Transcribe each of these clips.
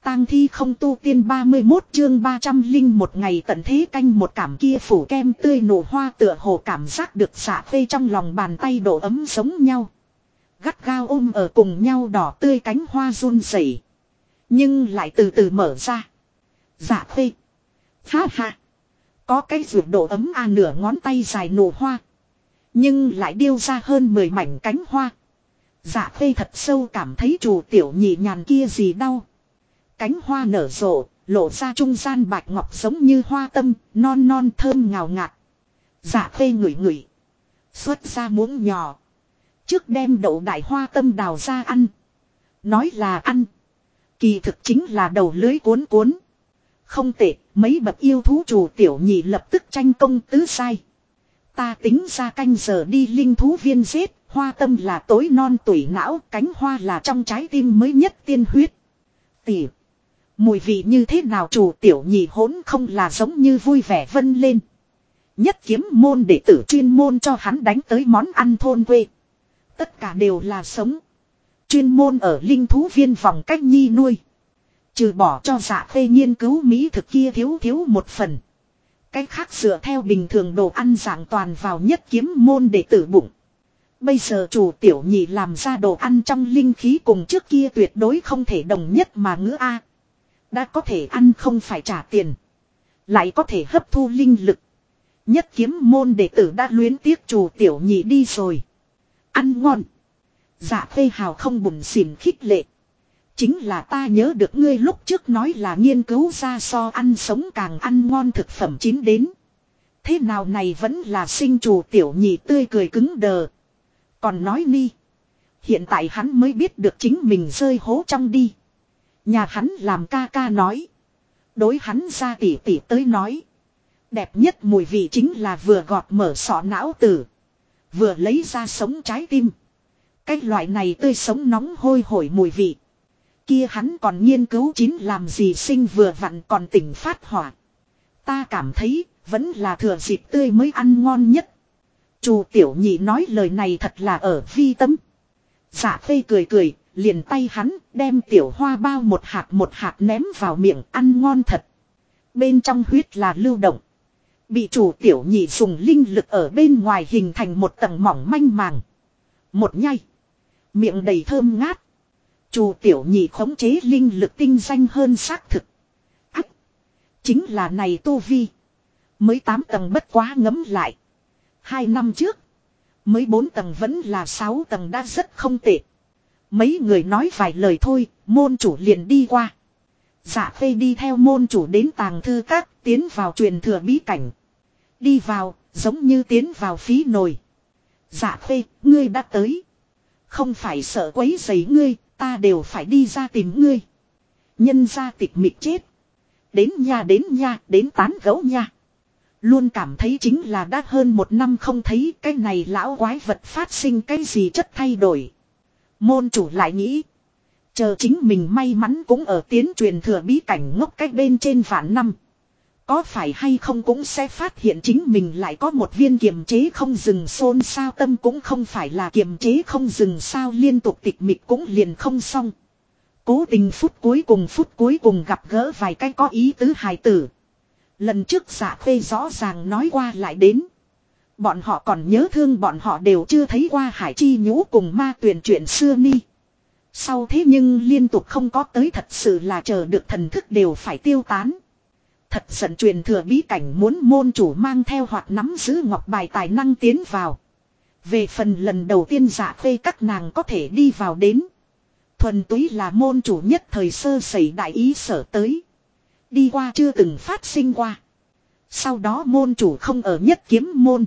tang thi không tu tiên 31 chương 301 ngày tận thế canh một cảm kia phủ kem tươi nổ hoa tựa hồ cảm giác được xả phê trong lòng bàn tay độ ấm giống nhau. Gắt gao ôm ở cùng nhau đỏ tươi cánh hoa run rẩy, nhưng lại từ từ mở ra. Dạ phê. Ha ha. Có cái ruột độ ấm nửa ngón tay dài nổ hoa. Nhưng lại điêu ra hơn 10 mảnh cánh hoa. Dạ phê thật sâu cảm thấy chủ tiểu nhị nhàn kia gì đau. Cánh hoa nở rộ, lộ ra trung gian bạch ngọc giống như hoa tâm, non non thơm ngào ngạt. Dạ phê ngửi ngửi. Xuất ra muỗng nhỏ. Trước đem đậu đại hoa tâm đào ra ăn. Nói là ăn. Kỳ thực chính là đầu lưới cuốn cuốn. Không tệ, mấy bậc yêu thú chủ tiểu nhị lập tức tranh công tứ sai. Ta tính ra canh giờ đi linh thú viên giết, hoa tâm là tối non tủy não, cánh hoa là trong trái tim mới nhất tiên huyết. Tỉ. Mùi vị như thế nào chủ tiểu nhị hỗn không là giống như vui vẻ vân lên. Nhất kiếm môn đệ tử chuyên môn cho hắn đánh tới món ăn thôn quê. Tất cả đều là sống. Chuyên môn ở linh thú viên vòng cách nhi nuôi. Trừ bỏ cho dạ phê nghiên cứu mỹ thực kia thiếu một phần. Cái khác dựa theo bình thường đồ ăn dạng toàn vào nhất kiếm môn đệ tử bụng. Bây giờ chủ tiểu nhị làm ra đồ ăn trong linh khí cùng trước kia tuyệt đối không thể đồng nhất mà ngữ A. Đã có thể ăn không phải trả tiền. Lại có thể hấp thu linh lực. Nhất kiếm môn đệ tử đã luyến tiếc chủ tiểu nhị đi rồi. Ăn ngon. Dạ phê hào không bùn xỉn khích lệ. Chính là ta nhớ được ngươi lúc trước nói là nghiên cứu ra so ăn sống càng ăn ngon thực phẩm chín đến. Thế nào này vẫn là sinh chủ tiểu nhị tươi cười cứng đờ. Còn nói ni. Hiện tại hắn mới biết được chính mình rơi hố trong đi. Nhà hắn làm ca ca nói. Đối hắn ra tỉ tỉ tới nói. Đẹp nhất mùi vị chính là vừa gọt mở sọ não tử. Vừa lấy ra sống trái tim. Cái loại này tươi sống nóng hôi hổi mùi vị. Kia hắn còn nghiên cứu chín làm gì sinh vừa vặn còn tỉnh phát hỏa. Ta cảm thấy vẫn là thừa dịp tươi mới ăn ngon nhất. Chu tiểu nhị nói lời này thật là ở vi tâm. Dạ phê cười cười, liền tay hắn đem tiểu hoa bao một hạt ném vào miệng ăn ngon thật. Bên trong huyết là lưu động. Bị chủ tiểu nhị dùng linh lực ở bên ngoài hình thành một tầng mỏng manh màng. Một nhai. Miệng đầy thơm ngát. Chủ tiểu nhị khống chế linh lực tinh danh hơn xác thực. Ách. Chính là này tu vi. Mới 8 tầng bất quá ngấm lại. 2 năm trước. Mới 4 tầng vẫn là 6 tầng đã rất không tệ. Mấy người nói vài lời thôi. Môn chủ liền đi qua. Dạ phê đi theo môn chủ đến tàng thư các. Tiến vào truyền thừa bí cảnh. Đi vào giống như tiến vào phí nồi. Dạ phê ngươi đã tới. Không phải sợ quấy rầy ngươi. Ta đều phải đi ra tìm ngươi. Nhân ra tịch mịch chết. Đến nha, đến tán gẫu nha. Luôn cảm thấy chính là đã hơn 1 năm không thấy cái này lão quái vật phát sinh cái gì chất thay đổi. Môn chủ lại nghĩ. Chờ chính mình may mắn cũng ở tiến truyền thừa bí cảnh ngốc cách bên trên vạn năm. Có phải hay không cũng sẽ phát hiện chính mình lại có một viên kiềm chế không dừng xôn xao tâm cũng không phải là kiềm chế không dừng sao liên tục tịch mịch cũng liền không xong. Cố tình phút cuối cùng gặp gỡ vài cái có ý tứ hài tử. Lần trước Dạ phê rõ ràng nói qua lại đến. Bọn họ còn nhớ thương bọn họ đều chưa thấy qua Hải Chi Nhũ cùng ma tuyển chuyện xưa ni. Sau thế nhưng liên tục không có tới thật sự là chờ được thần thức đều phải tiêu tán. Thật giận truyền thừa bí cảnh muốn môn chủ mang theo hoặc nắm giữ ngọc bài tài năng tiến vào. Về phần lần đầu tiên Dạ phê các nàng có thể đi vào đến. Thuần túy là môn chủ nhất thời sơ sẩy đại ý sở tới. Đi qua chưa từng phát sinh qua. Sau đó môn chủ không ở nhất kiếm môn.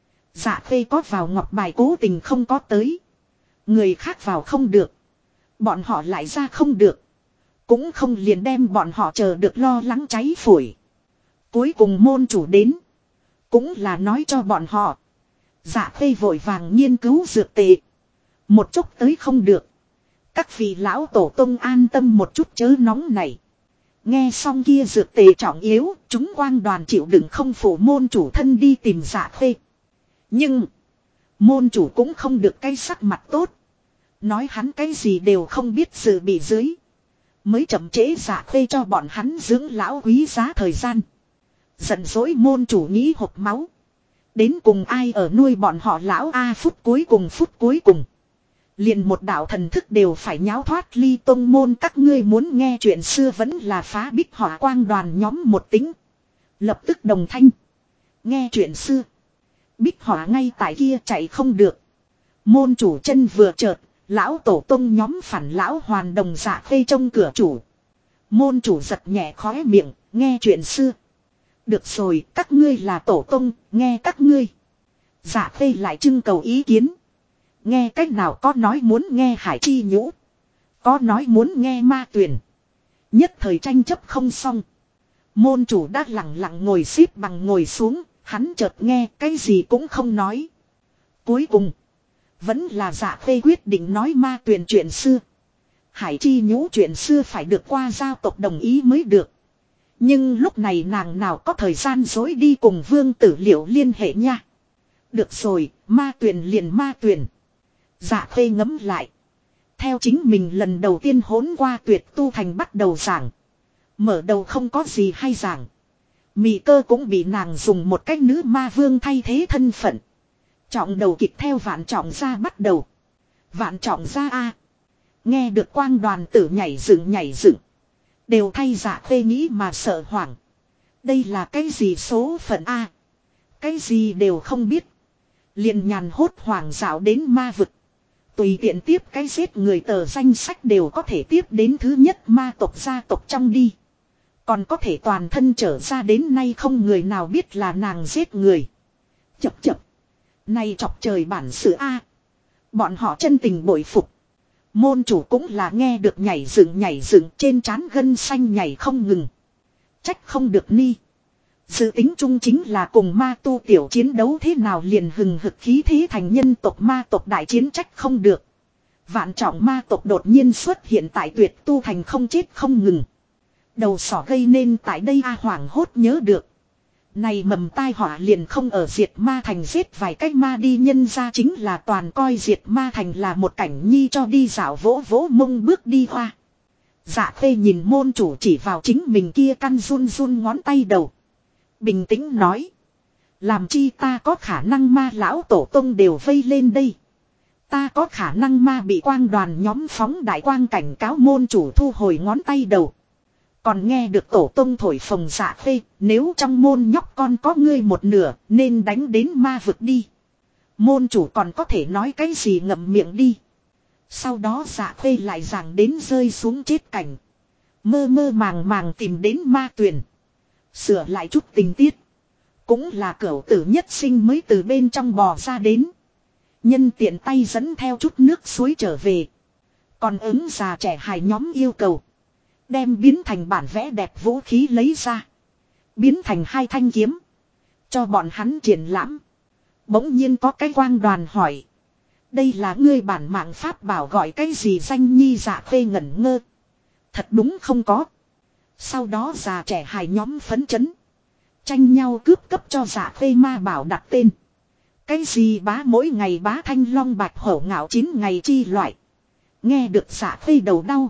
Dạ phê có vào ngọc bài cố tình không có tới. Người khác vào không được. Bọn họ lại ra không được. Cũng không liền đem bọn họ chờ được lo lắng cháy phổi. Cuối cùng môn chủ đến. Cũng là nói cho bọn họ. Dạ phê vội vàng nghiên cứu dược tệ. Một chút tới không được. Các vị lão tổ tông an tâm một chút chớ nóng này. Nghe xong kia dược tề trọng yếu. Chúng quang đoàn chịu đựng không phủ môn chủ thân đi tìm Dạ phê. Nhưng. Môn chủ cũng không được cái sắc mặt tốt. Nói hắn cái gì đều không biết dự bị dưới. Mới chậm trễ Dạ Khê cho bọn hắn dưỡng lão quý giá thời gian. Giận dỗi môn chủ nghĩ hộp máu. Đến cùng ai ở nuôi bọn họ lão a, phút cuối cùng. Liền một đạo thần thức đều phải nháo thoát ly tông môn, các ngươi muốn nghe chuyện xưa vẫn là phá bích hỏa quang đoàn nhóm một tính. Lập tức đồng thanh. Nghe chuyện xưa. Bích hỏa ngay tại kia chạy không được. Môn chủ chân vừa chợt, lão tổ tông nhóm phản lão hoàn đồng Dạ Khê trong cửa chủ. Môn chủ giật nhẹ khóe miệng, nghe chuyện xưa. Được rồi, các ngươi là tổ tông, nghe các ngươi. Dạ Khê lại trưng cầu ý kiến. Nghe cách nào, có nói muốn nghe Hải Chi Nhũ, có nói muốn nghe Ma Tuyền. Nhất thời tranh chấp không xong. Môn chủ đã lặng lặng ngồi xếp bằng ngồi xuống, hắn chợt nghe cái gì cũng không nói. Cuối cùng, vẫn là Dạ Khê quyết định nói Ma Tuyền chuyện xưa. Hải Chi Nhũ chuyện xưa phải được qua giao tộc đồng ý mới được. Nhưng lúc này nàng nào có thời gian dối đi cùng Vương Tử Liệu liên hệ nha. Được rồi, Ma Tuyền liền Ma Tuyền. Dạ Khê ngẫm lại. Theo chính mình lần đầu tiên hỗn qua Tuyệt Tu Thành bắt đầu giảng. Mở đầu không có gì hay giảng. Mị Cơ cũng bị nàng dùng một cách nữ ma vương thay thế thân phận. Trọng đầu kịch theo Vạn Trọng Gia bắt đầu. Vạn Trọng Gia a. Nghe được quang đoàn tử nhảy dựng. Đều thay Dạ Khê nghĩ mà sợ hoảng. Đây là cái gì số phận a? Cái gì đều không biết. Liền nhàn hốt hoảng dạo đến ma vực. Tùy tiện tiếp cái giết người tờ danh sách đều có thể tiếp đến thứ nhất ma tộc gia tộc trong đi. Còn có thể toàn thân trở ra đến nay không người nào biết là nàng giết người. Chập. Này chọc trời bản sự a. Bọn họ chân tình bội phục. Môn chủ cũng là nghe được nhảy dựng trên trán gân xanh nhảy không ngừng. Trách không được ni. Dự tính chung chính là cùng ma tu tiểu chiến đấu thế nào liền hừng hực khí thế thành nhân tộc ma tộc đại chiến, trách không được. Vạn Trọng ma tộc đột nhiên xuất hiện tại Tuyệt Tu Thành không chết không ngừng. Đầu sỏ gây nên tại đây a, hoảng hốt nhớ được. Này mầm tai họa liền không ở Diệt Ma Thành giết vài cách ma đi, nhân ra chính là toàn coi Diệt Ma Thành là một cảnh nhi cho đi dạo vỗ vỗ mông bước đi hoa. Dạ Khê nhìn môn chủ chỉ vào chính mình kia căn run ngón tay đầu. Bình tĩnh nói. Làm chi ta có khả năng ma lão tổ tông đều vây lên đây. Ta có khả năng ma bị quang đoàn nhóm phóng đại quang cảnh cáo, môn chủ thu hồi ngón tay đầu. Còn nghe được tổ tông thổi phồng Dạ Khê, nếu trong môn nhóc con có ngươi một nửa, nên đánh đến ma vực đi. Môn chủ còn có thể nói cái gì, ngậm miệng đi. Sau đó Dạ Khê lại giảng đến rơi xuống chết cảnh. Mơ màng tìm đến Ma Tuyền. Sửa lại chút tình tiết. Cũng là cửu tử nhất sinh mới từ bên trong bò ra đến. Nhân tiện tay dẫn theo chút nước suối trở về. Còn ứng già trẻ hài nhóm yêu cầu. Đem biến thành bản vẽ đẹp vũ khí lấy ra. Biến thành 2 thanh kiếm. Cho bọn hắn triển lãm. Bỗng nhiên có cái quang đoàn hỏi. Đây là ngươi bản mạng pháp bảo gọi cái gì danh nhi? Dạ Khê ngẩn ngơ. Thật đúng không có. Sau đó già trẻ hài nhóm phấn chấn. Tranh nhau cướp cấp cho Dạ Khê ma bảo đặt tên. Cái gì bá mỗi ngày bá thanh long bạch hổ ngạo 9 ngày chi loại. Nghe được Dạ Khê đầu đau.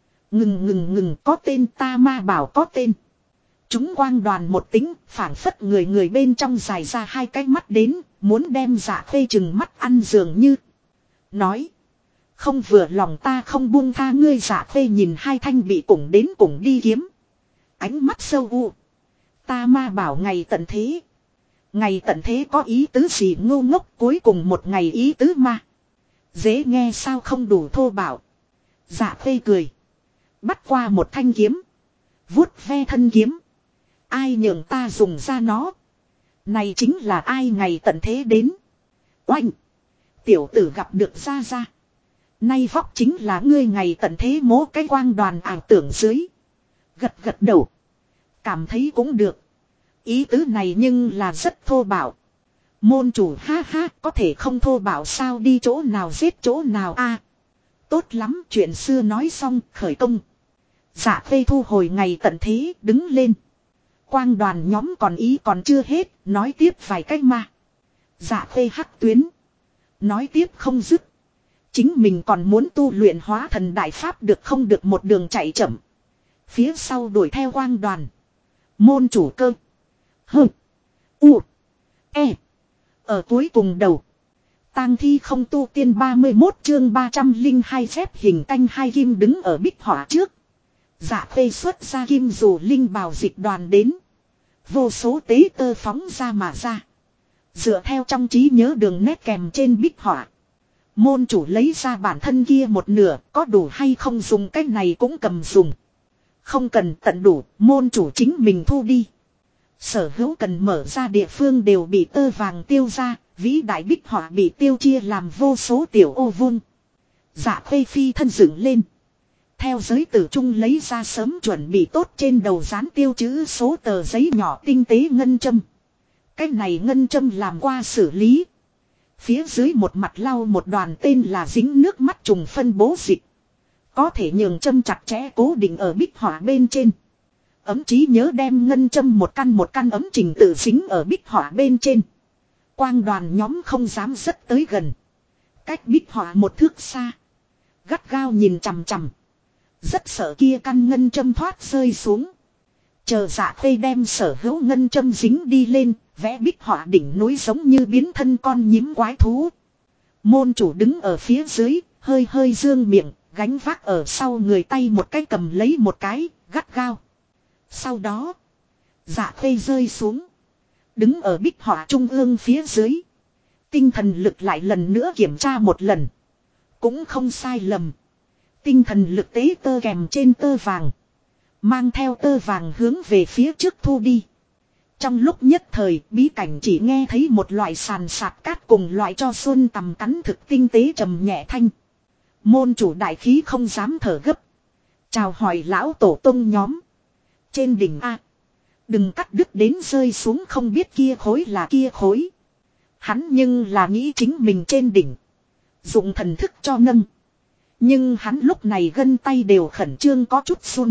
Ngừng có tên, ta ma bảo có tên. Chúng quang đoàn một tính, phảng phất người bên trong dài ra 2 cái mắt đến, muốn đem Dạ Khê chừng mắt ăn dường như. Nói. Không vừa lòng ta không buông tha ngươi. Dạ Khê nhìn 2 thanh bị cùng đến cùng đi kiếm. Ánh mắt sâu u. Ta ma bảo ngày tận thế. Ngày tận thế có ý tứ gì ngu ngốc, cuối cùng một ngày ý tứ ma. Dễ nghe sao không đủ thô bạo. Dạ Khê cười. Bắt qua một thanh kiếm. Vuốt ve thân kiếm. Ai nhường ta dùng ra nó. Này chính là ai ngày tận thế đến. Oanh. Tiểu tử gặp được ra. Nay vóc chính là ngươi ngày tận thế mố cái quang đoàn ảo tưởng dưới. Gật đầu. Cảm thấy cũng được. Ý tứ này nhưng là rất thô bạo. Môn chủ ha có thể không thô bạo sao, đi chỗ nào giết chỗ nào a. Tốt lắm, chuyện xưa nói xong, khởi công. Dạ Khê thu hồi ngày tận thế, đứng lên. Quang đoàn nhóm còn ý còn chưa hết, nói tiếp vài cách mà. Dạ Khê hắc tuyến. Nói tiếp không dứt. Chính mình còn muốn tu luyện hóa thần đại pháp được không được một đường chạy chậm. Phía sau đuổi theo quang đoàn. Môn chủ cơ. Hơ. U. E. Ở cuối cùng đầu. Tang thi không tu tiên 31 chương 302 phép hình canh hai kim đứng ở bích họa trước. Dạ phê xuất ra kim dù linh bào dịch đoàn đến. Vô số tế tơ phóng ra mà ra. Dựa theo trong trí nhớ đường nét kèm trên bích họa. Môn chủ lấy ra bản thân kia một nửa, có đủ hay không dùng cái này cũng cầm dùng. Không cần tận đủ, môn chủ chính mình thu đi. Sở hữu cần mở ra địa phương đều bị tơ vàng tiêu ra, vĩ đại bích họa bị tiêu chia làm vô số tiểu ô vuông. Dạ khuê phi thân dựng lên. Theo giới tử trung lấy ra sớm chuẩn bị tốt trên đầu dán tiêu chữ số tờ giấy nhỏ tinh tế ngân châm. Cái này ngân châm làm qua xử lý. Phía dưới một mặt lau một đoàn tên là dính nước mắt trùng phân bố dịch. Có thể nhường châm chặt chẽ cố định ở bích họa bên trên. Ấm trí nhớ đem ngân châm một căn ấm trình tự dính ở bích họa bên trên. Quang đoàn nhóm không dám rất tới gần. Cách bích họa một thước xa. Gắt gao nhìn chằm chằm. Rất sợ kia căn ngân châm thoát rơi xuống. Chờ dạ khê đem sở hữu ngân châm dính đi lên. Vẽ bích họa đỉnh núi giống như biến thân con nhím quái thú. Môn chủ đứng ở phía dưới, hơi hơi dương miệng, gánh vác ở sau người tay một cái cầm lấy một cái, gắt gao. Sau đó, dạ khê rơi xuống. Đứng ở bích họa trung ương phía dưới. Tinh thần lực lại lần nữa kiểm tra một lần. Cũng không sai lầm. Tinh thần lực tế tơ kèm trên tơ vàng. Mang theo tơ vàng hướng về phía trước thu đi. Trong lúc nhất thời bí cảnh chỉ nghe thấy một loại sàn sạt cát cùng loại cho xuân tầm cắn thực tinh tế trầm nhẹ thanh. Môn chủ đại khí không dám thở gấp. Chào hỏi lão tổ tông nhóm. Trên đỉnh A. Đừng cắt đứt đến rơi xuống không biết kia khối là kia khối. Hắn nhưng là nghĩ chính mình trên đỉnh. Dụng thần thức cho nâng. Nhưng hắn lúc này gân tay đều khẩn trương có chút run.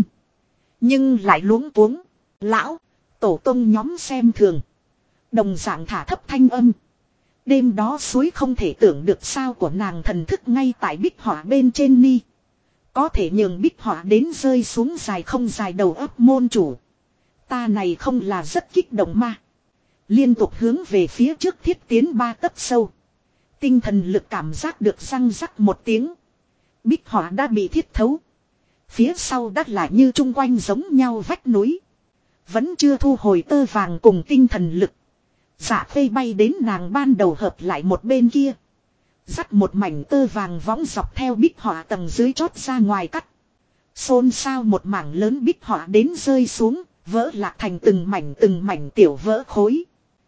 Nhưng lại luống cuống. Lão. Tổ tông nhóm xem thường. Đồng dạng thả thấp thanh âm. Đêm đó suối không thể tưởng được sao của nàng thần thức ngay tại bích họa bên trên ni. Có thể nhường bích họa đến rơi xuống dài không dài đầu ấp môn chủ. Ta này không là rất kích động mà. Liên tục hướng về phía trước thiết tiến 3 tấc sâu. Tinh thần lực cảm giác được răng rắc một tiếng. Bích họa đã bị thiết thấu. Phía sau đắt lại như chung quanh giống nhau vách núi. Vẫn chưa thu hồi tơ vàng cùng tinh thần lực. Dạ phê bay đến nàng ban đầu hợp lại một bên kia. Dắt một mảnh tơ vàng võng dọc theo bích họa tầng dưới chót ra ngoài cắt. Xôn xao một mảng lớn bích họa đến rơi xuống, vỡ lạc thành từng mảnh tiểu vỡ khối.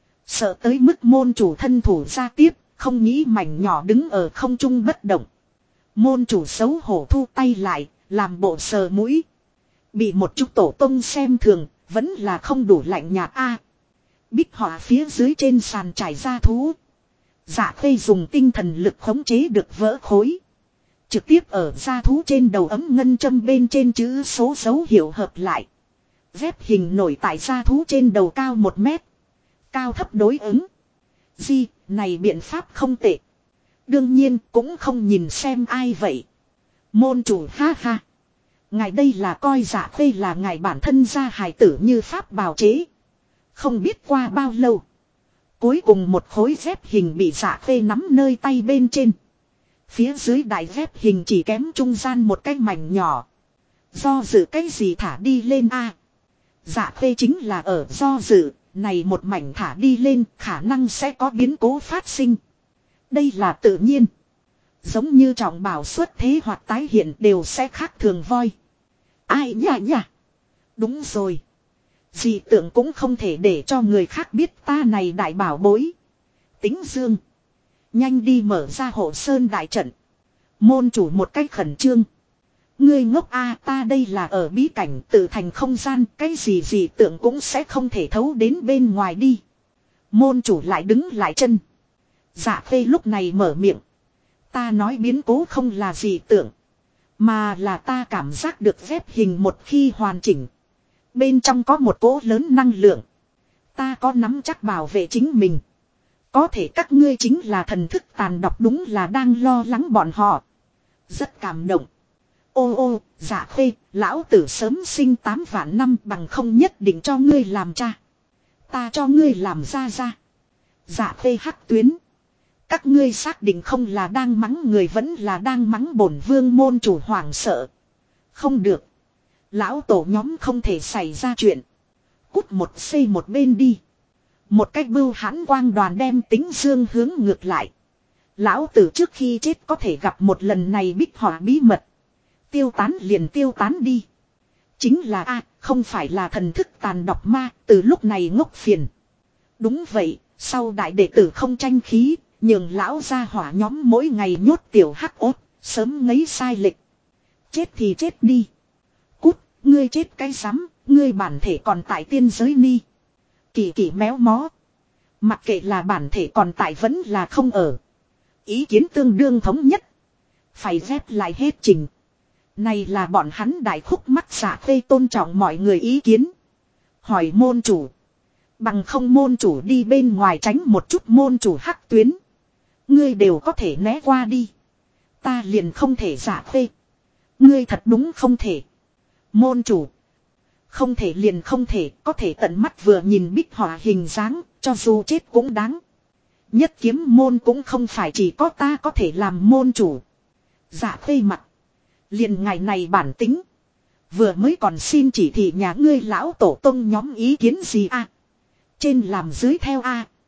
Sợ tới mức môn chủ thân thủ ra tiếp, không nghĩ mảnh nhỏ đứng ở không trung bất động. Môn chủ xấu hổ thu tay lại, làm bộ sờ mũi. Bị một chút tổ tông xem thường, vẫn là không đủ lạnh nhạt a. Bích họa phía dưới trên sàn trải ra thú. Dạ khê dùng tinh thần lực khống chế được vỡ khối. Trực tiếp ở da thú trên đầu ấm ngân châm bên trên chữ số dấu hiệu hợp lại. Vép hình nổi tại da thú trên đầu cao 1 mét. Cao thấp đối ứng. Di, này biện pháp không tệ. Đương nhiên cũng không nhìn xem ai vậy. Môn chủ ha ha. Ngài đây là coi dạ khê là ngài bản thân ra hài tử như pháp bào chế. Không biết qua bao lâu. Cuối cùng một khối dép hình bị dạ khê nắm nơi tay bên trên. Phía dưới đại dép hình chỉ kém trung gian một cái mảnh nhỏ. Do dự cái gì thả đi lên a? Dạ khê chính là ở do dự, này một mảnh thả đi lên khả năng sẽ có biến cố phát sinh. Đây là tự nhiên. Giống như trọng bảo xuất thế hoặc tái hiện đều sẽ khác thường voi. Ai nhả. Đúng rồi. Dị tượng cũng không thể để cho người khác biết ta này đại bảo bối. Tính dương. Nhanh đi mở ra hộ sơn đại trận. Môn chủ một cách khẩn trương. Ngươi ngốc a, ta đây là ở bí cảnh tự thành không gian. Cái gì dị tượng cũng sẽ không thể thấu đến bên ngoài đi. Môn chủ lại đứng lại chân. Dạ phê lúc này mở miệng. Ta nói biến cố không là dị tượng. Mà là ta cảm giác được phép hình một khi hoàn chỉnh. Bên trong có một cỗ lớn năng lượng. Ta có nắm chắc bảo vệ chính mình. Có thể các ngươi chính là thần thức tàn độc đúng là đang lo lắng bọn họ. Rất cảm động. Ô ô, Dạ Khê, lão tử sớm sinh 8 vạn năm bằng không nhất định cho ngươi làm cha. Ta cho ngươi làm ra. Dạ Khê hắc tuyến. Các ngươi xác định không là đang mắng người vẫn là đang mắng bổn vương môn chủ hoảng sợ. Không được. Lão tổ nhóm không thể xảy ra chuyện. Cút một xây một bên đi. Một cách bưu hãn quang đoàn đem tính dương hướng ngược lại. Lão tử trước khi chết có thể gặp một lần này bích họa bí mật. Tiêu tán liền tiêu tán đi. Chính là không phải là thần thức tàn độc ma, từ lúc này ngốc phiền. Đúng vậy, sau đại đệ tử không tranh khí, nhường lão ra hỏa nhóm mỗi ngày nhốt tiểu hắc ốt, sớm ngấy sai lệch. Chết thì chết đi. Cút, ngươi chết cái rắm, ngươi bản thể còn tại tiên giới ni. Kỳ kỳ méo mó. Mặc kệ là bản thể còn tại vẫn là không ở. Ý kiến tương đương thống nhất. Phải dép lại hết trình. Này là bọn hắn đại khúc mắc Dạ Khê tôn trọng mọi người ý kiến. Hỏi môn chủ. Bằng không môn chủ đi bên ngoài tránh một chút môn chủ hắc tuyến. Ngươi đều có thể né qua đi. Ta liền không thể Dạ Khê. Ngươi thật đúng không thể. Môn chủ. Không thể liền không thể, có thể tận mắt vừa nhìn bích họa hình dáng, cho dù chết cũng đáng. Nhất kiếm môn cũng không phải chỉ có ta có thể làm môn chủ. Dạ Khê mặt. Liền ngày này bản tính. Vừa mới còn xin chỉ thị nhà ngươi lão tổ tông nhóm ý kiến gì trên làm dưới theo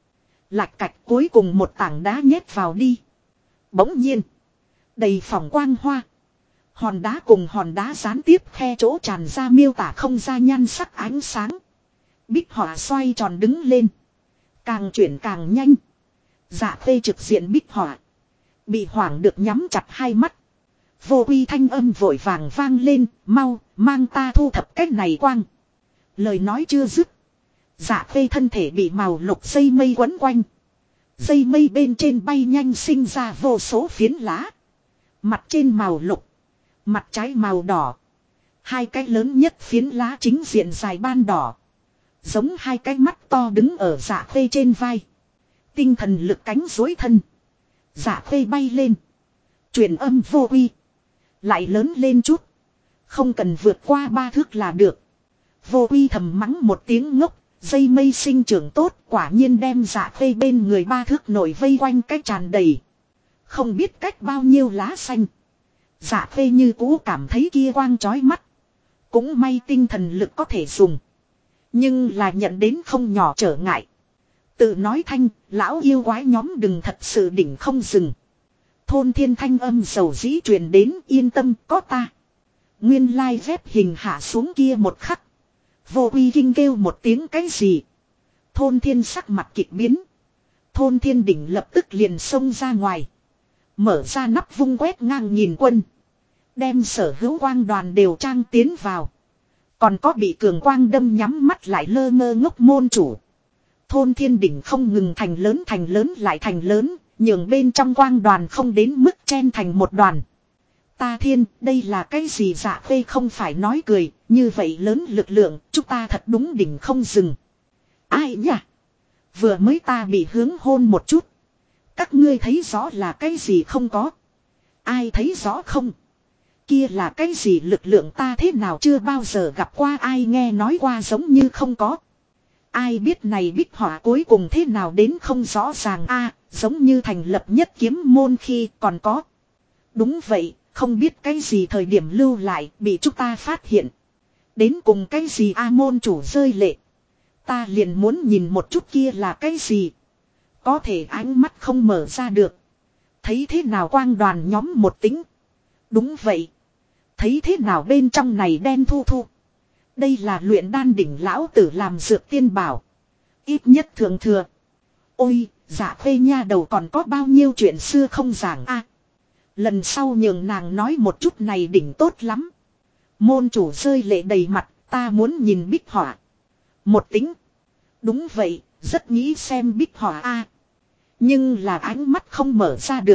Lạch cạch cuối cùng một tảng đá nhét vào đi. Bỗng nhiên. Đầy phòng quang hoa. Hòn đá cùng hòn đá gián tiếp khe chỗ tràn ra miêu tả không ra nhan sắc ánh sáng. Bích họa xoay tròn đứng lên. Càng chuyển càng nhanh. Dạ Khê trực diện bích họa. Bị hoảng được nhắm chặt hai mắt. Vô uy thanh âm vội vàng vang lên. Mau, mang ta thu thập cách này quang. Lời nói chưa dứt. Dạ Khê thân thể bị màu lục dây mây quấn quanh. Dây mây bên trên bay nhanh sinh ra vô số phiến lá. Mặt trên màu lục. Mặt trái màu đỏ. Hai cái lớn nhất phiến lá chính diện dài ban đỏ. Giống hai cái mắt to đứng ở Dạ Khê trên vai. Tinh thần lực cánh dối thân. Dạ Khê bay lên. Truyền âm vô uy. Lại lớn lên chút. Không cần vượt qua 3 thước là được. Vô uy thầm mắng một tiếng ngốc. Dây mây sinh trưởng tốt quả nhiên đem Dạ Khê bên người 3 thước nổi vây quanh cái tràn đầy. Không biết cách bao nhiêu lá xanh. Dạ Khê như cũ cảm thấy kia quang chói mắt. Cũng may tinh thần lực có thể dùng. Nhưng là nhận đến không nhỏ trở ngại. Tự nói thanh, lão yêu quái nhóm đừng thật sự đỉnh không dừng. Thôn thiên thanh âm sầu dĩ truyền đến yên tâm có ta. Nguyên lai phép hình hạ xuống kia một khắc. Vô uy kinh kêu một tiếng cái gì. Thôn thiên sắc mặt kịch biến. Thôn thiên đỉnh lập tức liền xông ra ngoài. Mở ra nắp vung quét ngang nhìn quân. Đem sở hữu quang đoàn đều trang tiến vào. Còn có bị cường quang đâm nhắm mắt lại lơ ngơ ngốc môn chủ. Thôn thiên đỉnh không ngừng thành lớn lại thành lớn. Nhường bên trong quang đoàn không đến mức chen thành một đoàn. Ta thiên, đây là cái gì Dạ Khê không phải nói cười. Như vậy lớn lực lượng, chúng ta thật đúng đỉnh không dừng. Ai nhỉ? Vừa mới ta bị hướng hôn một chút. Các ngươi thấy rõ là cái gì không có? Ai thấy rõ không? Kia là cái gì lực lượng ta thế nào chưa bao giờ gặp qua ai nghe nói qua giống như không có. Ai biết này bích họa cuối cùng thế nào đến không rõ ràng giống như thành lập nhất kiếm môn khi còn có. Đúng vậy, không biết cái gì thời điểm lưu lại bị chúng ta phát hiện. Đến cùng cái gì môn chủ rơi lệ. Ta liền muốn nhìn một chút kia là cái gì. Có thể ánh mắt không mở ra được. Thấy thế nào quang đoàn nhóm một tính. Đúng vậy. Thấy thế nào bên trong này đen thu thu. Đây là luyện đan đỉnh lão tử làm dược tiên bảo. Ít nhất thường thừa. Ôi, Dạ Khê nha đầu còn có bao nhiêu chuyện xưa không giảng lần sau nhường nàng nói một chút này đỉnh tốt lắm. Môn chủ rơi lệ đầy mặt, ta muốn nhìn bích họa. Một tính. Đúng vậy, rất nghĩ xem bích họa nhưng là ánh mắt không mở ra được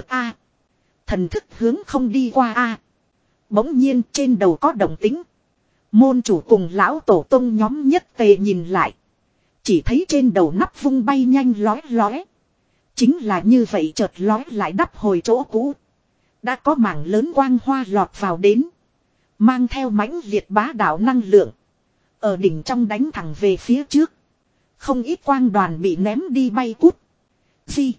thần thức hướng không đi qua Bỗng nhiên trên đầu có động tính. Môn chủ cùng lão tổ tông nhóm nhất tề nhìn lại. Chỉ thấy trên đầu nắp vung bay nhanh lóe lóe. Chính là như vậy chợt lóe lại đắp hồi chỗ cũ. Đã có mảng lớn quang hoa lọt vào đến. Mang theo mãnh liệt bá đạo năng lượng. Ở đỉnh trong đánh thẳng về phía trước. Không ít quang đoàn bị ném đi bay cút. Gì?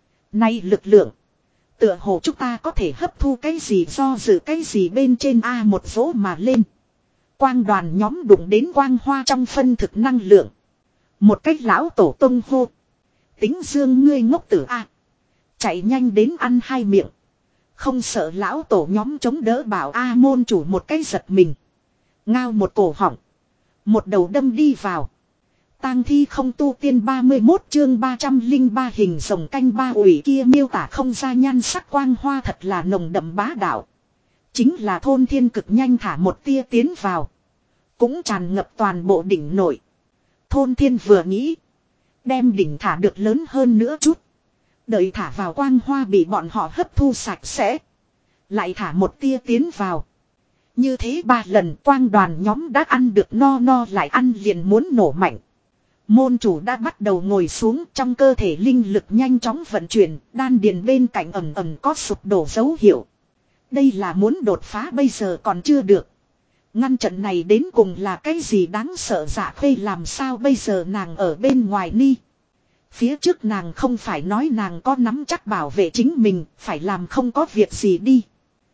Nay lực lượng. Tựa hồ chúng ta có thể hấp thu cái gì do dự cái gì bên trên A một dỗ mà lên. Quang đoàn nhóm đụng đến quang hoa trong phân thực năng lượng. Một cách lão tổ tông hô. Tính dương ngươi ngốc tử A. Chạy nhanh đến ăn hai miệng. Không sợ lão tổ nhóm chống đỡ bảo A môn chủ một cái giật mình. Ngao một cổ họng. Một đầu đâm đi vào. Tang thi không tu tiên 31 chương 303 hình rồng canh ba ủy kia miêu tả không ra nhan sắc quang hoa thật là nồng đậm bá đạo. Chính là thôn thiên cực nhanh thả một tia tiến vào. Cũng tràn ngập toàn bộ đỉnh nổi. Thôn thiên vừa nghĩ. Đem đỉnh thả được lớn hơn nữa chút. Đợi thả vào quang hoa bị bọn họ hấp thu sạch sẽ. Lại thả một tia tiến vào. Như thế 3 lần quang đoàn nhóm đã ăn được no no lại ăn liền muốn nổ mạnh. Môn chủ đã bắt đầu ngồi xuống trong cơ thể linh lực nhanh chóng vận chuyển, đan điền bên cạnh ẩm ẩm có sụp đổ dấu hiệu. Đây là muốn đột phá bây giờ còn chưa được. Ngăn trận này đến cùng là cái gì đáng sợ Dạ Khê làm sao bây giờ nàng ở bên ngoài ni. Phía trước nàng không phải nói nàng có nắm chắc bảo vệ chính mình, phải làm không có việc gì đi.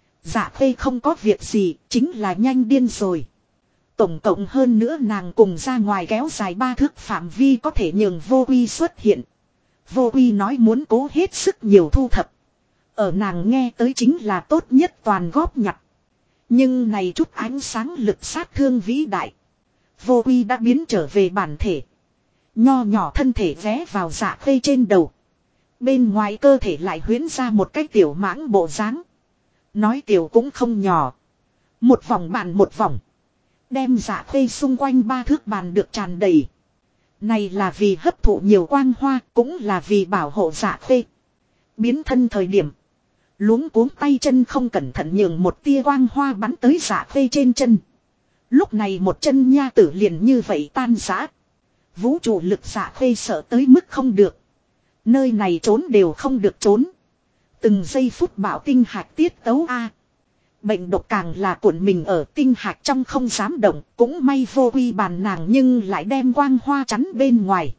Dạ Khê không có việc gì, chính là nhanh điên rồi. Tổng cộng hơn nữa nàng cùng ra ngoài kéo dài 3 thước phạm vi có thể nhường vô uy xuất hiện. Vô uy nói muốn cố hết sức nhiều thu thập. Ở nàng nghe tới chính là tốt nhất toàn góp nhặt. Nhưng này chút ánh sáng lực sát thương vĩ đại. Vô uy đã biến trở về bản thể. Nho nhỏ thân thể ghé vào Dạ Khê trên đầu. Bên ngoài cơ thể lại huyễn ra một cái tiểu mãng bộ dáng. Nói tiểu cũng không nhỏ. Một vòng bàn một vòng. Đem Dạ Khê xung quanh 3 thước bàn được tràn đầy. Này là vì hấp thụ nhiều quang hoa, cũng là vì bảo hộ Dạ Khê. Biến thân thời điểm. Luống cuống tay chân không cẩn thận nhường một tia quang hoa bắn tới Dạ Khê trên chân. Lúc này một chân nha tử liền như vậy tan rã. Vũ trụ lực Dạ Khê sợ tới mức không được. Nơi này trốn đều không được trốn. Từng giây phút bảo tinh hạt tiết tấu A. Bệnh độc càng là cuộn mình ở tinh hạt trong không dám động. Cũng may vô uy bàn nàng nhưng lại đem quang hoa chắn bên ngoài.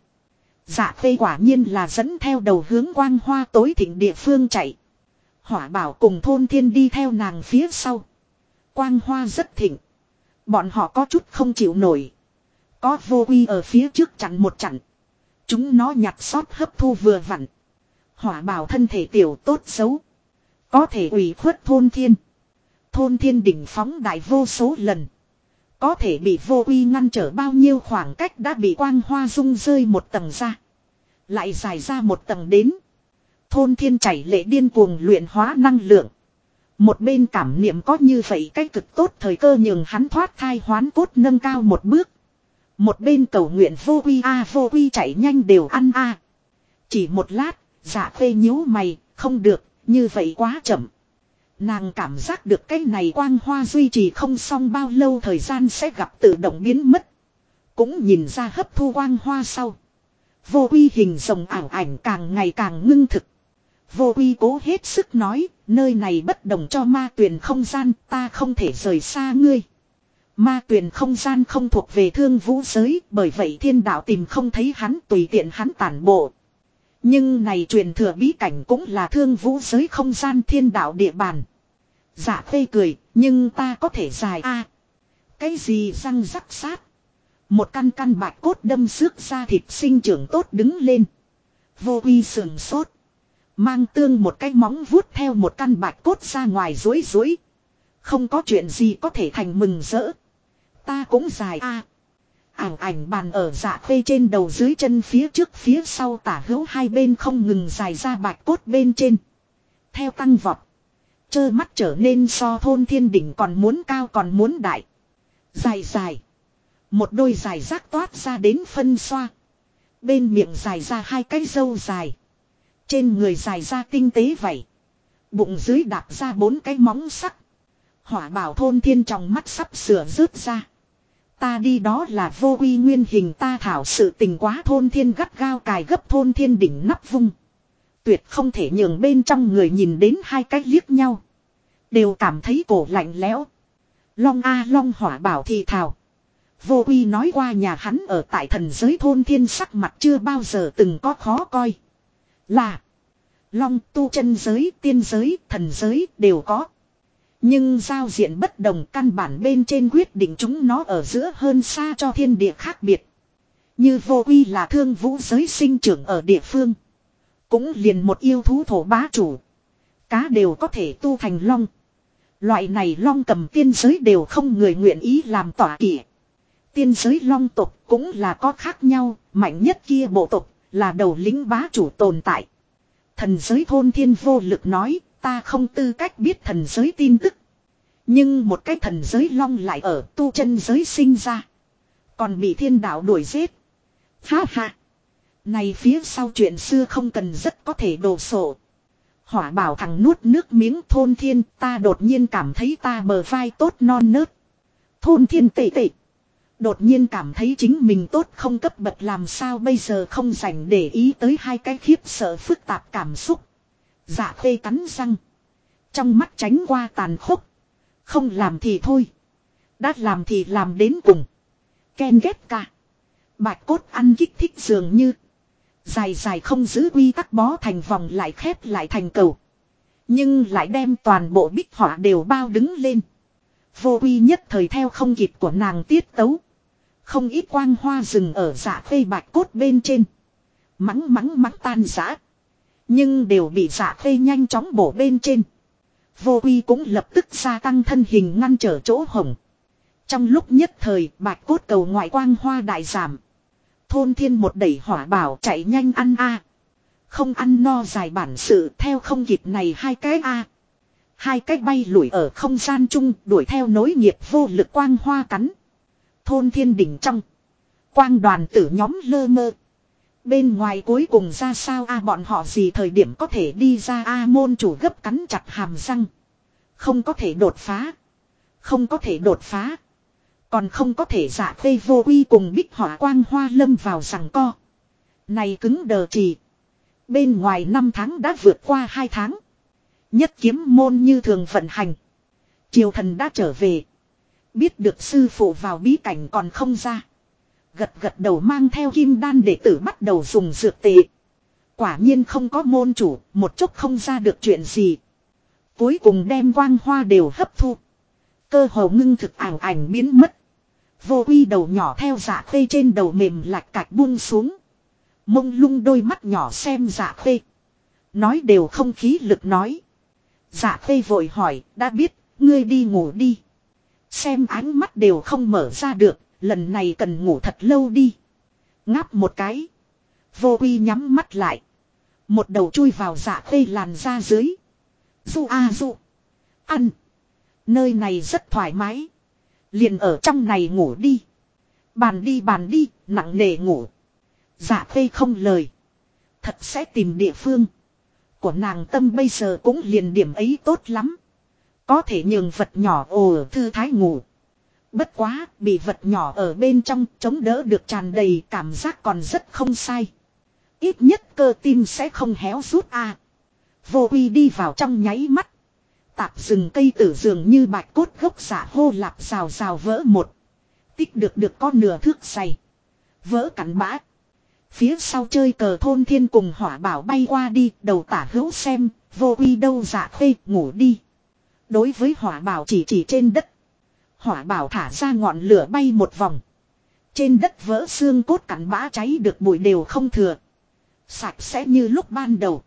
Dạ Khê quả nhiên là dẫn theo đầu hướng quang hoa tối thịnh địa phương chạy. Hỏa bảo cùng thôn thiên đi theo nàng phía sau. Quang hoa rất thịnh. Bọn họ có chút không chịu nổi. Có vô uy ở phía trước chặn một chặn. Chúng nó nhặt sót hấp thu vừa vặn. Hỏa bảo thân thể tiểu tốt xấu. Có thể ủy khuất thôn thiên. Thôn thiên đỉnh phóng đại vô số lần. Có thể bị vô uy ngăn trở bao nhiêu khoảng cách đã bị quang hoa rung rơi một tầng ra. Lại dài ra một tầng đến. Thôn thiên chảy lệ điên cuồng luyện hóa năng lượng. Một bên cảm niệm có như vậy cái cực tốt thời cơ nhường hắn thoát thai hoán cốt nâng cao một bước. Một bên cầu nguyện vô uy vô uy chạy nhanh đều ăn Chỉ một lát, Dạ Khê nhíu mày, không được, như vậy quá chậm. Nàng cảm giác được cái này quang hoa duy trì không xong bao lâu thời gian sẽ gặp tự động biến mất. Cũng nhìn ra hấp thu quang hoa sau. Vô uy hình rồng ảo ảnh càng ngày càng ngưng thực. Vô uy cố hết sức nói, nơi này bất đồng cho ma tuyền không gian, ta không thể rời xa ngươi. Ma tuyền không gian không thuộc về thương vũ giới, bởi vậy thiên đạo tìm không thấy hắn tùy tiện hắn tản bộ. Nhưng này truyền thừa bí cảnh cũng là thương vũ giới không gian thiên đạo địa bàn. Dạ Khê cười, nhưng ta có thể dài Cái gì răng rắc sát. Một căn căn bạch cốt đâm xước ra thịt sinh trưởng tốt đứng lên. Vô uy sườn sốt. Mang tương một cái móng vuốt theo một căn bạch cốt ra ngoài rối rối. Không có chuyện gì có thể thành mừng rỡ. Ta cũng dài Ảo ảnh bàn ở Dạ Khê trên đầu dưới chân phía trước phía sau tả hữu hai bên không ngừng dài ra bạch cốt bên trên. Theo tăng vọt. Chơ mắt trở nên so thôn thiên đỉnh còn muốn cao còn muốn đại. Dài dài. Một đôi dài rác toát ra đến phân xoa. Bên miệng dài ra hai cái râu dài. Trên người dài ra tinh tế vậy. Bụng dưới đạp ra 4 cái móng sắc. Hỏa bảo thôn thiên trong mắt sắp sửa rớt ra. Ta đi đó là vô uy nguyên hình ta thảo sự tình quá thôn thiên gắt gao cài gấp thôn thiên đỉnh nắp vung. Tuyệt không thể nhường bên trong người nhìn đến hai cách liếc nhau. Đều cảm thấy cổ lạnh lẽo. Long a Long Hỏa Bảo thì thào. Vô Uy nói qua nhà hắn ở tại thần giới thôn thiên sắc mặt chưa bao giờ từng có khó coi. Là Long tu chân giới, tiên giới, thần giới đều có. Nhưng giao diện bất đồng, căn bản bên trên quyết định chúng nó ở giữa hơn xa cho thiên địa khác biệt. Như Vô Uy là thương vũ giới sinh trưởng ở địa phương. Cũng liền một yêu thú thổ bá chủ. Cá đều có thể tu thành long. Loại này long cầm tiên giới đều không người nguyện ý làm tỏa kỵ. Tiên giới long tộc cũng là có khác nhau, mạnh nhất kia bộ tộc là đầu lĩnh bá chủ tồn tại. Thần giới thôn thiên vô lực nói, ta không tư cách biết thần giới tin tức. Nhưng một cái thần giới long lại ở tu chân giới sinh ra. Còn bị thiên đạo đuổi giết. Ha ha. Này phía sau chuyện xưa không cần rất có thể đồ sộ. Hỏa Bảo thằng nuốt nước miếng thôn thiên, ta đột nhiên cảm thấy ta bờ vai tốt non nớt. Thôn thiên tệ tệ. Đột nhiên cảm thấy chính mình tốt không cấp bậc làm sao bây giờ không dành để ý tới hai cái khiếp sợ phức tạp cảm xúc. Dạ Khê cắn răng. Trong mắt tránh qua tàn khốc. Không làm thì thôi. Đã làm thì làm đến cùng. Ken ghét cả. Bạch cốt ăn kích thích dường như. Dài dài không giữ quy tắc bó thành vòng lại khép lại thành cầu. Nhưng lại đem toàn bộ bích họa đều bao đứng lên. Vô Uy nhất thời theo không kịp của nàng tiết tấu. Không ít quang hoa rừng ở Dạ Khê bạch cốt bên trên. Mắng tan rã. Nhưng đều bị Dạ Khê nhanh chóng bổ bên trên. Vô Uy cũng lập tức gia tăng thân hình ngăn trở chỗ hổng. Trong lúc nhất thời bạch cốt cầu ngoại quang hoa đại giảm. Thôn thiên một đẩy Hỏa Bảo chạy nhanh ăn a. Không ăn no dài bản sự theo không kịp này hai cái a. Hai cái bay lủi ở không gian chung đuổi theo nối nghiệp vô lực quang hoa cắn. Thôn thiên đỉnh trong. Quang đoàn tử nhóm lơ mơ. Bên ngoài cuối cùng ra sao a bọn họ gì thời điểm có thể đi ra a môn chủ gấp cắn chặt hàm răng. Không có thể đột phá. Không có thể đột phá. Còn không có thể Dạ Khê Vô Uy cùng bích hỏa quang hoa lâm vào giằng co. Này cứng đờ trì. Bên ngoài 5 tháng đã vượt qua 2 tháng. Nhất kiếm môn như thường vận hành. Triều thần đã trở về. Biết được sư phụ vào bí cảnh còn không ra. Gật đầu mang theo kim đan đệ tử bắt đầu dùng dược tệ. Quả nhiên không có môn chủ, một chút không ra được chuyện gì. Cuối cùng đem quang hoa đều hấp thu. Cơ hồ ngưng thực ảnh biến mất. Vô Uy đầu nhỏ theo Dạ Khê trên đầu mềm lạch cạch buông xuống. Mông lung đôi mắt nhỏ xem Dạ Khê. Nói đều không khí lực nói. Dạ Khê vội hỏi, đã biết, ngươi đi ngủ đi. Xem ánh mắt đều không mở ra được, lần này cần ngủ thật lâu đi. Ngáp một cái. Vô Uy nhắm mắt lại. Một đầu chui vào Dạ Khê làn da dưới. Du a du. Ăn. Nơi này rất thoải mái. Liền ở trong này ngủ đi. Bàn đi, nặng nề ngủ. Dạ Khê không lời. Thật sẽ tìm địa phương. Của nàng tâm bây giờ cũng liền điểm ấy tốt lắm. Có thể nhường vật nhỏ ồ thư thái ngủ. Bất quá, bị vật nhỏ ở bên trong chống đỡ được tràn đầy cảm giác còn rất không sai. Ít nhất cơ tim sẽ không héo rút a. Vô Uy đi vào trong nháy mắt. Tạp rừng cây tử dường như bạch cốt gốc giả hô lạp rào vỡ một. Tích được có nửa thước dày. Vỡ cắn bã. Phía sau chơi cờ thôn thiên cùng Hỏa Bảo bay qua đi, đầu tả hữu xem, Vô Uy đâu Dạ Khê ngủ đi. Đối với Hỏa Bảo chỉ trên đất. Hỏa Bảo thả ra ngọn lửa bay một vòng. Trên đất vỡ xương cốt cắn bã cháy được bụi đều không thừa. Sạch sẽ như lúc ban đầu.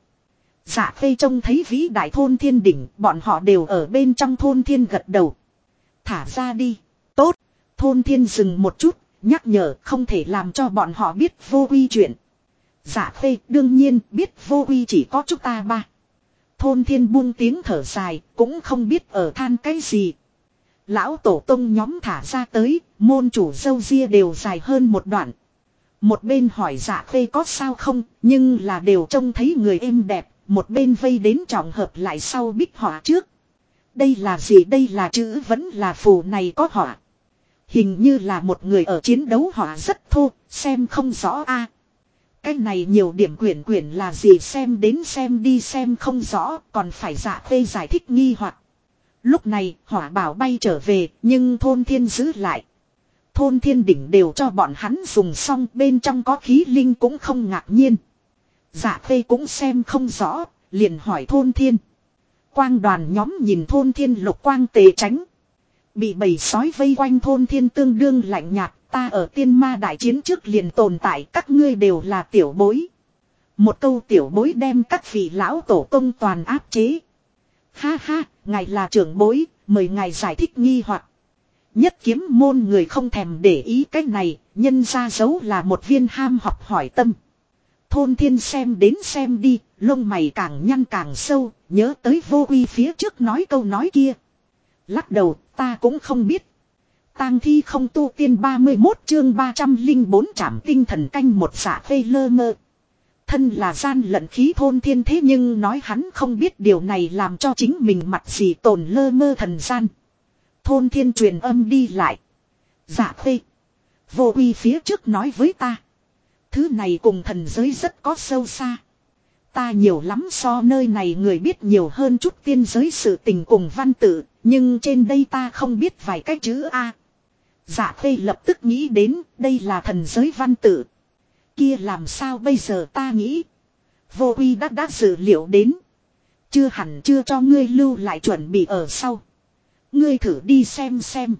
Dạ Khê trông thấy vĩ đại thôn thiên đỉnh, bọn họ đều ở bên trong thôn thiên gật đầu. Thả ra đi. Tốt. Thôn thiên dừng một chút, nhắc nhở không thể làm cho bọn họ biết Vô Uy chuyện. Dạ Khê đương nhiên biết Vô Uy chỉ có chúng ta ba. Thôn thiên buông tiếng thở dài, cũng không biết ở than cái gì. Lão tổ tông nhóm thả ra tới, môn chủ râu ria đều dài hơn một đoạn. Một bên hỏi Dạ Khê có sao không, nhưng là đều trông thấy người êm đẹp, một bên vây đến trọng hợp lại sau bích họa trước. Đây là gì, đây là chữ vẫn là phù này có họa. Hình như là một người ở chiến đấu họa rất thô, xem không rõ a. Cái này nhiều điểm quyển là gì xem đến xem đi xem không rõ, còn phải Dạ Khê giải thích nghi hoặc. Lúc này hỏa bảo bay trở về nhưng thôn thiên giữ lại. Thôn thiên đỉnh đều cho bọn hắn dùng xong, bên trong có khí linh cũng không ngạc nhiên. Dạ Khê cũng xem không rõ, liền hỏi thôn thiên. Quang đoàn nhóm nhìn thôn thiên lục quang tề tránh. Bị bầy sói vây quanh thôn thiên tương đương lạnh nhạt, ta ở tiên ma đại chiến trước liền tồn tại, các ngươi đều là tiểu bối. Một câu tiểu bối đem các vị lão tổ tông toàn áp chế. Ha ha, ngài là trưởng bối, mời ngài giải thích nghi hoặc. Nhất kiếm môn người không thèm để ý cái này, nhân ra dấu là một viên ham học hỏi tâm. Thôn thiên xem đến xem đi, lông mày càng nhăn càng sâu, nhớ tới vô uy phía trước nói câu nói kia. Lắc đầu, ta cũng không biết. Tang thi không tu tiên 31 chương 304 trảm tinh thần canh một Dạ Khê lơ mơ. Thân là gian lận khí thôn thiên, thế nhưng nói hắn không biết điều này làm cho chính mình mặt gì tồn lơ mơ thần gian. Thôn thiên truyền âm đi lại. Dạ Khê, vô uy phía trước nói với ta. Thứ này cùng thần giới rất có sâu xa. Ta nhiều lắm so nơi này người biết nhiều hơn chút tiên giới sự tình cùng văn tự. Nhưng trên đây ta không biết vài cái chữ A. Dạ Khê lập tức nghĩ đến đây là thần giới văn tự. Kia làm sao bây giờ ta nghĩ. Vô uy đã dự liệu đến. Chưa hẳn chưa cho ngươi lưu lại chuẩn bị ở sau. Ngươi thử đi xem xem.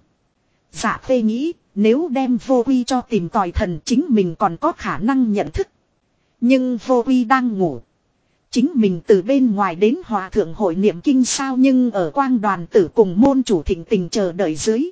Dạ Khê nghĩ nếu đem vô uy cho tìm tòi thần chính mình còn có khả năng nhận thức. Nhưng vô uy đang ngủ. Chính mình từ bên ngoài đến hòa thượng hội niệm kinh sao, nhưng ở quang đoàn tử cùng môn chủ thịnh tình chờ đợi dưới.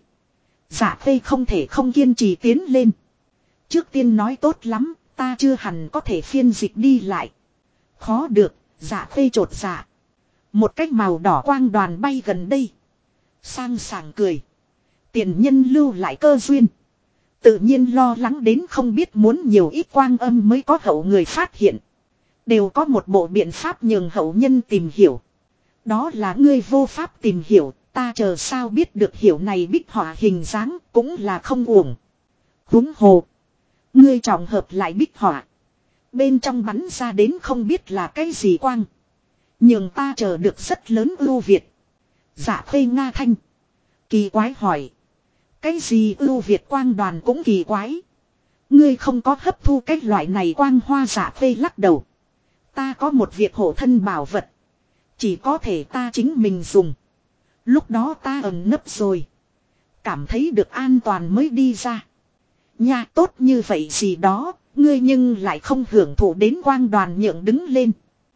Dạ Khê không thể không kiên trì tiến lên. Trước tiên nói tốt lắm, ta chưa hẳn có thể phiên dịch đi lại. Khó được, Dạ Khê trột dạ. Một cách màu đỏ quang đoàn bay gần đây. Sang sảng cười. Tiền nhân lưu lại cơ duyên. Tự nhiên lo lắng đến không biết muốn nhiều ít quang âm mới có hậu người phát hiện. Đều có một bộ biện pháp nhường hậu nhân tìm hiểu. Đó là ngươi vô pháp tìm hiểu, ta chờ sao biết được hiểu này bích họa hình dáng cũng là không uổng. Huống hồ. Ngươi trọng hợp lại bích họa. Bên trong bắn ra đến không biết là cái gì quang. Nhường ta chờ được rất lớn ưu việt. Dạ Khê nga thanh. Kỳ quái hỏi. Cái gì ưu việt quang đoàn cũng kỳ quái. Ngươi không có hấp thu cái loại này quang hoa. Dạ Khê lắc đầu. Ta có một việc hộ thân bảo vật. Chỉ có thể ta chính mình dùng. Lúc đó ta ẩn nấp rồi. Cảm thấy được an toàn mới đi ra. Nha tốt như vậy gì đó. Ngươi nhưng lại không hưởng thụ đến quang đoàn nhượng đứng lên.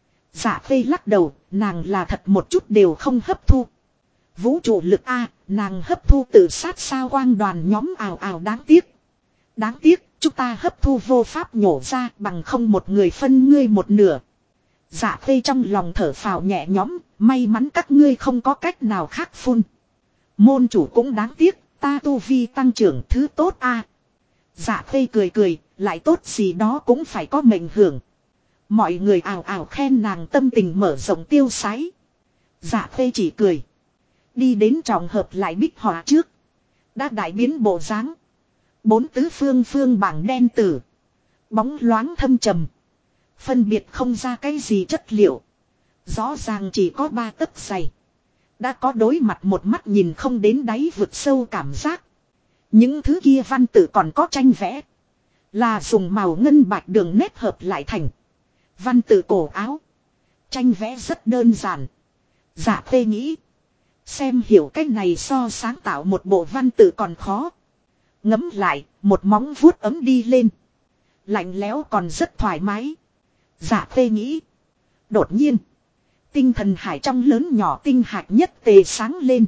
Dạ Khê lắc đầu. Nàng là thật một chút đều không hấp thu. Vũ trụ lực A. Nàng hấp thu tự sát sao. Quang đoàn nhóm ào ào đáng tiếc. Đáng tiếc chúng ta hấp thu vô pháp nhổ ra bằng không một người phân ngươi một nửa. Dạ Khê trong lòng thở phào nhẹ nhõm, may mắn các ngươi không có cách nào khác phun. Môn chủ cũng đáng tiếc, ta tu vi tăng trưởng thứ tốt a. Dạ Khê cười cười, lại tốt gì đó cũng phải có mệnh hưởng. Mọi người ào ào khen nàng tâm tình mở rộng tiêu sái. Dạ Khê chỉ cười. Đi đến trọng hợp lại bích họa trước. Đã đại biến bộ dáng. Bốn tứ phương phương bảng đen tử. Bóng loáng thâm trầm. Phân biệt không ra cái gì chất liệu. Rõ ràng chỉ có 3 tấc dày. Đã có đối mặt một mắt nhìn không đến đáy vực sâu cảm giác. Những thứ kia văn tự còn có tranh vẽ. Là dùng màu ngân bạch đường nét hợp lại thành. Văn tự cổ áo. Tranh vẽ rất đơn giản. Dạ Khê nghĩ. Xem hiểu cách này so sáng tạo một bộ văn tự còn khó. Ngấm lại, một móng vuốt ấm đi lên. Lạnh lẽo còn rất thoải mái. Dạ Khê nghĩ. Đột nhiên. Tinh thần hải trong lớn nhỏ tinh hạt nhất tề sáng lên.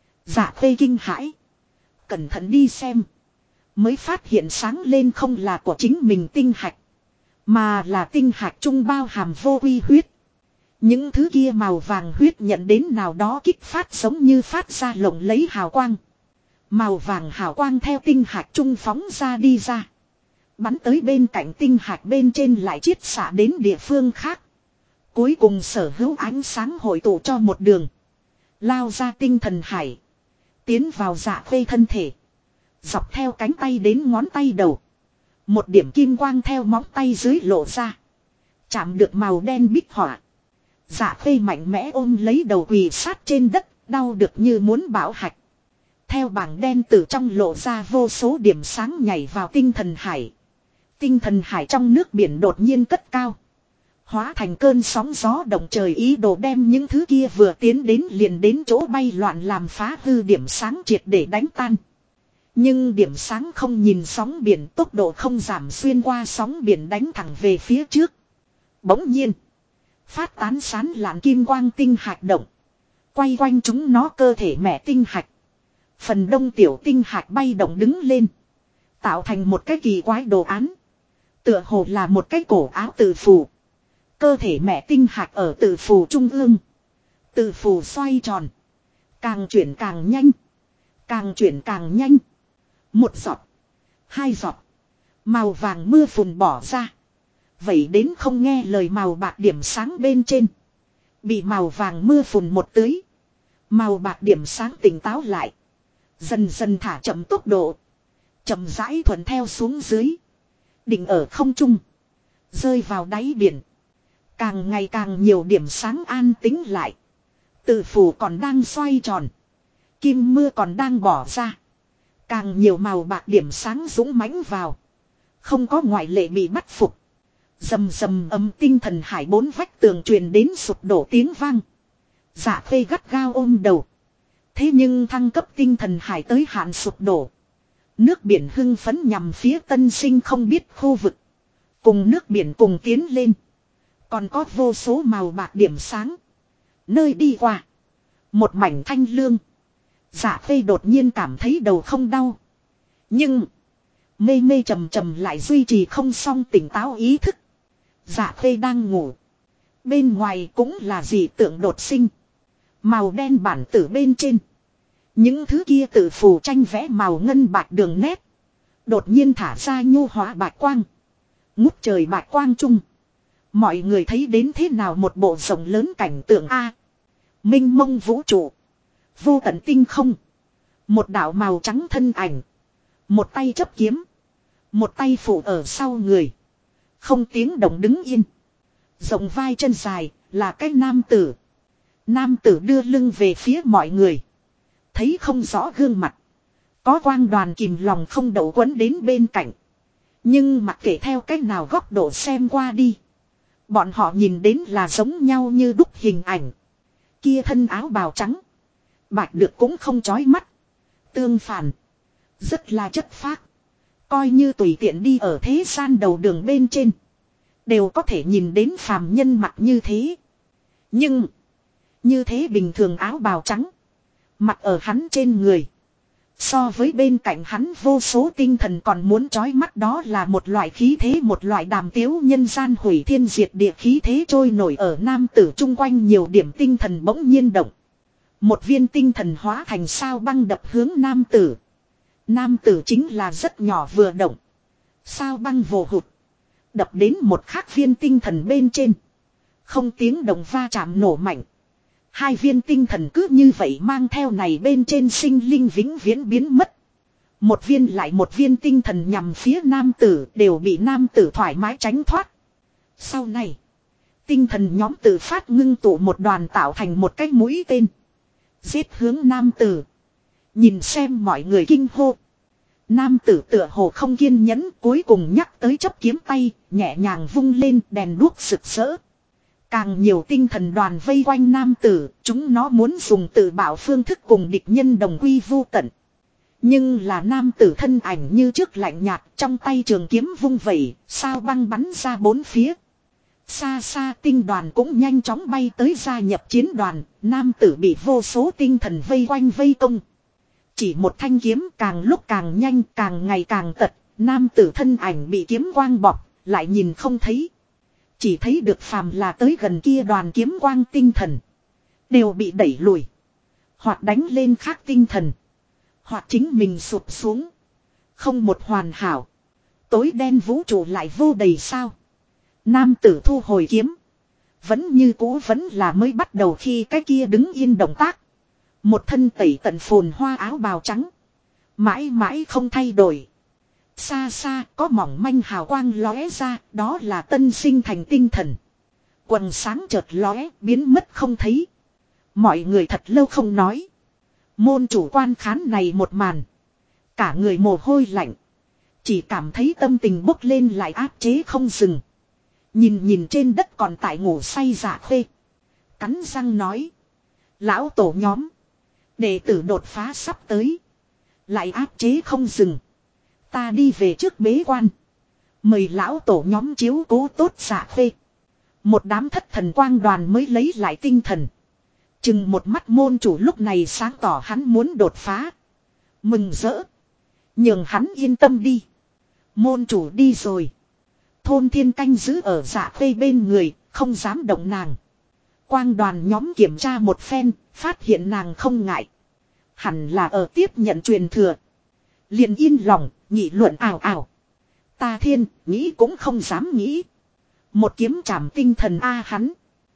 Dạ Khê kinh hãi. Cẩn thận đi xem. Mới phát hiện sáng lên không là của chính mình tinh hạch. Mà là tinh hạt trung bao hàm vô uy huyết. Những thứ kia màu vàng huyết nhận đến nào đó kích phát giống như phát ra lộng lấy hào quang. Màu vàng hào quang theo tinh hạt trung phóng ra đi ra. Bắn tới bên cạnh tinh hạt bên trên lại chiết xạ đến địa phương khác. Cuối cùng sở hữu ánh sáng hội tụ cho một đường. Lao ra tinh thần hải. Tiến vào Dạ Khê thân thể. Dọc theo cánh tay đến ngón tay đầu. Một điểm kim quang theo móng tay dưới lộ ra. Chạm được màu đen bích họa. Dạ Khê mạnh mẽ ôm lấy đầu quỳ sát trên đất. Đau được như muốn bão hạch. Theo bảng đen từ trong lộ ra vô số điểm sáng nhảy vào tinh thần hải. Tinh thần hải trong nước biển đột nhiên cất cao. Hóa thành cơn sóng gió động trời ý đồ đem những thứ kia vừa tiến đến liền đến chỗ bay loạn làm phá hư điểm sáng triệt để đánh tan. Nhưng điểm sáng không nhìn sóng biển tốc độ không giảm xuyên qua sóng biển đánh thẳng về phía trước. Bỗng nhiên. Phát tán sán lạn kim quang tinh hạch động. Quay quanh chúng nó cơ thể mẹ tinh hạch. Phần đông tiểu tinh hạch bay động đứng lên. Tạo thành một cái kỳ quái đồ án. Tựa hồ là một cái cổ áo tự phù. Cơ thể mẹ tinh hạch ở tự phù trung ương. Tự phù xoay tròn. Càng chuyển càng nhanh. Càng chuyển càng nhanh. Một giọt. Hai giọt. Màu vàng mưa phùn bỏ ra. Vậy đến không nghe lời màu bạc điểm sáng bên trên. Bị màu vàng mưa phùn một tưới. Màu bạc điểm sáng tỉnh táo lại. Dần dần thả chậm tốc độ. Chậm rãi thuận theo xuống dưới. Định ở không trung. Rơi vào đáy biển. Càng ngày càng nhiều điểm sáng an tĩnh lại. Tự phủ còn đang xoay tròn. Kim mưa còn đang bỏ ra. Càng nhiều màu bạc điểm sáng dũng mãnh vào. Không có ngoại lệ bị bắt phục. Rầm rầm âm tinh thần hải bốn vách tường truyền đến sụp đổ tiếng vang. Dạ Khê gắt gao ôm đầu. Thế nhưng thăng cấp tinh thần hải tới hạn sụp đổ. Nước biển hưng phấn nhằm phía tân sinh không biết khu vực. Cùng nước biển cùng tiến lên. Còn có vô số màu bạc điểm sáng. Nơi đi qua. Một mảnh thanh lương. Dạ Khê đột nhiên cảm thấy đầu không đau. Nhưng. Mê mê trầm trầm lại duy trì không xong tỉnh táo ý thức. Dạ Khê đang ngủ. Bên ngoài cũng là dị tượng đột sinh. Màu đen bản tử bên trên. Những thứ kia tự phù tranh vẽ màu ngân bạch đường nét. Đột nhiên thả ra nhu hóa bạch quang. Ngút trời bạch quang chung. Mọi người thấy đến thế nào một bộ rộng lớn cảnh tượng A. Minh mông vũ trụ. Vô tận tinh không. Một đạo màu trắng thân ảnh. Một tay chấp kiếm. Một tay phủ ở sau người. Không tiếng động đứng yên. Rộng vai chân dài là cái nam tử. Nam tử đưa lưng về phía mọi người. Thấy không rõ gương mặt. Có quang đoàn kìm lòng không đậu quấn đến bên cạnh. Nhưng mặc kệ theo cách nào góc độ xem qua đi. Bọn họ nhìn đến là giống nhau như đúc hình ảnh. Kia thân áo bào trắng. Bạch được cũng không chói mắt. Tương phản. Rất là chất phác. Coi như tùy tiện đi ở thế gian đầu đường bên trên. Đều có thể nhìn đến phàm nhân mặc như thế. Nhưng. Như thế bình thường áo bào trắng. Mặc ở hắn trên người. So với bên cạnh hắn vô số tinh thần còn muốn chói mắt đó là một loại khí thế, một loại đàm tiếu nhân gian hủy thiên diệt địa khí thế trôi nổi ở nam tử chung quanh nhiều điểm tinh thần bỗng nhiên động. Một viên tinh thần hóa thành sao băng đập hướng nam tử. Nam tử chính là rất nhỏ vừa động. Sao băng vồ hụt. Đập đến một khác viên tinh thần bên trên. Không tiếng động va chạm nổ mạnh. Hai viên tinh thần cứ như vậy mang theo này bên trên sinh linh vĩnh viễn biến mất. Một viên lại một viên tinh thần nhằm phía nam tử đều bị nam tử thoải mái tránh thoát. Sau này, tinh thần nhóm tự phát ngưng tụ một đoàn tạo thành một cái mũi tên. Giết hướng nam tử. Nhìn xem mọi người kinh hô. Nam tử tựa hồ không kiên nhẫn cuối cùng nhắc tới chấp kiếm tay, nhẹ nhàng vung lên đèn đuốc rực rỡ. Càng nhiều tinh thần đoàn vây quanh nam tử, chúng nó muốn dùng tự bảo phương thức cùng địch nhân đồng quy vu tận. Nhưng là nam tử thân ảnh như trước lạnh nhạt, trong tay trường kiếm vung vẩy, sao băng bắn ra bốn phía. Xa xa tinh đoàn cũng nhanh chóng bay tới gia nhập chiến đoàn, nam tử bị vô số tinh thần vây quanh vây công. Chỉ một thanh kiếm càng lúc càng nhanh, càng ngày càng tật, nam tử thân ảnh bị kiếm quang bọc, lại nhìn không thấy. Chỉ thấy được phàm là tới gần kia đoàn kiếm quang tinh thần. Đều bị đẩy lùi. Hoặc đánh lên khác tinh thần. Hoặc chính mình sụp xuống. Không một hoàn hảo. Tối đen vũ trụ lại vô đầy sao. Nam tử thu hồi kiếm. Vẫn như cũ vẫn là mới bắt đầu khi cái kia đứng yên động tác. Một thân tẩy tận phồn hoa áo bào trắng. Mãi mãi không thay đổi. Xa xa có mỏng manh hào quang lóe ra, đó là tân sinh thành tinh thần. Quần sáng chợt lóe, biến mất không thấy. Mọi người thật lâu không nói. Môn chủ quan khán này một màn. Cả người mồ hôi lạnh. Chỉ cảm thấy tâm tình bốc lên lại áp chế không dừng. Nhìn trên đất còn tại ngủ say Dạ Khê. Cắn răng nói. Lão tổ nhóm. Đệ tử đột phá sắp tới. Lại áp chế không dừng. Ta đi về trước bế quan. Mời lão tổ nhóm chiếu cố tốt Dạ Khê. Một đám thất thần quang đoàn mới lấy lại tinh thần. Chừng một mắt môn chủ lúc này sáng tỏ hắn muốn đột phá. Mừng rỡ. Nhường hắn yên tâm đi. Môn chủ đi rồi. Thôn thiên canh giữ ở Dạ Khê bên người, không dám động nàng. Quang đoàn nhóm kiểm tra một phen, phát hiện nàng không ngại. Hẳn là ở tiếp nhận truyền thừa. Liền yên lòng, nghị luận ảo ảo. Ta thiên, nghĩ cũng không dám nghĩ. Một kiếm trảm tinh thần A hắn.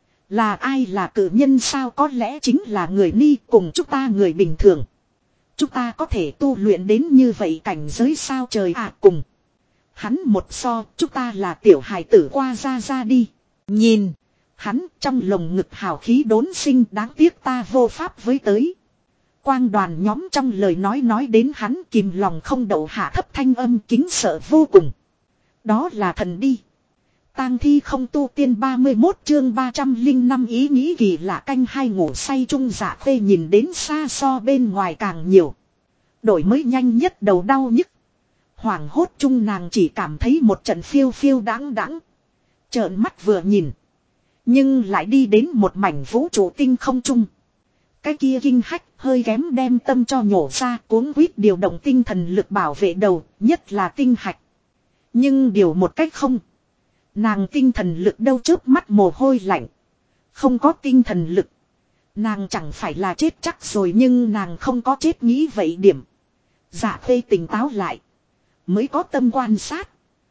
Là ai là cử nhân sao có lẽ chính là người ni cùng chúng ta người bình thường. Chúng ta có thể tu luyện đến như vậy cảnh giới sao trời ạ cùng. Hắn một so, chúng ta là tiểu hài tử qua ra đi. Nhìn, hắn trong lồng ngực hào khí đốn sinh đáng tiếc ta vô pháp với tới. Quang đoàn nhóm trong lời nói đến hắn kìm lòng không đậu hạ thấp thanh âm kính sợ vô cùng. Đó là thần đi. Tang thi không tu tiên 31 chương 305 ý nghĩ kỳ lạ canh hai ngủ say chung Dạ Khê nhìn đến xa so bên ngoài càng nhiều. Đổi mới nhanh nhất đầu đau nhức. Hoảng hốt chung nàng chỉ cảm thấy một trận phiêu phiêu đáng đáng. Trợn mắt vừa nhìn. Nhưng lại đi đến một mảnh vũ trụ tinh không chung. Cái kia kinh hách hơi kém đem tâm cho nhổ ra cuống quýt điều động tinh thần lực bảo vệ đầu, nhất là tinh hạch. Nhưng điều một cách không. Nàng tinh thần lực đâu chớp mắt mồ hôi lạnh. Không có tinh thần lực. Nàng chẳng phải là chết chắc rồi nhưng nàng không có chết nghĩ vậy điểm. Dạ Khê tỉnh táo lại. Mới có tâm quan sát.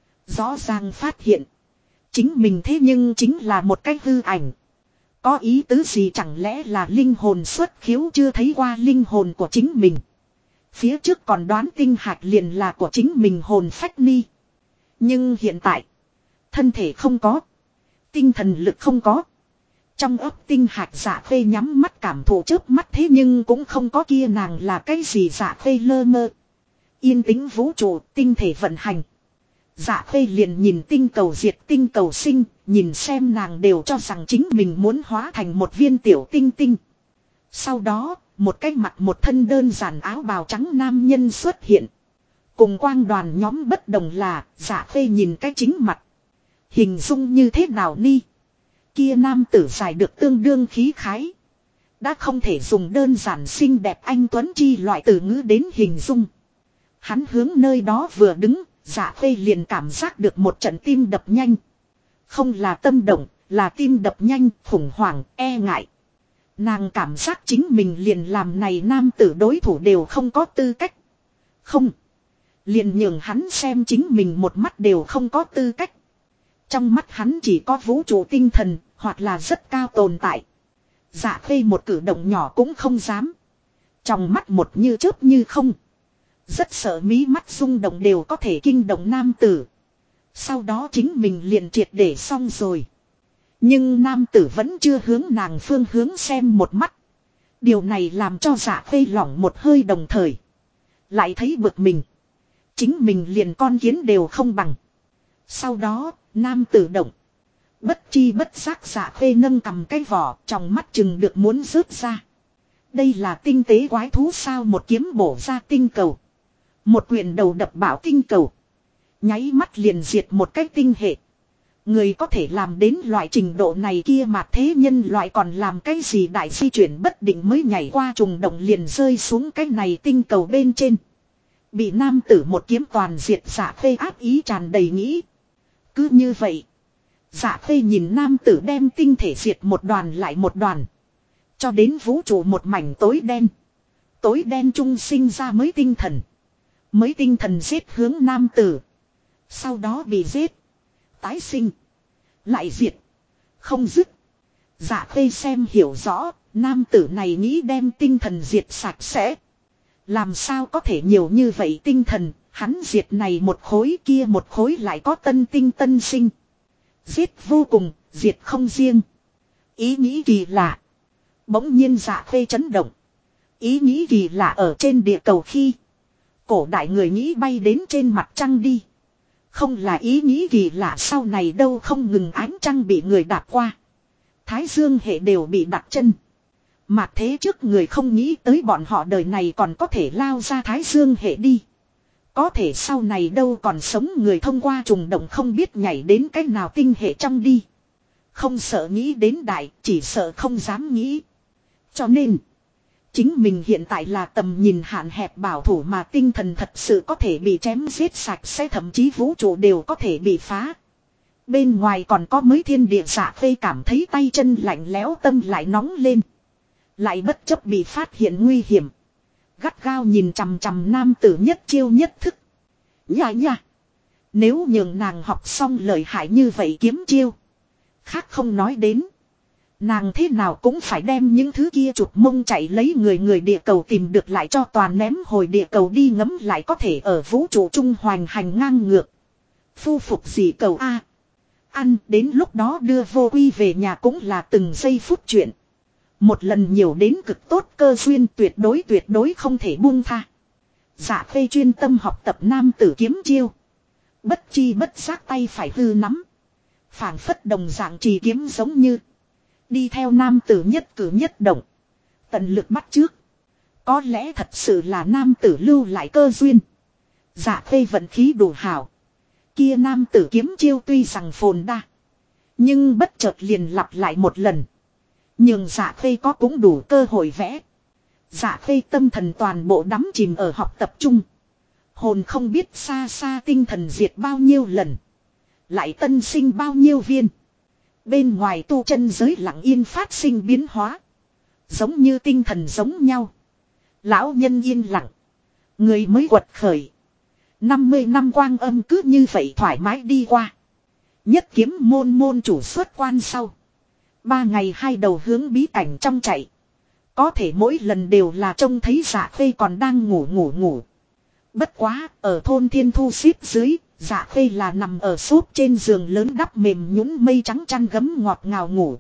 Rõ ràng phát hiện. Chính mình thế nhưng chính là một cái hư ảnh. Có ý tứ gì chẳng lẽ là linh hồn xuất khiếu chưa thấy qua linh hồn của chính mình. Phía trước còn đoán tinh hạch liền là của chính mình hồn phách ni. Nhưng hiện tại. Thân thể không có. Tinh thần lực không có. Trong ấp tinh hạch Dạ Khê nhắm mắt cảm thụ chớp mắt thế nhưng cũng không có kia nàng là cái gì Dạ Khê lơ mơ. Yên tĩnh vũ trụ tinh thể vận hành. Dạ Khê liền nhìn tinh cầu diệt tinh cầu sinh. Nhìn xem nàng đều cho rằng chính mình muốn hóa thành một viên tiểu tinh tinh. Sau đó một cái mặt một thân đơn giản áo bào trắng nam nhân xuất hiện. Cùng quang đoàn nhóm bất đồng là Dạ Khê nhìn cái chính mặt. Hình dung như thế nào ni. Kia nam tử dài được tương đương khí khái. Đã không thể dùng đơn giản xinh đẹp anh tuấn chi loại từ ngữ đến hình dung. Hắn hướng nơi đó vừa đứng, Dạ Khê liền cảm giác được một trận tim đập nhanh. Không là tâm động, là tim đập nhanh, khủng hoảng, e ngại. Nàng cảm giác chính mình liền làm này nam tử đối thủ đều không có tư cách. Không. Liền nhường hắn xem chính mình một mắt đều không có tư cách. Trong mắt hắn chỉ có vũ trụ tinh thần, hoặc là rất cao tồn tại. Dạ Khê một cử động nhỏ cũng không dám. Trong mắt một như chớp như không. Rất sợ mí mắt rung động đều có thể kinh động nam tử. Sau đó chính mình liền triệt để xong rồi. Nhưng nam tử vẫn chưa hướng nàng phương hướng xem một mắt. Điều này làm cho Dạ Khê lỏng một hơi đồng thời. Lại thấy bực mình. Chính mình liền con kiến đều không bằng. Sau đó, nam tử động. Bất chi bất giác Dạ Khê nâng cầm cái vỏ, trong mắt chừng được muốn rớt ra. Đây là tinh tế quái thú sao một kiếm bổ ra tinh cầu. Một quyền đầu đập bảo tinh cầu. Nháy mắt liền diệt một cái tinh hệ. Người có thể làm đến loại trình độ này kia mà thế nhân loại còn làm cái gì đại di chuyển bất định mới nhảy qua trùng động liền rơi xuống cái này tinh cầu bên trên. Bị nam tử một kiếm toàn diệt Dạ Khê ác ý tràn đầy nghĩ. Cứ như vậy. Dạ Khê nhìn nam tử đem tinh thể diệt một đoàn lại một đoàn. Cho đến vũ trụ một mảnh tối đen. Tối đen trung sinh ra mới tinh thần. Mới tinh thần giết hướng nam tử. Sau đó bị giết. Tái sinh. Lại diệt. Không dứt. Dạ Khê xem hiểu rõ. Nam tử này nghĩ đem tinh thần diệt sạch sẽ. Làm sao có thể nhiều như vậy tinh thần. Hắn diệt này một khối kia một khối lại có tân tinh tân sinh. Giết vô cùng. Diệt không riêng. Ý nghĩ kỳ lạ. Bỗng nhiên Dạ Khê chấn động. Ý nghĩ gì là ở trên địa cầu khi cổ đại người nghĩ bay đến trên mặt trăng đi. Không là ý nghĩ gì là sau này đâu không ngừng ánh trăng bị người đạp qua. Thái dương hệ đều bị đặt chân. Mà thế trước người không nghĩ tới bọn họ đời này còn có thể lao ra thái dương hệ đi. Có thể sau này đâu còn sống người thông qua trùng động không biết nhảy đến cách nào tinh hệ trong đi. Không sợ nghĩ đến đại, chỉ sợ không dám nghĩ. Cho nên, chính mình hiện tại là tầm nhìn hạn hẹp bảo thủ mà tinh thần thật sự có thể bị chém giết sạch sẽ, thậm chí vũ trụ đều có thể bị phá. Bên ngoài còn có mới thiên địa. Dạ Khê cảm thấy tay chân lạnh lẽo, tâm lại nóng lên. Lại bất chấp bị phát hiện nguy hiểm. Gắt gao nhìn chằm chằm nam tử nhất chiêu nhất thức. Nha. Nếu nhường nàng học xong lợi hại như vậy kiếm chiêu. Khác không nói đến. Nàng thế nào cũng phải đem những thứ kia chụp mông chạy lấy người địa cầu tìm được lại cho toàn ném hồi địa cầu đi, ngấm lại có thể ở vũ trụ trung hoành hành ngang ngược. Phu phục gì cầu A. Ăn đến lúc đó đưa vô quy về nhà cũng là từng giây phút chuyện. Một lần nhiều đến cực tốt cơ duyên, tuyệt đối không thể buông tha. Dạ Khê chuyên tâm học tập nam tử kiếm chiêu. Bất chi bất giác tay phải hư nắm. Phảng phất đồng dạng trì kiếm giống như. Đi theo nam tử nhất cử nhất động. Tận lực bắt trước. Có lẽ thật sự là nam tử lưu lại cơ duyên. Dạ Khê vận khí đủ hảo. Kia nam tử kiếm chiêu tuy rằng phồn đa. Nhưng bất chợt liền lặp lại một lần. Nhưng Dạ Khê có cũng đủ cơ hội vẽ. Dạ Khê tâm thần toàn bộ đắm chìm ở học tập trung. Hồn không biết xa xa tinh thần diệt bao nhiêu lần. Lại tân sinh bao nhiêu viên. Bên ngoài tu chân giới lặng yên phát sinh biến hóa. Giống như tinh thần giống nhau. Lão nhân yên lặng. Người mới quật khởi. 50 năm quang âm cứ như vậy thoải mái đi qua. Nhất kiếm môn chủ xuất quan sau. 3 ngày 2 đầu hướng bí cảnh trong chạy. Có thể mỗi lần đều là trông thấy Dạ Khê còn đang ngủ. Bất quá, ở thôn Thiên Thu xếp dưới, Dạ Khê là nằm ở xốp trên giường lớn đắp mềm nhũn mây trắng chăn gấm ngọt ngào ngủ.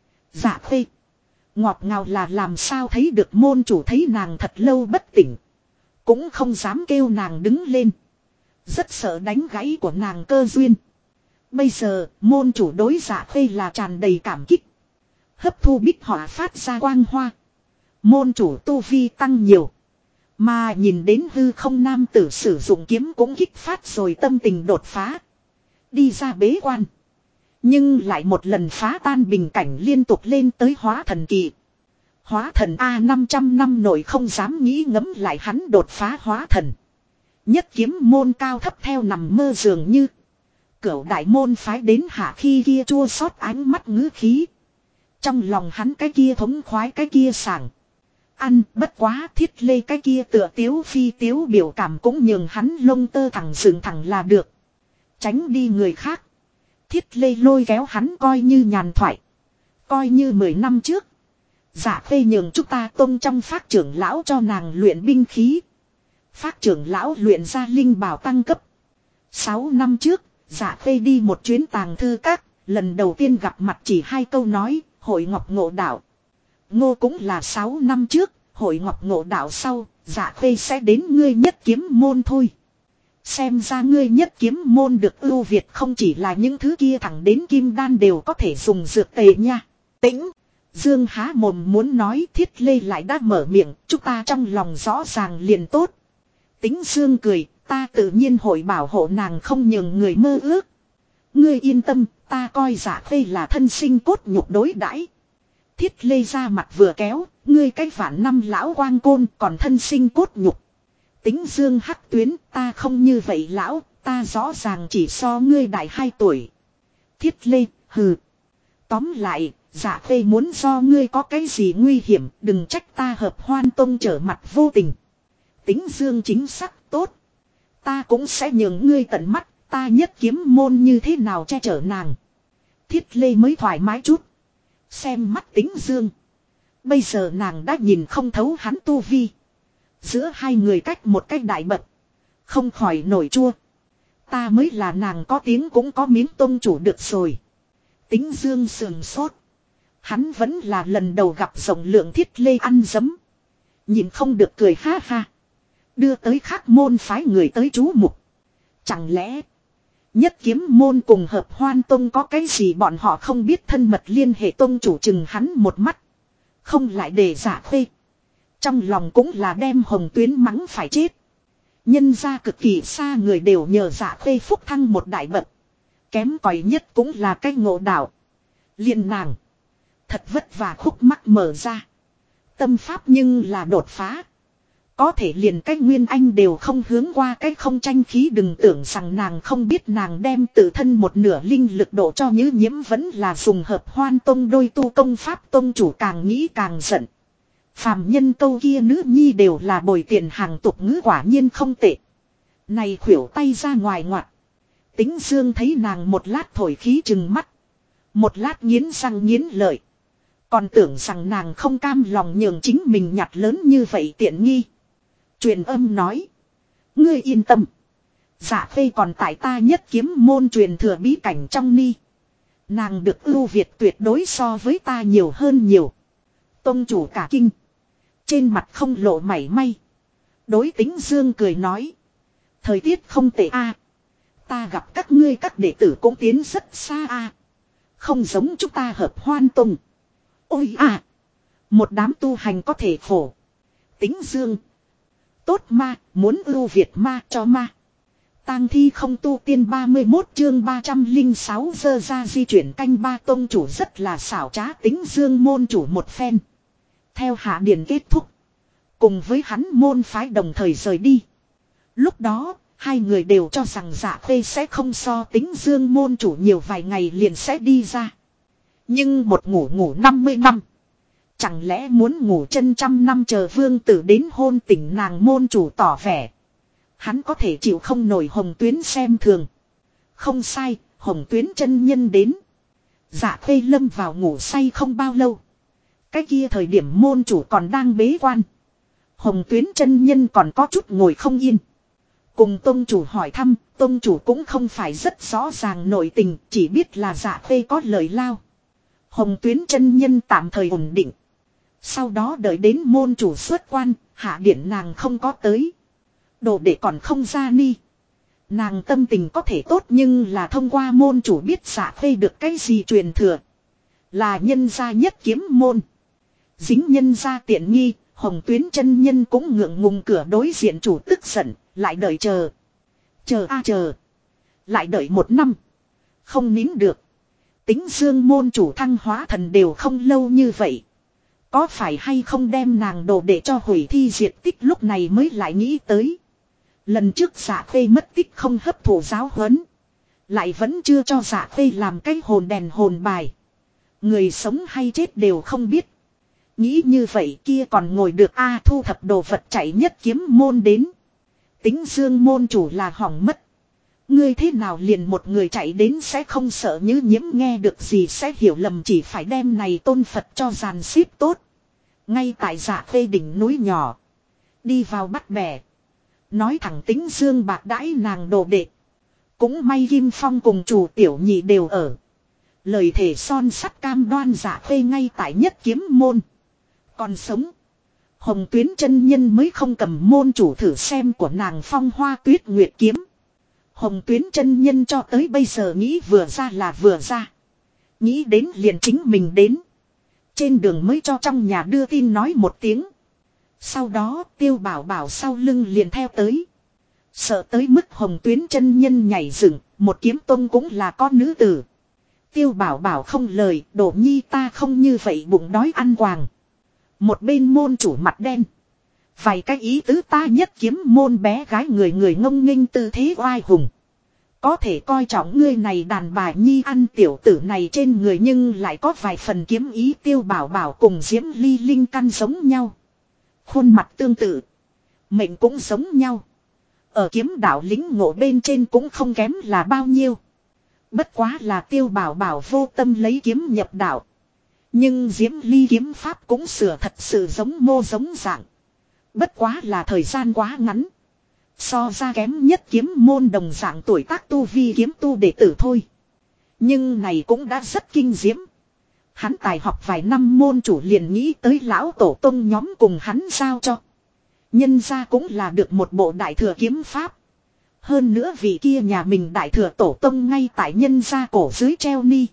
Dạ Khê. Ngọt ngào là làm sao thấy được môn chủ thấy nàng thật lâu bất tỉnh. Cũng không dám kêu nàng đứng lên. Rất sợ đánh gãy của nàng cơ duyên. Bây giờ, môn chủ đối Dạ Khê là tràn đầy cảm kích. Hấp thu bích họa phát ra quang hoa. Môn chủ tu vi tăng nhiều. Mà nhìn đến hư không nam tử sử dụng kiếm cũng kích phát rồi tâm tình đột phá. Đi ra bế quan. Nhưng lại một lần phá tan bình cảnh liên tục lên tới hóa thần kỳ. Hóa thần A 500 năm nổi không dám nghĩ ngấm lại hắn đột phá hóa thần. Nhất kiếm môn cao thấp theo nằm mơ dường như. Cửu đại môn phái đến hạ khi kia chua xót ánh mắt ngữ khí. Trong lòng hắn cái kia thống khoái cái kia sảng. Ăn bất quá Thiết Lê cái kia tựa tiếu phi tiếu biểu cảm cũng nhường hắn lông tơ thẳng dựng thẳng là được. Tránh đi người khác. Thiết Lê lôi kéo hắn coi như nhàn thoại. Coi như 10 năm trước. Dạ Khê nhường chúng ta tông trong Phác trưởng lão cho nàng luyện binh khí. Phác trưởng lão luyện ra linh bảo tăng cấp. 6 năm trước, Dạ Khê đi một chuyến tàng thư các, lần đầu tiên gặp mặt chỉ 2 câu nói, hội ngọc ngộ đạo. Ngô cũng là 6 năm trước, hội ngọc ngộ đạo sau, Dạ Khê sẽ đến ngươi nhất kiếm môn thôi. Xem ra ngươi nhất kiếm môn được ưu việt không chỉ là những thứ kia thẳng đến kim đan đều có thể dùng dược tề nha. Tĩnh, Dương há mồm muốn nói Thiết Lê lại đã mở miệng, chúng ta trong lòng rõ ràng liền tốt. Tĩnh Dương cười, ta tự nhiên hội bảo hộ nàng không nhường người mơ ước. Ngươi yên tâm, ta coi Dạ Khê là thân sinh cốt nhục đối đãi. Thiết Lê ra mặt vừa kéo, ngươi cái vạn năm lão quang côn còn thân sinh cốt nhục. Tĩnh Dương hắc tuyến, ta không như vậy lão, ta rõ ràng chỉ so ngươi đại 2 tuổi. Thiết Lê, hừ. Tóm lại, Dạ Khê muốn do ngươi có cái gì nguy hiểm, đừng trách ta hợp hoan tông trở mặt vô tình. Tĩnh Dương chính xác tốt. Ta cũng sẽ nhường ngươi tận mắt, ta nhất kiếm môn như thế nào che chở nàng. Thiết Lê mới thoải mái chút. Xem mắt Tĩnh Dương. Bây giờ nàng đã nhìn không thấu hắn tu vi. Giữa hai người cách một cách đại bậc. Không khỏi nổi chua. Ta mới là nàng có tiếng cũng có miếng tông chủ được rồi. Tĩnh Dương sườn sốt. Hắn vẫn là lần đầu gặp rộng lượng thiết lê ăn dấm. Nhìn không được cười ha ha. Đưa tới khác môn phái người tới chú mục. Chẳng lẽ Nhất Kiếm môn cùng Hợp Hoan tông có cái gì bọn họ không biết, thân mật liên hệ tông chủ chừng hắn một mắt. Không lại để Dạ Khuê. Trong lòng cũng là đem Hồng Tuyến mắng phải chết. Nhân ra cực kỳ xa người đều nhờ Dạ Khuê phúc thăng một đại bậc. Kém cỏi nhất cũng là cái ngộ đạo. Liền nàng. Thật vất vả khúc mắc mở ra. Tâm pháp nhưng là đột phá. Có thể liền cái Nguyên Anh đều không hướng qua cái không tranh khí, đừng tưởng rằng nàng không biết nàng đem tự thân một nửa linh lực độ cho Nhữ Nhiễm vẫn là dùng Hợp Hoan tông đôi tu công pháp, tông chủ càng nghĩ càng giận. Phàm nhân câu kia nữ nhi đều là bồi tiền hàng tục ngữ, quả nhiên không tệ. Này khuỷu tay ra ngoài ngoặt. Tính Dương thấy nàng một lát thổi khí chừng mắt. Một lát nghiến răng nghiến lợi. Còn tưởng rằng nàng không cam lòng nhường chính mình nhặt lớn như vậy tiện nghi. Truyền âm nói. Ngươi yên tâm. Dạ Khê còn tại ta Nhất Kiếm môn truyền thừa bí cảnh trong ni. Nàng được ưu việt tuyệt đối so với ta nhiều hơn nhiều. Tông chủ cả kinh. Trên mặt không lộ mảy may. Đối Tính Dương cười nói. Thời tiết không tệ a. Ta gặp các ngươi các đệ tử cũng tiến rất xa a. Không giống chúng ta Hợp Hoan tông. Ôi à. Một đám tu hành có thể khổ. Tính Dương. Tốt ma, muốn ưu việt ma cho ma. Tang thi không tu tiên 31 chương 306 giờ ra di chuyển canh ba, tông chủ rất là xảo trá. Tính Dương môn chủ một phen. Theo hạ điền kết thúc. Cùng với hắn môn phái đồng thời rời đi. Lúc đó, hai người đều cho rằng Dạ Khê sẽ không so Tính Dương môn chủ nhiều vài ngày liền sẽ đi ra. Nhưng một ngủ 50 năm. Chẳng lẽ muốn ngủ chân 100 năm chờ vương tử đến hôn tỉnh nàng, môn chủ tỏ vẻ. Hắn có thể chịu không nổi Hồng Tuyến xem thường. Không sai, Hồng Tuyến chân nhân đến. Dạ Khê lâm vào ngủ say không bao lâu. Cái kia thời điểm môn chủ còn đang bế quan. Hồng Tuyến chân nhân còn có chút ngồi không yên. Cùng tông chủ hỏi thăm, tông chủ cũng không phải rất rõ ràng nội tình, chỉ biết là Dạ Khê có lời lao. Hồng Tuyến chân nhân tạm thời ổn định. Sau đó đợi đến môn chủ xuất quan, hạ điển nàng không có tới. Đồ đệ còn không ra ni. Nàng tâm tình có thể tốt, nhưng là thông qua môn chủ biết Dạ Khê được cái gì truyền thừa. Là nhân gia Nhất Kiếm môn. Dính nhân gia tiện nghi, Hồng Tuyến chân nhân cũng ngượng ngùng cửa đối diện chủ tức giận, lại đợi chờ. Chờ a chờ. Lại đợi 1 năm. Không nín được. Tính Dương môn chủ thăng hóa thần đều không lâu như vậy. Có phải hay không đem nàng đồ để cho hủy thi diệt tích, lúc này mới lại nghĩ tới. Lần trước Dạ Khê mất tích không hấp thụ giáo huấn. Lại vẫn chưa cho Dạ Khê làm cái hồn đèn hồn bài. Người sống hay chết đều không biết. Nghĩ như vậy kia còn ngồi được a, thu thập đồ vật chạy Nhất Kiếm môn đến. Tính Dương môn chủ là hỏng mất. Ngươi thế nào liền một người chạy đến sẽ không sợ Nhữ Nhiễm nghe được gì sẽ hiểu lầm, chỉ phải đem này tôn Phật cho dàn xếp tốt. Ngay tại Dạ Khê đỉnh núi nhỏ. Đi vào bắt bẻ. Nói thẳng Tính Dương bạc đãi nàng đồ đệ. Cũng may Kim Phong cùng chủ tiểu nhị đều ở. Lời thể son sắt cam đoan Dạ Khê ngay tại Nhất Kiếm môn. Còn sống. Hồng Tuyến chân nhân mới không cầm môn chủ thử xem của nàng Phong Hoa Tuyết Nguyệt kiếm. Hồng Tuyến chân nhân cho tới bây giờ nghĩ vừa ra là vừa ra. Nghĩ đến liền chính mình đến. Trên đường mới cho trong nhà đưa tin nói một tiếng. Sau đó Tiêu Bảo Bảo sau lưng liền theo tới. Sợ tới mức Hồng Tuyến chân nhân nhảy dựng, một kiếm tông cũng là con nữ tử. Tiêu Bảo Bảo không lời, Đỗ nhi ta không như vậy bụng đói ăn quàng. Một bên môn chủ mặt đen. Vài cái ý tứ ta Nhất Kiếm môn bé gái người người ngông nghênh tư thế oai hùng. Có thể coi trọng ngươi này đàn bà nhi ăn tiểu tử này trên người, nhưng lại có vài phần kiếm ý. Tiêu Bảo Bảo cùng Diễm Ly Linh căn giống nhau. Khuôn mặt tương tự. Mệnh cũng giống nhau. Ở kiếm đạo lính ngộ bên trên cũng không kém là bao nhiêu. Bất quá là Tiêu Bảo Bảo vô tâm lấy kiếm nhập đạo. Nhưng Diễm Ly kiếm pháp cũng sửa thật sự giống mô giống dạng. Bất quá là thời gian quá ngắn. So ra kém Nhất Kiếm môn đồng dạng tuổi tác tu vi kiếm tu đệ tử thôi. Nhưng này cũng đã rất kinh diễm. Hắn tài học vài năm môn chủ liền nghĩ tới lão tổ tông nhóm cùng hắn giao cho. Nhân ra cũng là được một bộ đại thừa kiếm pháp. Hơn nữa vị kia nhà mình đại thừa tổ tông ngay tại nhân gia cổ dưới treo ni.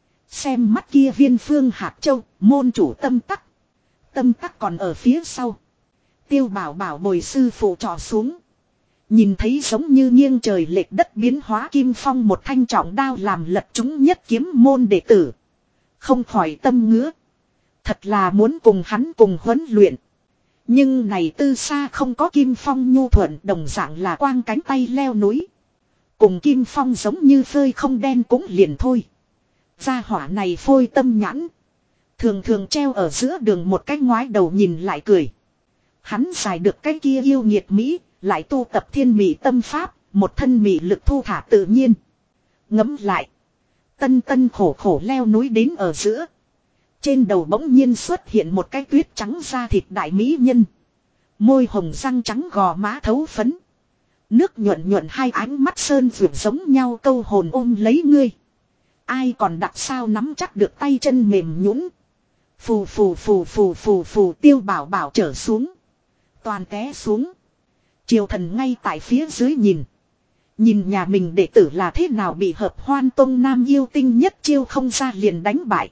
Xem mắt kia viên phương hạt châu, môn chủ tâm tắc. Tâm tắc còn ở phía sau. Tiêu bảo bảo bồi sư phụ trò xuống. Nhìn thấy giống như nghiêng trời lệch đất biến hóa kim phong một thanh trọng đao làm lật chúng nhất kiếm môn đệ tử. Không khỏi tâm ngứa. Thật là muốn cùng hắn cùng huấn luyện. Nhưng này tư xa không có kim phong nhu thuận đồng dạng là quang cánh tay leo núi. Cùng kim phong giống như phơi không đen cũng liền thôi. Gia hỏa này phôi tâm nhãn. Thường thường treo ở giữa đường một cái ngoái đầu nhìn lại cười. Hắn giải được cái kia yêu nghiệt Mỹ, lại tu tập thiên mỹ tâm pháp, một thân mỹ lực thu thả tự nhiên. Ngẫm lại. Tân tân khổ khổ leo núi đến ở giữa. Trên đầu bỗng nhiên xuất hiện một cái tuyết trắng da thịt đại mỹ nhân. Môi hồng răng trắng gò má thấu phấn. Nước nhuận nhuận hai ánh mắt sơn vượt giống nhau câu hồn ôm lấy ngươi. Ai còn đặt sao nắm chắc được tay chân mềm nhũn. Phù phù phù phù phù phù Tiêu bảo bảo trở xuống. Toàn té xuống. Triều thần ngay tại phía dưới nhìn. Nhìn nhà mình đệ tử là thế nào bị hợp hoan tông nam yêu tinh nhất chiêu không ra liền đánh bại.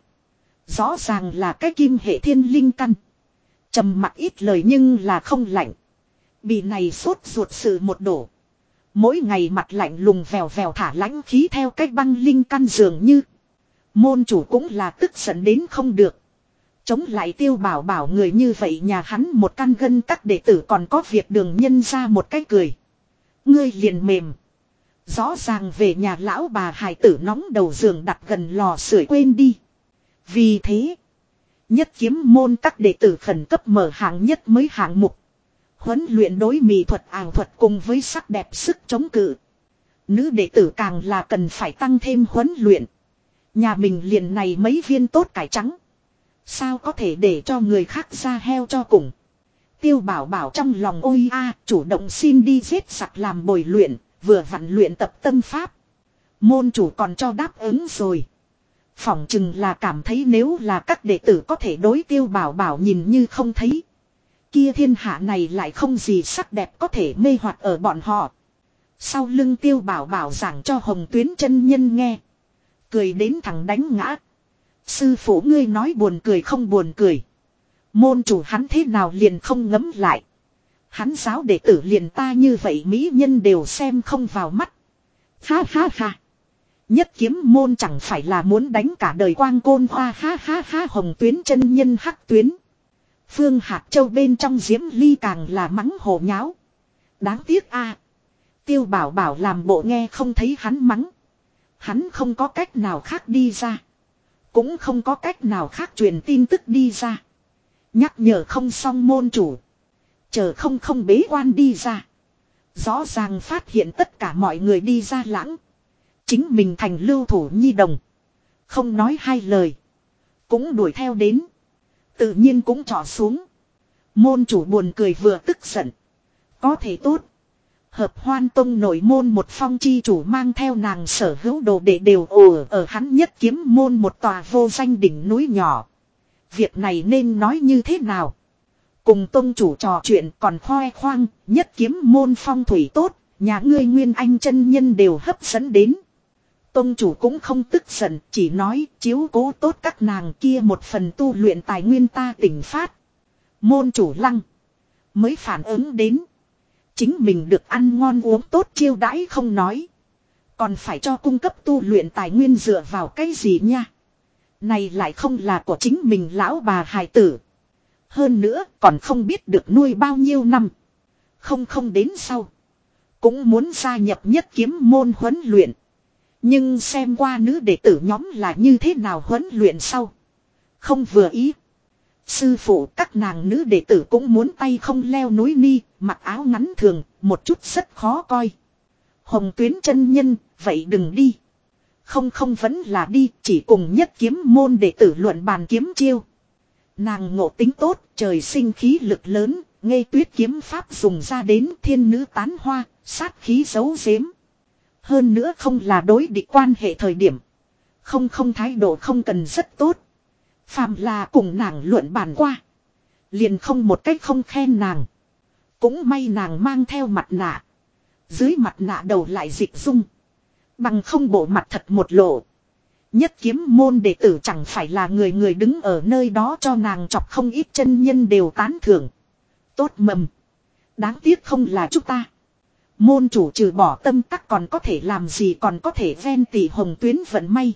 Rõ ràng là cái kim hệ thiên linh căn. Trầm mặc ít lời nhưng là không lạnh. Bị này sốt ruột sự một đổ. Mỗi ngày mặt lạnh lùng vèo vèo thả lãnh khí theo cách băng linh căn dường như. Môn chủ cũng là tức giận đến không được. Chống lại Tiêu bảo bảo người như vậy nhà hắn một căn gân các đệ tử còn có việc đường nhân ra một cái cười. Ngươi liền mềm. Rõ ràng về nhà lão bà hài tử nóng đầu giường đặt gần lò sưởi quên đi. Vì thế, nhất kiếm môn các đệ tử khẩn cấp mở hạng nhất mới hạng mục. Huấn luyện đối mỹ thuật ảo thuật cùng với sắc đẹp sức chống cự. Nữ đệ tử càng là cần phải tăng thêm huấn luyện. Nhà mình liền này mấy viên tốt cải trắng. Sao có thể để cho người khác ra heo cho cùng. Tiêu bảo bảo trong lòng ôi chủ động xin đi giết giặc làm bồi luyện, vừa vặn luyện tập tâm pháp. Môn chủ còn cho đáp ứng rồi. Phỏng chừng là cảm thấy nếu là các đệ tử có thể đối Tiêu bảo bảo nhìn như không thấy. Kia thiên hạ này lại không gì sắc đẹp có thể mê hoặc ở bọn họ. Sau lưng Tiêu bảo bảo giảng cho Hồng Tuyến chân nhân nghe. Cười đến thằng đánh ngã. Sư phụ ngươi nói buồn cười không buồn cười. Môn chủ hắn thế nào liền không ngấm lại. Hắn giáo đệ tử liền ta như vậy mỹ nhân đều xem không vào mắt. Ha ha ha. Nhất kiếm môn chẳng phải là muốn đánh cả đời quang côn hoa ha ha ha Hồng Tuyến chân nhân hắc tuyến. Phương Hạt Châu bên trong Diễm Ly càng là mắng hồ nháo. Đáng tiếc Tiêu bảo bảo làm bộ nghe không thấy hắn mắng. Hắn không có cách nào khác đi ra. Cũng không có cách nào khác truyền tin tức đi ra. Nhắc nhở không xong môn chủ. Chờ không bế quan đi ra. Rõ ràng phát hiện tất cả mọi người đi ra lãng. Chính mình thành lưu thủ nhi đồng. Không nói hai lời. Cũng đuổi theo đến. Tự nhiên cũng trỏ xuống. Môn chủ buồn cười vừa tức giận. Có thể tốt. Hợp hoan tông nội môn một phong chi chủ mang theo nàng sở hữu đồ đệ đều ở hắn nhất kiếm môn một tòa vô danh đỉnh núi nhỏ. Việc này nên nói như thế nào? Cùng tông chủ trò chuyện còn khoe khoang, nhất kiếm môn phong thủy tốt, nhà ngươi Nguyên Anh chân nhân đều hấp dẫn đến. Tông chủ cũng không tức giận, chỉ nói chiếu cố tốt các nàng kia một phần tu luyện tài nguyên ta tỉnh phát. Môn chủ lăng mới phản ứng đến. Chính mình được ăn ngon uống tốt chiêu đãi không nói. Còn phải cho cung cấp tu luyện tài nguyên dựa vào cái gì nha. Này lại không là của chính mình lão bà hài tử. Hơn nữa còn không biết được nuôi bao nhiêu năm. Không đến sau. Cũng muốn gia nhập nhất kiếm môn huấn luyện. Nhưng xem qua nữ đệ tử nhóm là như thế nào huấn luyện sau. Không vừa ý. Sư phụ các nàng nữ đệ tử cũng muốn tay không leo núi ni, mặc áo ngắn thường, một chút rất khó coi. Hồng Tuyến chân nhân, vậy đừng đi. Không vẫn là đi, chỉ cùng nhất kiếm môn đệ tử luận bàn kiếm chiêu. Nàng ngộ tính tốt, trời sinh khí lực lớn, ngây tuyết kiếm pháp dùng ra đến thiên nữ tán hoa, sát khí giấu giếm. Hơn nữa không là đối địch quan hệ thời điểm. Không thái độ không cần rất tốt. Phàm là cùng nàng luận bàn qua. Liền không một cách không khen nàng. Cũng may nàng mang theo mặt nạ. Dưới mặt nạ đầu lại dịch dung. Bằng không bộ mặt thật một lộ. Nhất kiếm môn đệ tử chẳng phải là người người đứng ở nơi đó cho nàng chọc không ít chân nhân đều tán thưởng. Tốt mầm. Đáng tiếc không là chúng ta. Môn chủ trừ bỏ tâm tắc còn có thể làm gì, còn có thể ven tỉ hồng tuyến vận may.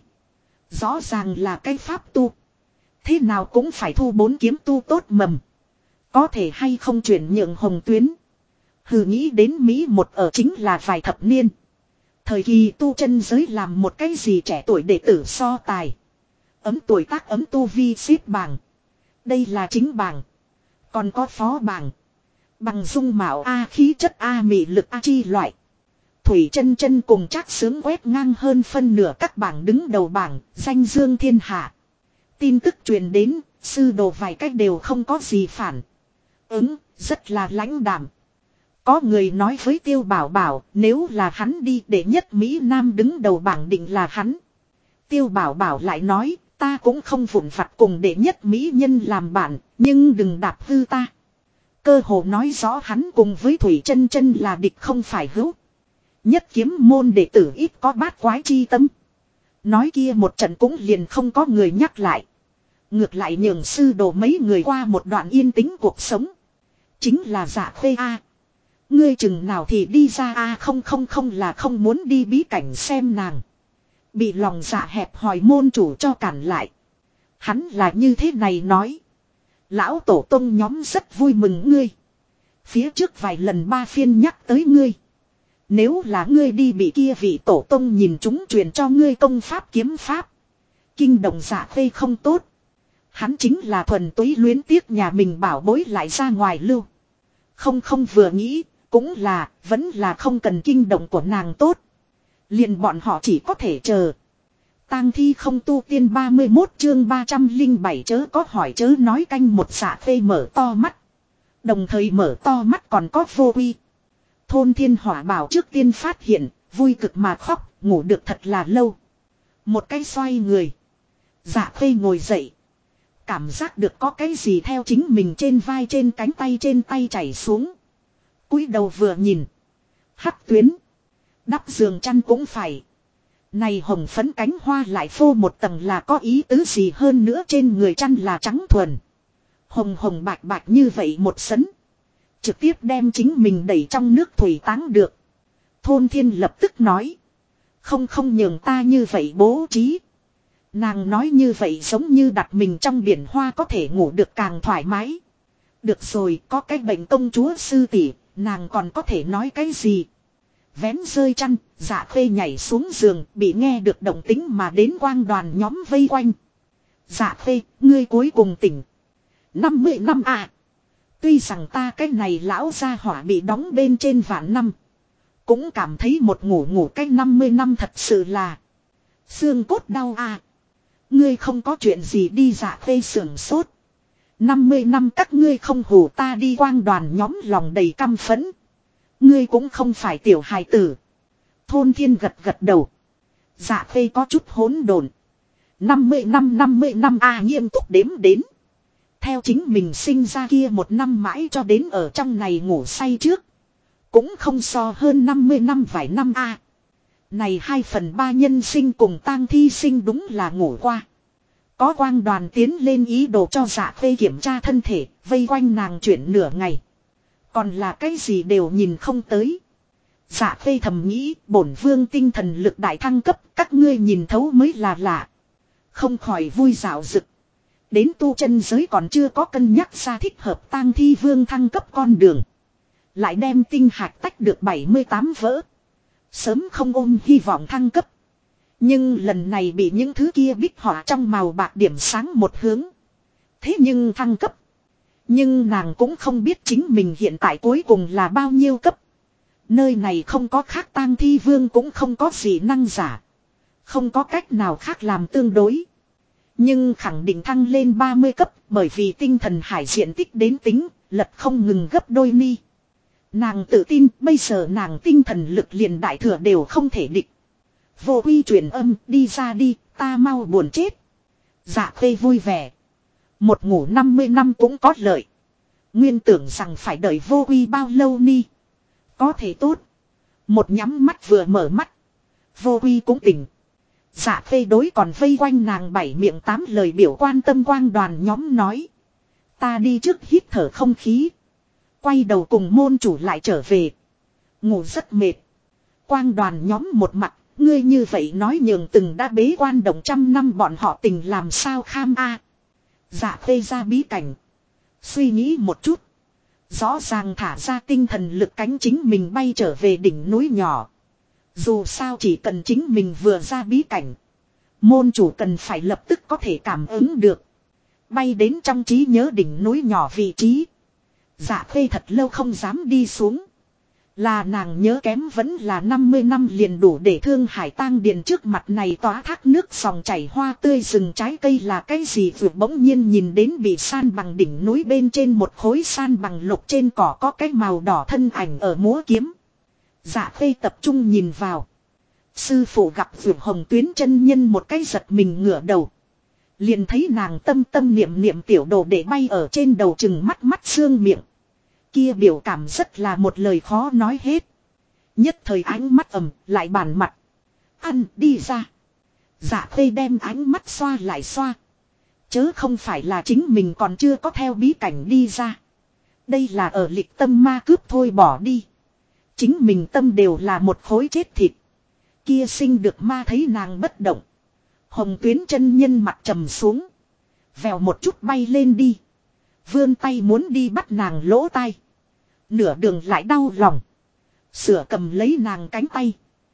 Rõ ràng là cái pháp tu. Thế nào cũng phải thu 4 kiếm tu tốt mầm. Có thể hay không chuyển nhượng hồng tuyến. Hừ, nghĩ đến Mỹ một ở chính là vài thập niên. Thời kỳ tu chân giới làm một cái gì trẻ tuổi đệ tử so tài. Ấm tuổi tác ấm tu vi xếp bảng. Đây là chính bảng. Còn có phó bảng. Bằng dung mạo A, khí chất A, mị lực A chi loại. Thủy chân chân cùng Trác Sướng quét ngang hơn phân nửa các bảng đứng đầu bảng, danh dương thiên hạ. Tin tức truyền đến, sư đồ vài cách đều không có gì phản ứng, rất là lãnh đạm. Có người nói với Tiêu Bảo Bảo, nếu là hắn đi để nhất Mỹ Nam đứng đầu bảng định là hắn. Tiêu Bảo Bảo lại nói, ta cũng không vụn vặt cùng để nhất Mỹ nhân làm bạn, nhưng đừng đạp hư ta. Cơ hồ nói rõ hắn cùng với Thủy chân chân là địch không phải hữu. Nhất kiếm môn đệ tử ít có bát quái chi tâm. Nói kia một trận cũng liền không có người nhắc lại. Ngược lại nhường sư đồ mấy người qua một đoạn yên tĩnh cuộc sống. Chính là Dạ Khê A. Ngươi chừng nào thì đi ra A, không là không muốn đi bí cảnh xem nàng. Bị lòng dạ hẹp hòi môn chủ cho cản lại. Hắn là như thế này nói. Lão tổ tông nhóm rất vui mừng ngươi. Phía trước vài lần 3 phiên nhắc tới ngươi. Nếu là ngươi đi bị kia vị tổ tông nhìn chúng truyền cho ngươi công pháp kiếm pháp. Kinh động Dạ Khê không tốt. Hắn chính là thuần túy luyến tiếc nhà mình bảo bối lại ra ngoài lưu. Không vừa nghĩ, cũng là, vẫn là không cần kinh động của nàng tốt. Liền bọn họ chỉ có thể chờ. Tang thi không tu tiên 31 chương 307 chớ có hỏi chớ nói canh một. Dạ Khê mở to mắt. Đồng thời mở to mắt còn có Vô Uy. Thôn Thiên Hỏa Bảo trước tiên phát hiện, vui cực mà khóc, ngủ được thật là lâu. Một cái xoay người. Dạ Khê ngồi dậy. Cảm giác được có cái gì theo chính mình trên vai trên cánh tay trên tay chảy xuống. Cúi đầu vừa nhìn. Hắc tuyến. Đắp giường chăn cũng phải. Này hồng phấn cánh hoa lại phô một tầng là có ý tứ gì hơn nữa, trên người chăn là trắng thuần. Hồng bạch bạch như vậy một sấn. Trực tiếp đem chính mình đẩy trong nước thủy táng được. Thôn Thiên lập tức nói. Không nhường ta như vậy bố trí. Nàng nói như vậy giống như đặt mình trong biển hoa có thể ngủ được càng thoải mái. Được rồi, có cái bệnh công chúa sư tỷ, nàng còn có thể nói cái gì. Vén rơi chăn, Dạ Khê nhảy xuống giường, bị nghe được động tính mà đến quang đoàn nhóm vây quanh. Dạ Khê, ngươi cuối cùng tỉnh. 50 năm à. Tuy rằng ta cái này lão gia hỏa bị đóng bên trên vạn năm. Cũng cảm thấy một ngủ cái 50 năm thật sự là xương cốt đau à. Ngươi không có chuyện gì đi. Dạ Khê sưởng sốt. 50 năm các ngươi không hù ta đi. Quang đoàn nhóm lòng đầy căm phẫn. Ngươi cũng không phải tiểu hài tử. Thôn Thiên gật đầu. Dạ Khê có chút hỗn độn. 50 năm à, nghiêm túc đếm đến. Theo chính mình sinh ra kia một năm mãi cho đến ở trong này ngủ say trước. Cũng không so hơn 50 năm vài năm a. Này 2/3 nhân sinh cùng tang thi sinh đúng là ngủ qua. Có quang đoàn tiến lên ý đồ cho Dạ Khê kiểm tra thân thể, vây quanh nàng chuyển nửa ngày. Còn là cái gì đều nhìn không tới. Dạ Khê thầm nghĩ, bổn vương tinh thần lực đại thăng cấp, các ngươi nhìn thấu mới là lạ. Không khỏi vui dạo dực. Đến tu chân giới còn chưa có cân nhắc ra thích hợp tang thi vương thăng cấp con đường. Lại đem tinh hạch tách được 78 vỡ. Sớm không ôm hy vọng thăng cấp. Nhưng lần này bị những thứ kia bích họa trong màu bạc điểm sáng một hướng. Thế nhưng thăng cấp. Nhưng nàng cũng không biết chính mình hiện tại cuối cùng là bao nhiêu cấp. Nơi này không có khác tang thi vương cũng không có gì năng giả. Không có cách nào khác làm tương đối. Nhưng khẳng định thăng lên 30 cấp bởi vì tinh thần hải diện tích đến tính, lật không ngừng gấp đôi ni. Nàng tự tin bây giờ nàng tinh thần lực liền đại thừa đều không thể địch. Vô Uy truyền âm đi ra đi, ta mau buồn chết. Dạ Khê vui vẻ. Một ngủ 50 năm cũng có lợi. Nguyên tưởng rằng phải đợi vô quy bao lâu ni. Có thể tốt. Một nhắm mắt vừa mở mắt. Vô quy cũng tỉnh. Dạ phê đối còn vây quanh nàng bảy miệng tám lời biểu quan tâm quang đoàn nhóm nói. Ta đi trước hít thở không khí. Quay đầu cùng môn chủ lại trở về. Ngủ rất mệt. Quang đoàn nhóm một mặt. Ngươi như vậy nói nhường từng đã bế quan đồng trăm năm bọn họ tình làm sao kham a. Dạ phê ra bí cảnh. Suy nghĩ một chút. Rõ ràng thả ra tinh thần lực cánh chính mình bay trở về đỉnh núi nhỏ. Dù sao chỉ cần chính mình vừa ra bí cảnh. Môn chủ cần phải lập tức có thể cảm ứng được. Bay đến trong trí nhớ đỉnh núi nhỏ vị trí. Dạ khê thật lâu không dám đi xuống. Là nàng nhớ kém vẫn là 50 năm liền đủ để Thương Hải tang điền trước mặt này tỏa thác nước dòng chảy hoa tươi rừng trái cây là cái gì vượt bỗng nhiên nhìn đến bị san bằng đỉnh núi bên trên một khối san bằng lục trên cỏ có cái màu đỏ thân ảnh ở múa kiếm. Dạ khê tập trung nhìn vào. Sư phụ gặp vượt hồng tuyến chân nhân một cái giật mình ngửa đầu. Liền thấy nàng tâm tâm niệm niệm tiểu đồ để bay ở trên đầu chừng mắt mắt xương miệng. Kia biểu cảm rất là một lời khó nói hết. Nhất thời ánh mắt ầm lại bản mặt. Ăn đi ra. Dạ khê đem ánh mắt xoa lại xoa. Chớ không phải là chính mình còn chưa có theo bí cảnh đi ra. Đây là ở lịch tâm ma cướp thôi bỏ đi. Chính mình tâm đều là một khối chết thịt. Kia sinh được ma thấy nàng bất động. Hồng tuyến chân nhân mặt trầm xuống. Vèo một chút bay lên đi. Vươn tay muốn đi bắt nàng lỗ tai. Nửa đường lại đau lòng. Sửa cầm lấy nàng cánh tay.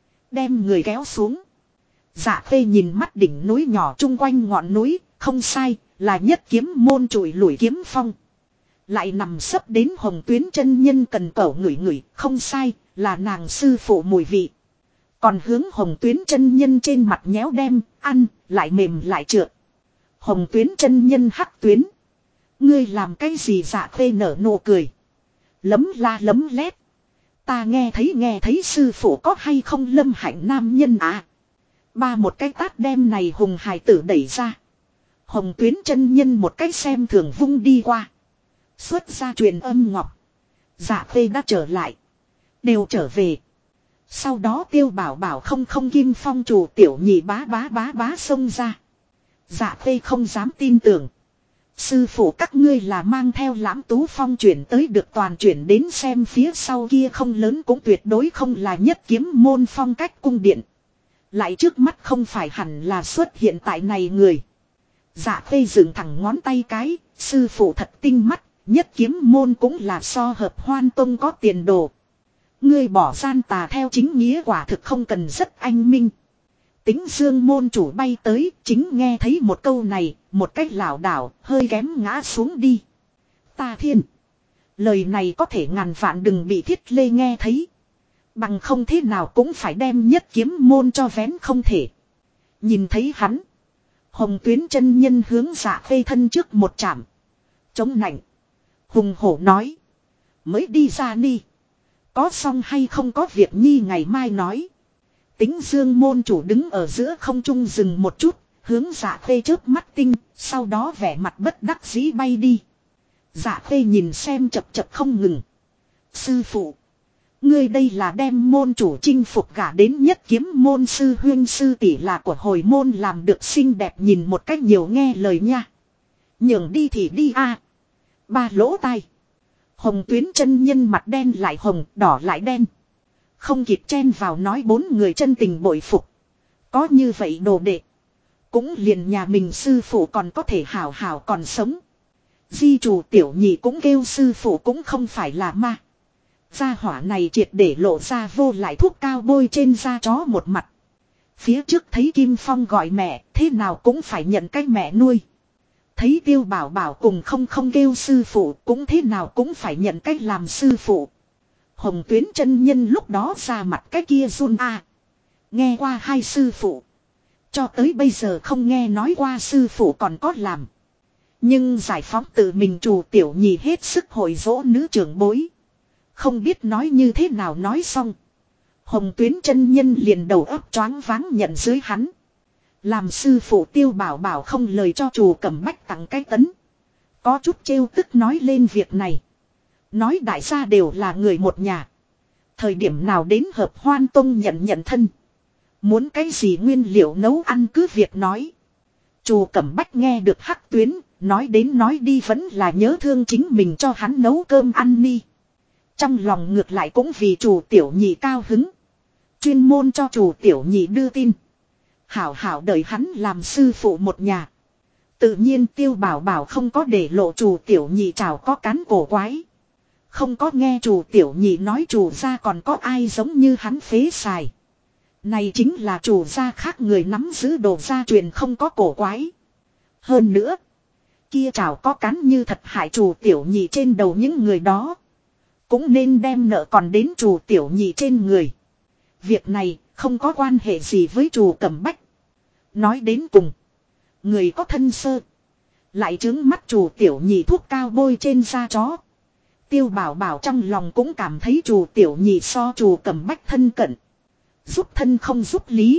Đem người kéo xuống. Dạ khê nhìn mắt đỉnh núi nhỏ chung quanh ngọn núi. Không sai là nhất kiếm môn chùi lủi kiếm phong. Lại nằm sấp đến hồng tuyến chân nhân cần cẩu ngửi ngửi. Không sai là nàng sư phụ mùi vị. Còn hướng hồng tuyến chân nhân trên mặt nhéo đem ăn lại mềm lại trượt. Hồng tuyến chân nhân hắc tuyến. Ngươi làm cái gì? Dạ khê nở nụ cười. Lấm la lấm lét. Ta nghe thấy sư phụ có hay không lâm hạnh nam nhân à. Ba một cái tát đem này hùng hài tử đẩy ra. Hồng tuyến chân nhân một cái xem thường vung đi qua. Xuất ra truyền âm ngọc. Dạ khê đã trở lại. Đều trở về. Sau đó Tiêu Bảo Bảo không Kim Phong chủ tiểu nhị bá xông ra. Dạ khê không dám tin tưởng. Sư phụ các ngươi là mang theo Lãm Tú Phong chuyển tới được toàn chuyển đến xem phía sau kia không lớn cũng tuyệt đối không là nhất kiếm môn phong cách cung điện. Lại trước mắt không phải hẳn là xuất hiện tại này người. Dạ khê dựng thẳng ngón tay cái, sư phụ thật tinh mắt, nhất kiếm môn cũng là so hợp Hoan Tông có tiền đồ. Ngươi bỏ gian tà theo chính nghĩa quả thực không cần rất anh minh. Tính Dương môn chủ bay tới, chính nghe thấy một câu này, một cách lảo đảo, hơi kém ngã xuống đi. Ta thiên! Lời này có thể ngàn vạn đừng bị Thiết Lê nghe thấy. Bằng không thế nào cũng phải đem nhất kiếm môn cho vén không thể. Nhìn thấy hắn. Hồng tuyến chân nhân hướng Dạ khê thân trước một chạm. Chống nạnh. Hùng hổ nói. Mới đi ra đi. Có xong hay không có việc nhi ngày mai nói. Tính Dương môn chủ đứng ở giữa không trung dừng một chút, hướng Dạ khê chớp mắt tinh, sau đó vẻ mặt bất đắc dĩ bay đi. Dạ khê nhìn xem chập chập không ngừng. Sư phụ, ngươi đây là đem môn chủ chinh phục gả đến nhất kiếm môn sư huyên sư tỷ là của hồi môn làm được xinh đẹp nhìn một cách nhiều nghe lời nha. Nhường đi thì đi a. Ba lỗ tai. Hồng tuyến chân nhân mặt đen lại hồng, đỏ lại đen. Không kịp chen vào nói bốn người chân tình bội phục. Có như vậy đồ đệ. Cũng liền nhà mình sư phụ còn có thể hảo hảo còn sống. Di chủ tiểu nhị cũng kêu sư phụ cũng không phải là ma. Gia hỏa này triệt để lộ ra vô lại thuốc cao bôi trên da chó một mặt. Phía trước thấy Kim Phong gọi mẹ, thế nào cũng phải nhận cái mẹ nuôi. Thấy Tiêu Bảo Bảo cùng không kêu sư phụ, cũng thế nào cũng phải nhận cách làm sư phụ. Hồng tuyến chân nhân lúc đó ra mặt cái kia run a. Nghe qua hai sư phụ. Cho tới bây giờ không nghe nói qua sư phụ còn có làm. Nhưng giải phóng tự mình chủ tiểu nhị hết sức hội dỗ nữ trưởng bối. Không biết nói như thế nào nói xong. Hồng tuyến chân nhân liền đầu óc choáng váng nhận dưới hắn. Làm sư phụ Tiêu Bảo Bảo không lời cho chủ Cẩm Bách tặng cái tấn. Có chút trêu tức nói lên việc này. Nói đại gia đều là người một nhà. Thời điểm nào đến hợp Hoan Tông nhận thân. Muốn cái gì nguyên liệu nấu ăn cứ việc nói. Chù Cẩm Bách nghe được Hắc Tuyến, nói đến nói đi vẫn là nhớ thương chính mình cho hắn nấu cơm ăn ni. Trong lòng ngược lại cũng vì Chù Tiểu Nhị cao hứng. Chuyên môn cho Chù Tiểu Nhị đưa tin. Hảo hảo đợi hắn làm sư phụ một nhà. Tự nhiên Tiêu Bảo Bảo không có để lộ Chù Tiểu Nhị chào có cán cổ quái. Không có nghe Chù Tiểu Nhị nói Chù gia còn có ai giống như hắn phế xài. Này chính là Chù gia khác người nắm giữ đồ gia truyền không có cổ quái. Hơn nữa, kia chào có cán như thật hại Chù Tiểu Nhị trên đầu những người đó. Cũng nên đem nợ còn đến Chù Tiểu Nhị trên người. Việc này không có quan hệ gì với Chù Cẩm Bách. Nói đến cùng, người có thân sơ, lại trướng mắt Chù Tiểu Nhị thuốc cao bôi trên da chó. Tiêu Bảo Bảo trong lòng cũng cảm thấy Chù Tiểu Nhị so Chù Cẩm Bách thân cận. Giúp thân không giúp lý.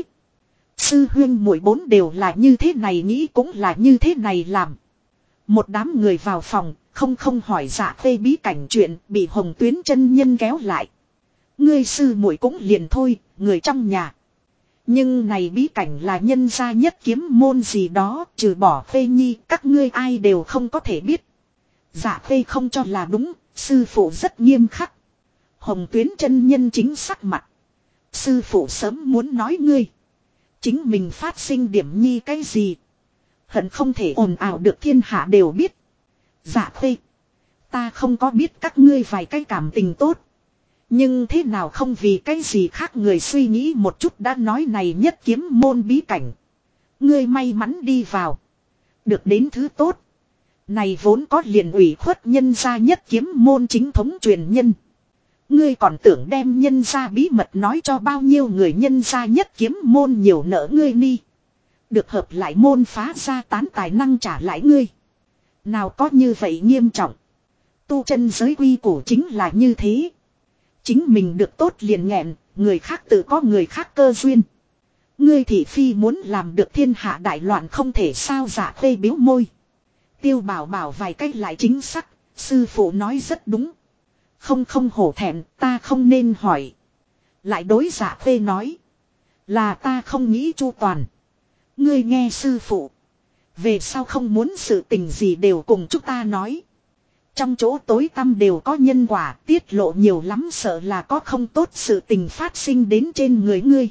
Sư huyên muội bốn đều là như thế này nghĩ cũng là như thế này làm. Một đám người vào phòng, không hỏi Dạ Khê bí cảnh chuyện, bị Hồng Tuyến chân nhân kéo lại. Ngươi sư muội cũng liền thôi, người trong nhà. Nhưng này bí cảnh là nhân gia nhất kiếm môn gì đó, trừ bỏ Khê Nhi, các ngươi ai đều không có thể biết. Dạ Khê không cho là đúng, sư phụ rất nghiêm khắc. Hồng Tuyến chân nhân chính sắc mặt. Sư phụ sớm muốn nói ngươi. Chính mình phát sinh điểm nhi cái gì. Hận không thể ồn ào được thiên hạ đều biết. Dạ Khê. Ta không có biết các ngươi vài cái cảm tình tốt. Nhưng thế nào không vì cái gì khác người suy nghĩ một chút đã nói này nhất kiếm môn bí cảnh. Ngươi may mắn đi vào. Được đến thứ tốt. Này vốn có liền ủy khuất nhân gia nhất kiếm môn chính thống truyền nhân. Ngươi còn tưởng đem nhân gia bí mật nói cho bao nhiêu người nhân gia nhất kiếm môn nhiều nợ ngươi ni. Được hợp lại môn phá ra tán tài năng trả lại ngươi. Nào có như vậy nghiêm trọng. Tu chân giới quy củ chính là như thế. Chính mình được tốt liền nghẹn, người khác tự có người khác cơ duyên. Ngươi thị phi muốn làm được thiên hạ đại loạn không thể sao Dạ Khê biếu môi. Tiêu Bảo Bảo vài cách lại chính xác, sư phụ nói rất đúng. Không hổ thẹn, ta không nên hỏi. Lại đối Dạ Khê nói. Là ta không nghĩ chu toàn. Ngươi nghe sư phụ. Về sau không muốn sự tình gì đều cùng chúng ta nói. Trong chỗ tối tăm đều có nhân quả, tiết lộ nhiều lắm sợ là có không tốt sự tình phát sinh đến trên người ngươi.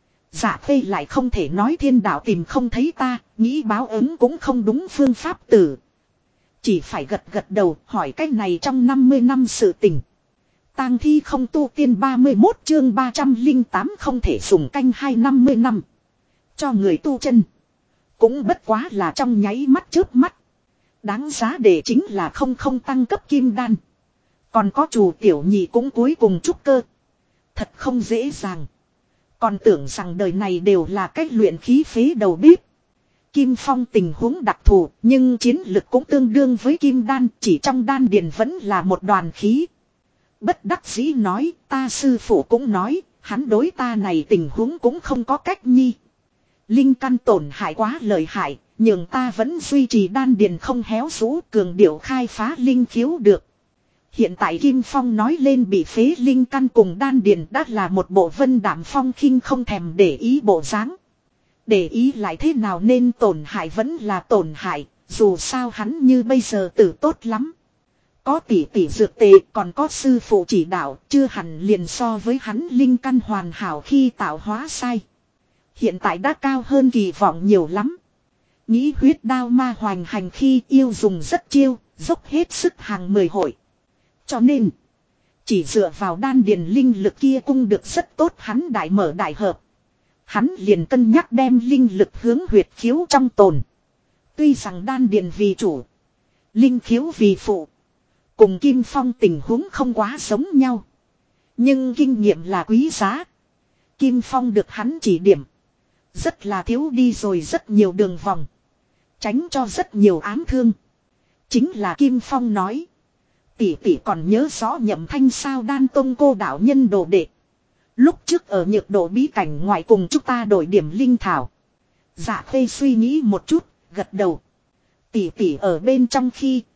Dạ Khê lại không thể nói thiên đạo tìm không thấy ta, nghĩ báo ứng cũng không đúng phương pháp tử. Chỉ phải gật đầu hỏi cái này trong 50 năm sự tình. Tang thi không tu tiên 31 chương 308 không thể dùng canh 250 năm. Cho người tu chân. Cũng bất quá là trong nháy mắt chớp mắt. Đáng giá để chính là không tăng cấp kim đan. Còn có Chù Tiểu Nhị cũng cuối cùng trúc cơ. Thật không dễ dàng. Còn tưởng rằng đời này đều là cách luyện khí phế đầu bếp. Kim Phong tình huống đặc thù nhưng chiến lực cũng tương đương với kim đan, chỉ trong đan điền vẫn là một đoàn khí. Bất đắc dĩ nói, ta sư phụ cũng nói, hắn đối ta này tình huống cũng không có cách nhi. Linh căn tổn hại quá lợi hại, nhưng ta vẫn duy trì đan điền không héo rũ, cường điệu khai phá linh khiếu được. Hiện tại Kim Phong nói lên bị phế linh căn cùng đan điền đã là một bộ vân đảm phong khinh không thèm để ý bộ dáng. Để ý lại thế nào nên tổn hại vẫn là tổn hại, dù sao hắn như bây giờ tử tốt lắm. Có tỷ tỷ dược tề còn có sư phụ chỉ đạo, chưa hẳn liền so với hắn linh căn hoàn hảo khi tạo hóa sai. Hiện tại đã cao hơn kỳ vọng nhiều lắm. Nghĩ huyết đao ma hoành hành khi yêu dùng rất chiêu, dốc hết sức hàng 10 hội. Cho nên, chỉ dựa vào đan điền linh lực kia cung được rất tốt hắn đại mở đại hợp. Hắn liền cân nhắc đem linh lực hướng huyệt khiếu trong tồn. Tuy rằng đan điền vì chủ, linh khiếu vì phụ. Cùng Kim Phong tình huống không quá giống nhau. Nhưng kinh nghiệm là quý giá. Kim Phong được hắn chỉ điểm. Rất là thiếu đi rồi rất nhiều đường vòng. Tránh cho rất nhiều ám thương. Chính là Kim Phong nói. Tỷ tỷ còn nhớ rõ Nhậm Thanh sao Đan Tông cô đạo nhân đồ đệ. Lúc trước ở nhược độ bí cảnh ngoài cùng chúng ta đổi điểm linh thảo. Dạ Khê suy nghĩ một chút, gật đầu. Tỷ tỷ ở bên trong khi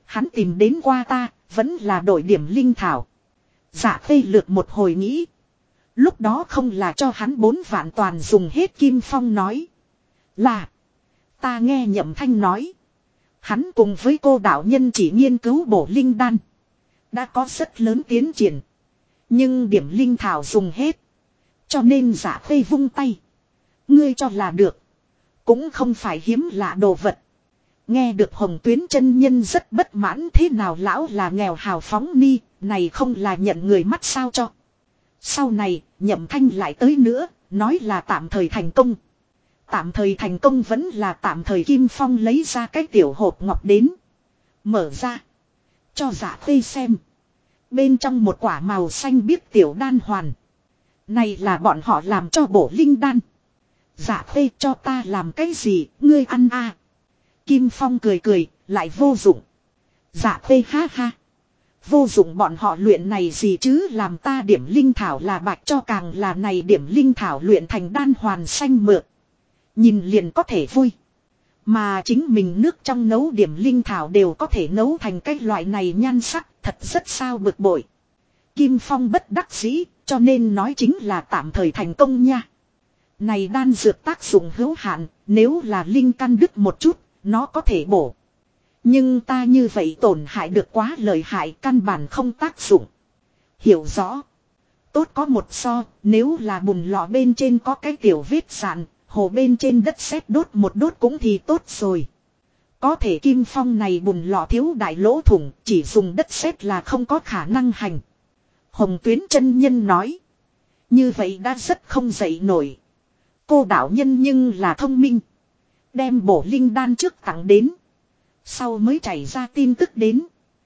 hắn tìm đến qua ta, vẫn là đổi điểm linh thảo. Dạ Khê lược một hồi nghĩ. Lúc đó không là cho hắn 4 vạn toàn dùng hết. Kim Phong nói. Là. Ta nghe Nhậm Thanh nói. Hắn cùng với cô đạo nhân chỉ nghiên cứu bổ linh đan. Đã có rất lớn tiến triển. Nhưng điểm linh thảo dùng hết. Cho nên Dạ Khê vung tay. Ngươi cho là được. Cũng không phải hiếm lạ đồ vật. Nghe được Hồng Tuyến chân nhân rất bất mãn, thế nào lão là nghèo hào phóng ni, này không là nhận người mắt sao cho. Sau này, Nhậm Thanh lại tới nữa, nói là tạm thời thành công. Tạm thời thành công vẫn là tạm thời. Kim Phong lấy ra cái tiểu hộp ngọc đến. Mở ra. Cho Dạ Khê xem. Bên trong một quả màu xanh biếc tiểu đan hoàn. Này là bọn họ làm cho bổ linh đan. Dạ Khê cho ta làm cái gì, ngươi ăn à. Kim Phong cười cười, lại vô dụng. Dạ Khê ha ha. Vô dụng bọn họ luyện này gì chứ, làm ta điểm linh thảo là bạch cho, càng là này điểm linh thảo luyện thành đan hoàn xanh mượt. Nhìn liền có thể vui. Mà chính mình nước trong nấu điểm linh thảo đều có thể nấu thành cái loại này nhan sắc, thật rất sao bực bội. Kim Phong bất đắc dĩ, cho nên nói chính là tạm thời thành công nha. Này đan dược tác dụng hữu hạn, nếu là linh căn đứt một chút, nó có thể bổ. Nhưng ta như vậy tổn hại được quá lợi hại, căn bản không tác dụng. Hiểu rõ. Tốt có một so, nếu là bùn lọ bên trên có cái tiểu vết sạn, hồ bên trên đất sét đốt một đốt cũng thì tốt rồi. Có thể Kim Phong này bùn lọ thiếu đại lỗ thủng, chỉ dùng đất sét là không có khả năng hành. Hồng Tuyến chân nhân nói. Như vậy đã rất không dậy nổi. Cô đạo nhân nhưng là thông minh. Đem bổ linh đan trước tặng đến. Sau mới chảy ra tin tức đến.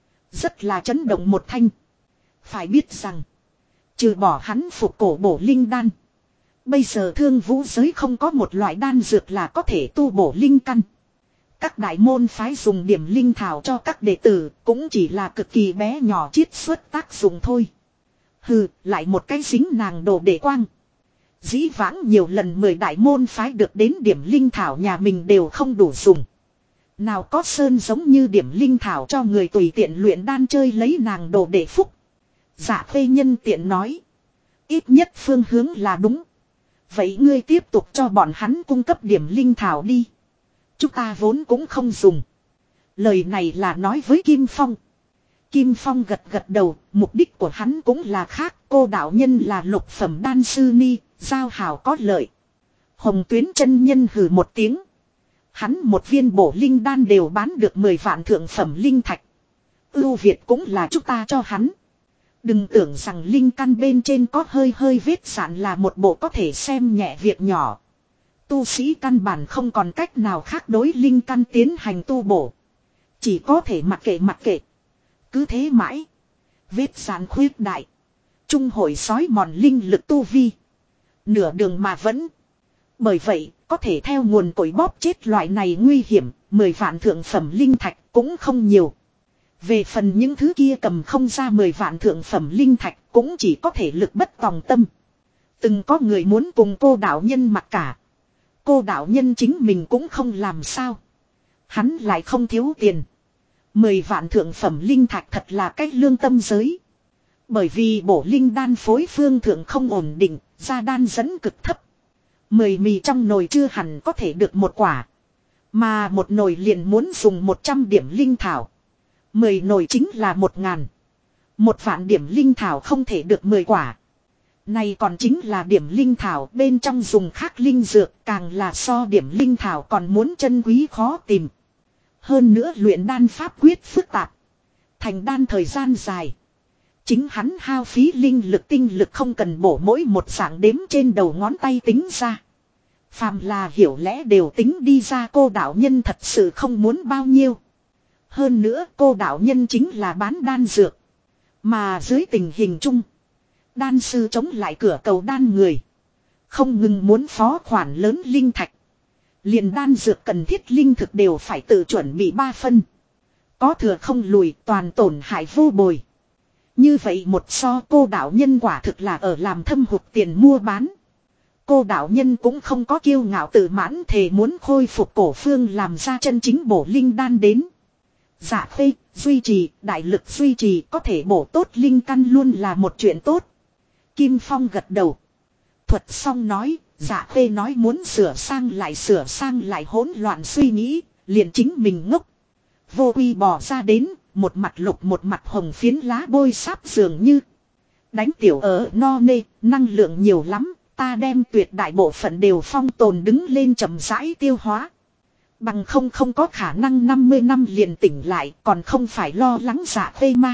Rất là chấn động một thanh. Phải biết rằng. Trừ bỏ hắn phục cổ bổ linh đan. Bây giờ thương vũ giới không có một loại đan dược là có thể tu bổ linh căn. Các đại môn phái dùng điểm linh thảo cho các đệ tử cũng chỉ là cực kỳ bé nhỏ chiết xuất tác dụng thôi. Hừ, lại một cái dính nàng đồ để quang. Dĩ vãng nhiều lần 10 đại môn phái được đến điểm linh thảo nhà mình đều không đủ dùng. Nào có sơn giống như điểm linh thảo cho người tùy tiện luyện đan chơi lấy nàng đồ để phúc. Dạ Khê nhân tiện nói. Ít nhất phương hướng là đúng. Vậy ngươi tiếp tục cho bọn hắn cung cấp điểm linh thảo đi. Chúng ta vốn cũng không dùng. Lời này là nói với Kim Phong. Kim Phong gật gật đầu, mục đích của hắn cũng là khác. Cô đạo nhân là lục phẩm đan sư ni, giao hảo có lợi. Hồng Tuyến chân nhân hừ một tiếng. Hắn một viên bổ linh đan đều bán được 10 vạn thượng phẩm linh thạch. Ưu Việt cũng là chúng ta cho hắn. Đừng tưởng rằng linh căn bên trên có hơi vết sạn là một bộ có thể xem nhẹ việc nhỏ. Tu sĩ căn bản không còn cách nào khác đối linh căn tiến hành tu bổ. Chỉ có thể mặc kệ. Cứ thế mãi. Vết sạn khuyết đại. Trung hội sói mòn linh lực tu vi. Nửa đường mà vẫn. Bởi vậy, có thể theo nguồn cội bóp chết loại này nguy hiểm, 10 vạn thượng phẩm linh thạch cũng không nhiều. Về phần những thứ kia cầm không ra 10 vạn thượng phẩm linh thạch cũng chỉ có thể lực bất tòng tâm. Từng có người muốn cùng cô đạo nhân mặc cả. Cô đạo nhân chính mình cũng không làm sao. Hắn lại không thiếu tiền. 10 vạn thượng phẩm linh thạch thật là cách lương tâm giới. Bởi vì bổ linh đan phối phương thượng không ổn định, ra đan dẫn cực thấp. 10 mì trong nồi chưa hẳn có thể được một quả. Mà một nồi liền muốn dùng 100 điểm linh thảo. 10 nồi chính là 1000. 1 vạn điểm linh thảo không thể được 10 quả. Này còn chính là điểm linh thảo, bên trong dùng khác linh dược, càng là so điểm linh thảo còn muốn chân quý khó tìm. Hơn nữa luyện đan pháp quyết phức tạp. Thành đan thời gian dài. Chính hắn hao phí linh lực tinh lực không cần bổ mỗi một dạng đếm trên đầu ngón tay tính ra. Phàm là hiểu lẽ đều tính đi ra. Cô đạo nhân thật sự không muốn bao nhiêu. Hơn nữa cô đạo nhân chính là bán đan dược. Mà dưới tình hình chung, đan sư chống lại cửa cầu đan người. Không ngừng muốn phó khoản lớn linh thạch. Liền đan dược cần thiết linh thực đều phải tự chuẩn bị 3 phân. Có thừa không lùi, toàn tổn hại vô bồi. Như vậy một so, cô đạo nhân quả thực là ở làm thâm hụt tiền mua bán. Cô đạo nhân cũng không có kiêu ngạo tự mãn thề muốn khôi phục cổ phương làm ra chân chính bổ linh đan đến. Dạ phê, duy trì, đại lực duy trì có thể bổ tốt linh căn luôn là một chuyện tốt. Kim Phong gật đầu. Thuật xong nói, dạ phê nói muốn sửa sang lại hỗn loạn suy nghĩ, liền chính mình ngốc. Vô Uy bỏ ra đến, một mặt lục một mặt hồng phiến lá bôi sáp dường như. Đánh tiểu ở no nê, năng lượng nhiều lắm, ta đem tuyệt đại bộ phận đều phong tồn đứng lên chậm rãi tiêu hóa. Bằng không có khả năng 50 năm liền tỉnh lại, còn không phải lo lắng dạ phê ma.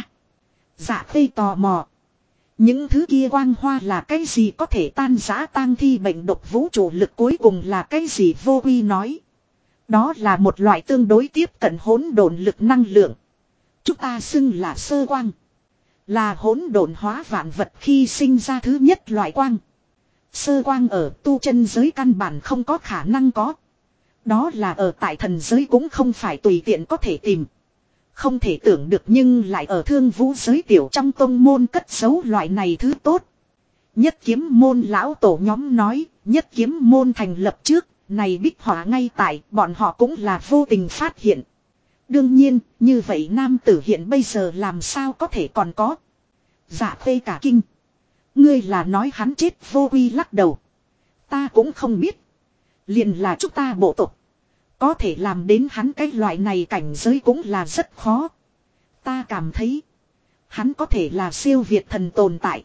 Dạ phê tò mò. Những thứ kia quang hoa là cái gì có thể tan rã tang thi bệnh độc vũ trụ lực cuối cùng là cái gì Vô Uy nói. Đó là một loại tương đối tiếp cận hỗn độn lực năng lượng. Chúng ta xưng là sơ quang. Là hỗn độn hóa vạn vật khi sinh ra thứ nhất loại quang. Sơ quang ở tu chân giới căn bản không có khả năng có. Đó là ở tại thần giới cũng không phải tùy tiện có thể tìm. Không thể tưởng được nhưng lại ở thương vũ giới tiểu trong tông môn cất giấu loại này thứ tốt. Nhất kiếm môn lão tổ nhóm nói, nhất kiếm môn thành lập trước, này bích họa ngay tại, bọn họ cũng là vô tình phát hiện. Đương nhiên, như vậy nam tử hiện bây giờ làm sao có thể còn có. Dạ phê cả kinh. Ngươi là nói hắn chết Vô Uy lắc đầu. Ta cũng không biết. Liền là chúng ta bộ tộc. Có thể làm đến hắn cái loại này cảnh giới cũng là rất khó. Ta cảm thấy. Hắn có thể là siêu việt thần tồn tại.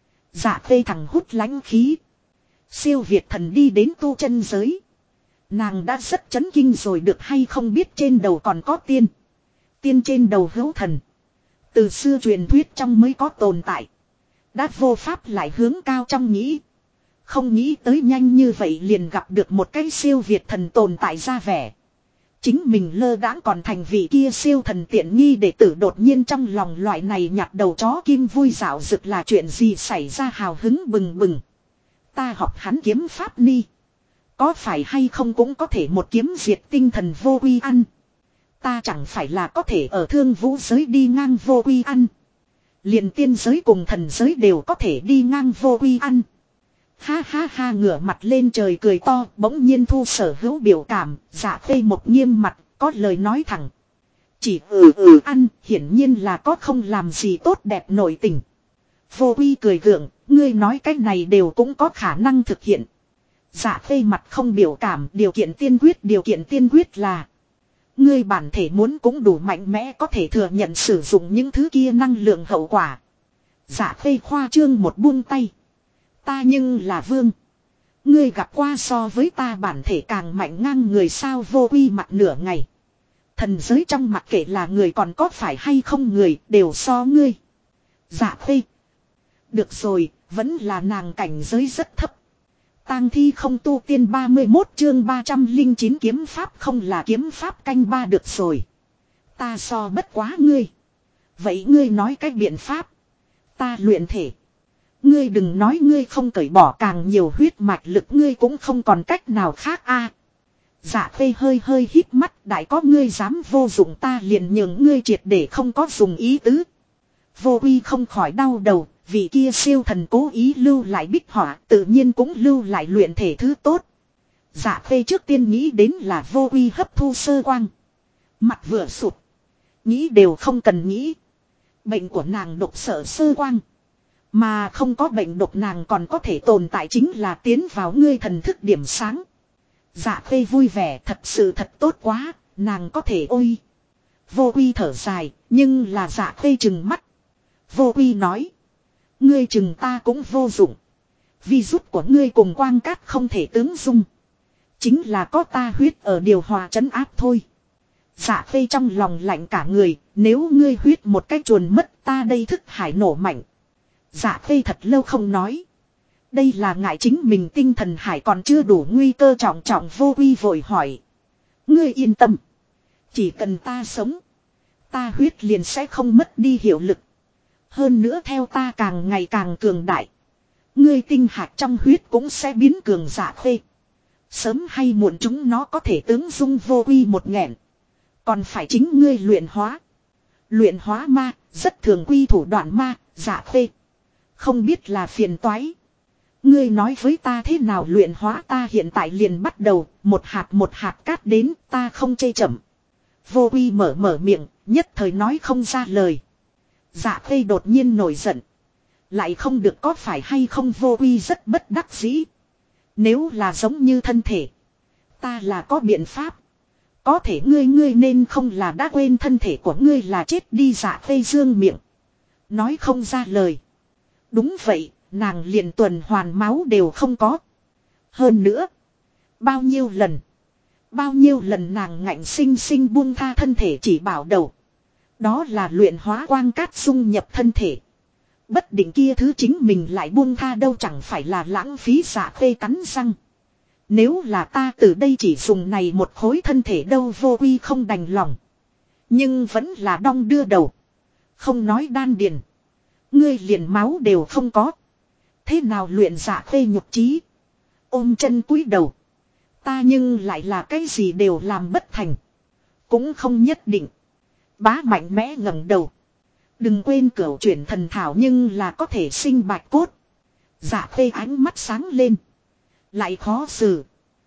Dạ phê thằng hút lãnh khí. Siêu việt thần đi đến tu chân giới. Nàng đã rất chấn kinh rồi được hay không biết trên đầu còn có tiên. Tiên trên đầu hữu thần. Từ xưa truyền thuyết trong mới có tồn tại. Đã vô pháp lại hướng cao trong nghĩ. Không nghĩ tới nhanh như vậy liền gặp được một cái siêu việt thần tồn tại ra vẻ. Chính mình lơ đãng còn thành vị kia siêu thần tiện nghi đệ tử đột nhiên trong lòng loại này nhặt đầu chó kim vui dạo rực là chuyện gì xảy ra hào hứng bừng bừng. Ta học hắn kiếm pháp ni. Có phải hay không cũng có thể một kiếm diệt tinh thần Vô Uy ăn. Ta chẳng phải là có thể ở thương vũ giới đi ngang Vô Uy ăn. Liền tiên giới cùng thần giới đều có thể đi ngang Vô Uy ăn. Ha ha ha ngửa mặt lên trời cười to bỗng nhiên thu sở hữu biểu cảm. Dạ phê một nghiêm mặt có lời nói thẳng. Chỉ ăn hiển nhiên là có không làm gì tốt đẹp nội tình. Vô Uy cười gượng. Ngươi nói cái này đều cũng có khả năng thực hiện. Dạ phê mặt không biểu cảm điều kiện tiên quyết là. Ngươi bản thể muốn cũng đủ mạnh mẽ có thể thừa nhận sử dụng những thứ kia năng lượng hậu quả. Dạ phê khoa trương một buông tay. Ta nhưng là vương. Ngươi gặp qua so với ta bản thể càng mạnh ngang người sao Vô Uy mặt nửa ngày. Thần giới trong mặt kể là người còn có phải hay không người đều so ngươi. Dạ phê. Được rồi, vẫn là nàng cảnh giới rất thấp. Tang thi không tu tiên 31 chương 309 kiếm pháp không là kiếm pháp canh ba được rồi. Ta so bất quá ngươi. Vậy ngươi nói cách biện pháp. Ta luyện thể. Ngươi đừng nói ngươi không cởi bỏ càng nhiều huyết mạch lực ngươi cũng không còn cách nào khác a. Dạ phê hơi hít mắt đại có ngươi dám vô dụng ta liền nhường ngươi triệt để không có dùng ý tứ. Vô Uy không khỏi đau đầu. Vị kia siêu thần cố ý lưu lại bích họa tự nhiên cũng lưu lại luyện thể thứ tốt. Dạ phê trước tiên nghĩ đến là Vô Uy hấp thu sơ quang. Mặt vừa sụp. Nghĩ đều không cần nghĩ. Bệnh của nàng độc sợ sơ quang. Mà không có bệnh độc nàng còn có thể tồn tại chính là tiến vào ngươi thần thức điểm sáng. Dạ phê vui vẻ thật sự thật tốt quá. Nàng có thể ôi. Vô Uy thở dài nhưng là dạ phê trừng mắt. Vô Uy nói. Ngươi chừng ta cũng vô dụng. Virus của ngươi cùng quang cát không thể tướng dung. Chính là có ta huyết ở điều hòa trấn áp thôi. Dạ phê trong lòng lạnh cả người. Nếu ngươi huyết một cách chuồn mất ta đây thức hải nổ mạnh. Dạ phê thật lâu không nói. Đây là ngại chính mình tinh thần hải còn chưa đủ nguy cơ trọng trọng Vô Uy vội hỏi. Ngươi yên tâm. Chỉ cần ta sống. Ta huyết liền sẽ không mất đi hiệu lực. Hơn nữa theo ta càng ngày càng cường đại. Ngươi tinh hạt trong huyết cũng sẽ biến cường dạ phê. Sớm hay muộn chúng nó có thể tướng dung Vô Uy một nghẹn. Còn phải chính ngươi luyện hóa. Luyện hóa ma, rất thường quy thủ đoạn ma, dạ phê. Không biết là phiền toái. Ngươi nói với ta thế nào luyện hóa ta hiện tại liền bắt đầu, một hạt cát đến, ta không chê chậm. Vô Uy mở miệng, Nhất thời nói không ra lời. Dạ Khê đột nhiên nổi giận. Lại không được có phải hay không Vô Uy rất bất đắc dĩ. Nếu là giống như thân thể. Ta là có biện pháp. Có thể ngươi nên không là đã quên thân thể của ngươi là chết đi. Dạ Khê dương miệng. Nói không ra lời. Đúng vậy, nàng liền tuần hoàn máu đều không có. Hơn nữa. Bao nhiêu lần nàng ngạnh sinh sinh buông tha thân thể chỉ bảo đầu. Đó là luyện hóa quang cát dung nhập thân thể. Bất định kia thứ chính mình lại buông tha đâu chẳng phải là lãng phí. Dạ Khê cắn răng. Nếu là ta từ đây chỉ dùng này một khối thân thể đâu. Vô Uy không đành lòng. Nhưng vẫn là đong đưa đầu. Không nói đan điền. Ngươi liền máu đều không có. Thế nào luyện. Dạ Khê nhục trí. Ôm chân cúi đầu. Ta nhưng lại là cái gì đều làm bất thành. Cũng không nhất định. Bá mạnh mẽ ngẩng đầu. Đừng quên cửu chuyển thần thảo nhưng là có thể sinh bạch cốt. Dạ Khê ánh mắt sáng lên. Lại khó xử.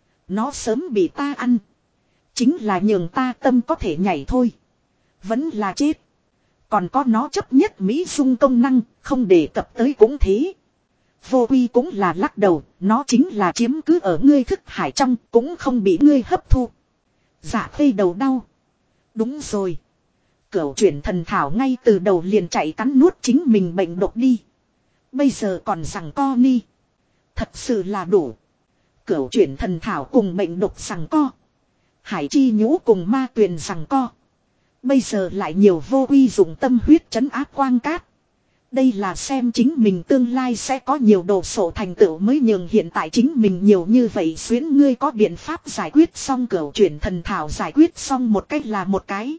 Nó sớm bị ta ăn. Chính là nhường ta tâm có thể nhảy thôi. Vẫn là chết. Còn có nó chấp nhất mỹ dung công năng. Không đề cập tới cũng thế. Vô Uy cũng là lắc đầu. Nó chính là chiếm cứ ở ngươi thức hải trong. Cũng không bị ngươi hấp thu. Dạ Khê đầu đau. Đúng rồi. Cửu chuyển thần thảo ngay từ đầu liền chạy cắn nuốt chính mình bệnh độc đi. Bây giờ còn rằng co ni. Thật sự là đủ. Cửu chuyển thần thảo cùng bệnh độc rằng co. Hải chi nhũ cùng ma tuyền rằng co. Bây giờ lại nhiều Vô Uy dùng tâm huyết trấn áp quang cát. Đây là xem chính mình tương lai sẽ có nhiều đồ sộ thành tựu mới nhường hiện tại chính mình nhiều như vậy. Xuyến ngươi có biện pháp giải quyết xong cửu chuyển thần thảo giải quyết xong một cách là một cái.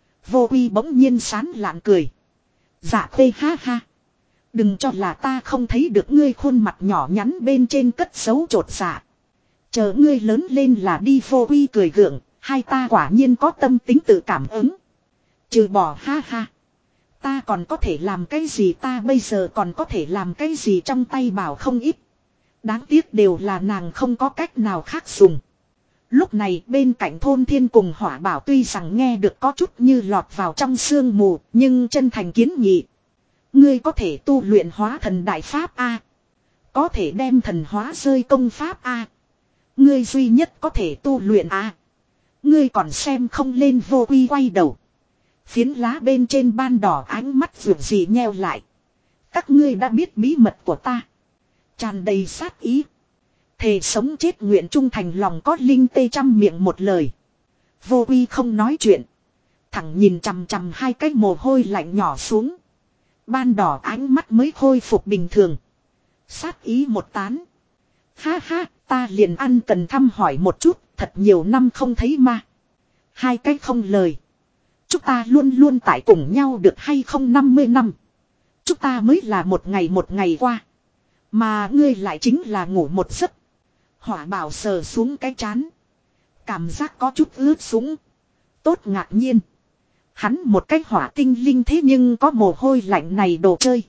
Vô Uy bỗng nhiên sán lạn cười. Dạ Khê ha ha. Đừng cho là ta không thấy được ngươi khuôn mặt nhỏ nhắn bên trên cất xấu trột dạ. Chờ ngươi lớn lên là đi. Vô Uy cười gượng. Hai ta quả nhiên có tâm tính tự cảm ứng. Trừ bỏ ha ha. Ta còn có thể làm cái gì. Ta bây giờ còn có thể làm cái gì. Trong tay bảo không ít. Đáng tiếc đều là nàng không có cách nào khác dùng. Lúc này bên cạnh Thôn Thiên cùng Hỏa Bảo tuy rằng nghe được có chút như lọt vào trong sương mù. Nhưng chân thành kiến nghị. Ngươi có thể tu luyện hóa thần đại pháp A. Có thể đem thần hóa rơi công pháp A. Ngươi duy nhất có thể tu luyện A. Ngươi còn xem không lên. Vô Uy quay đầu. Phiến lá bên trên ban đỏ ánh mắt vượt gì nheo lại. Các ngươi đã biết bí mật của ta. Tràn đầy sát ý. Thề sống chết nguyện trung thành lòng có linh tê trăm miệng một lời. Vô Uy không nói chuyện. Thẳng nhìn chằm chằm hai cái mồ hôi lạnh nhỏ xuống. Ban đỏ ánh mắt mới khôi phục bình thường. Sát ý một tán. Ha ha, ta liền ăn cần thăm hỏi một chút. Thật nhiều năm không thấy ma. Hai cái không lời. Chúng ta luôn luôn tại cùng nhau được hay không 50 năm. Chúng ta mới là một ngày qua. Mà ngươi lại chính là ngủ một giấc. Hỏa Bảo sờ xuống cái trán. Cảm giác có chút ướt sũng. Tốt ngạc nhiên. Hắn một cái hỏa tinh linh thế nhưng có mồ hôi lạnh này đồ chơi.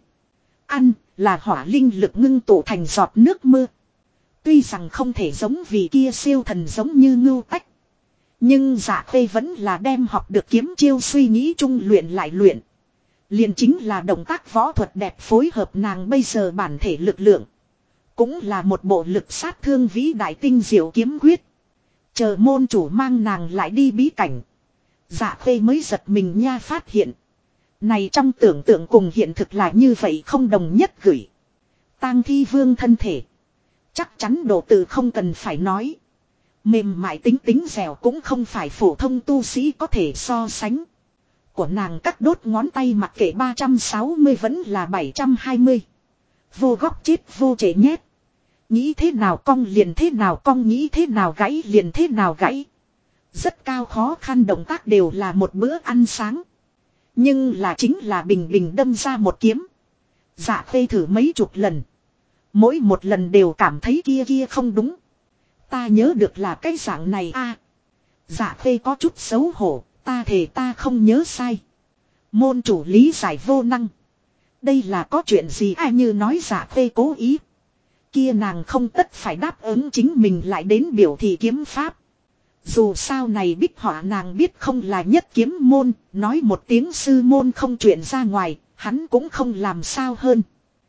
Ăn là hỏa linh lực ngưng tụ thành giọt nước mưa. Tuy rằng không thể giống vì kia siêu thần giống như Ngưu Tách. Nhưng Dạ Khê vẫn là đem học được kiếm chiêu suy nghĩ chung luyện lại luyện. Liền chính là động tác võ thuật đẹp phối hợp nàng bây giờ bản thể lực lượng. Cũng là một bộ lực sát thương vĩ đại tinh diệu kiếm quyết. Chờ môn chủ mang nàng lại đi bí cảnh. Dạ Khê mới giật mình nha phát hiện. Này trong tưởng tượng cùng hiện thực là như vậy không đồng nhất gửi. Tang Thi Vương thân thể. Chắc chắn độ từ không cần phải nói. Mềm mại tính tính dẻo cũng không phải phổ thông tu sĩ có thể so sánh. Của nàng cắt đốt ngón tay mặc kệ 360 vẫn là 720. Vô góc chết vô chế nhét. Nghĩ thế nào cong liền thế nào cong, nghĩ thế nào gãy liền thế nào gãy. Rất cao khó khăn động tác đều là một bữa ăn sáng. Nhưng là chính là bình bình đâm ra một kiếm. Dạ Khê thử mấy chục lần. Mỗi một lần đều cảm thấy kia không đúng. Ta nhớ được là cái dạng này a. Dạ Khê có chút xấu hổ. Ta thề ta không nhớ sai. Môn chủ lý giải vô năng. Đây là có chuyện gì ai như nói Dạ Khê cố ý. Kia nàng không tất phải đáp ứng chính mình lại đến biểu thị kiếm pháp. Dù sao này bích họa nàng biết không là nhất kiếm môn, nói một tiếng sư môn không chuyện ra ngoài, hắn cũng không làm sao hơn.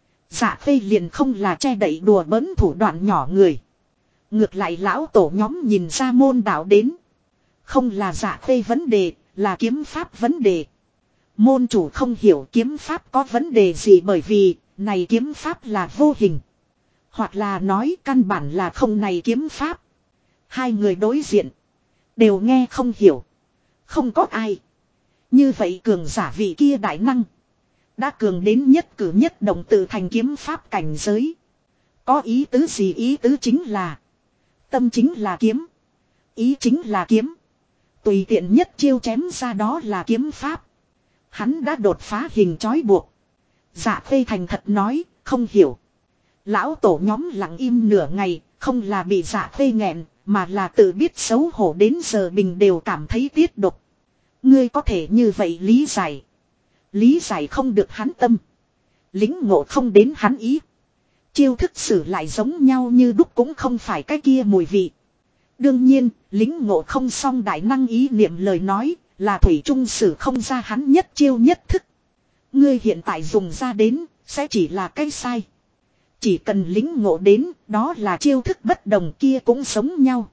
Dạ Khê liền không là che đậy đùa bỡn thủ đoạn nhỏ người. Ngược lại lão tổ nhóm nhìn ra môn đạo đến. Không là dạ Khê vấn đề, là kiếm pháp vấn đề. Môn chủ không hiểu kiếm pháp có vấn đề gì bởi vì, này kiếm pháp là vô hình. Hoặc là nói căn bản là không này kiếm pháp. Hai người đối diện. Đều nghe không hiểu. Không có ai. Như vậy cường giả vị kia đại năng. Đã cường đến nhất cử nhất động tự thành kiếm pháp cảnh giới. Có ý tứ gì ý tứ chính là. Tâm chính là kiếm. Ý chính là kiếm. Tùy tiện nhất chiêu chém ra đó là kiếm pháp. Hắn đã đột phá hình trói buộc. Dạ Khê thành thật nói, không hiểu. Lão tổ nhóm lặng im nửa ngày, không là bị dạ Khê nghẹn, mà là tự biết xấu hổ đến giờ mình đều cảm thấy tiết độc. Ngươi có thể như vậy lý giải. Lý giải không được hắn tâm. Lính ngộ không đến hắn ý. Chiêu thức xử lại giống nhau như đúc cũng không phải cái kia mùi vị. Đương nhiên, lính ngộ không xong đại năng ý niệm lời nói, là thủy trung sử không ra hắn nhất chiêu nhất thức. Ngươi hiện tại dùng ra đến, sẽ chỉ là cái sai. Chỉ cần lính ngộ đến, đó là chiêu thức bất đồng kia cũng giống nhau.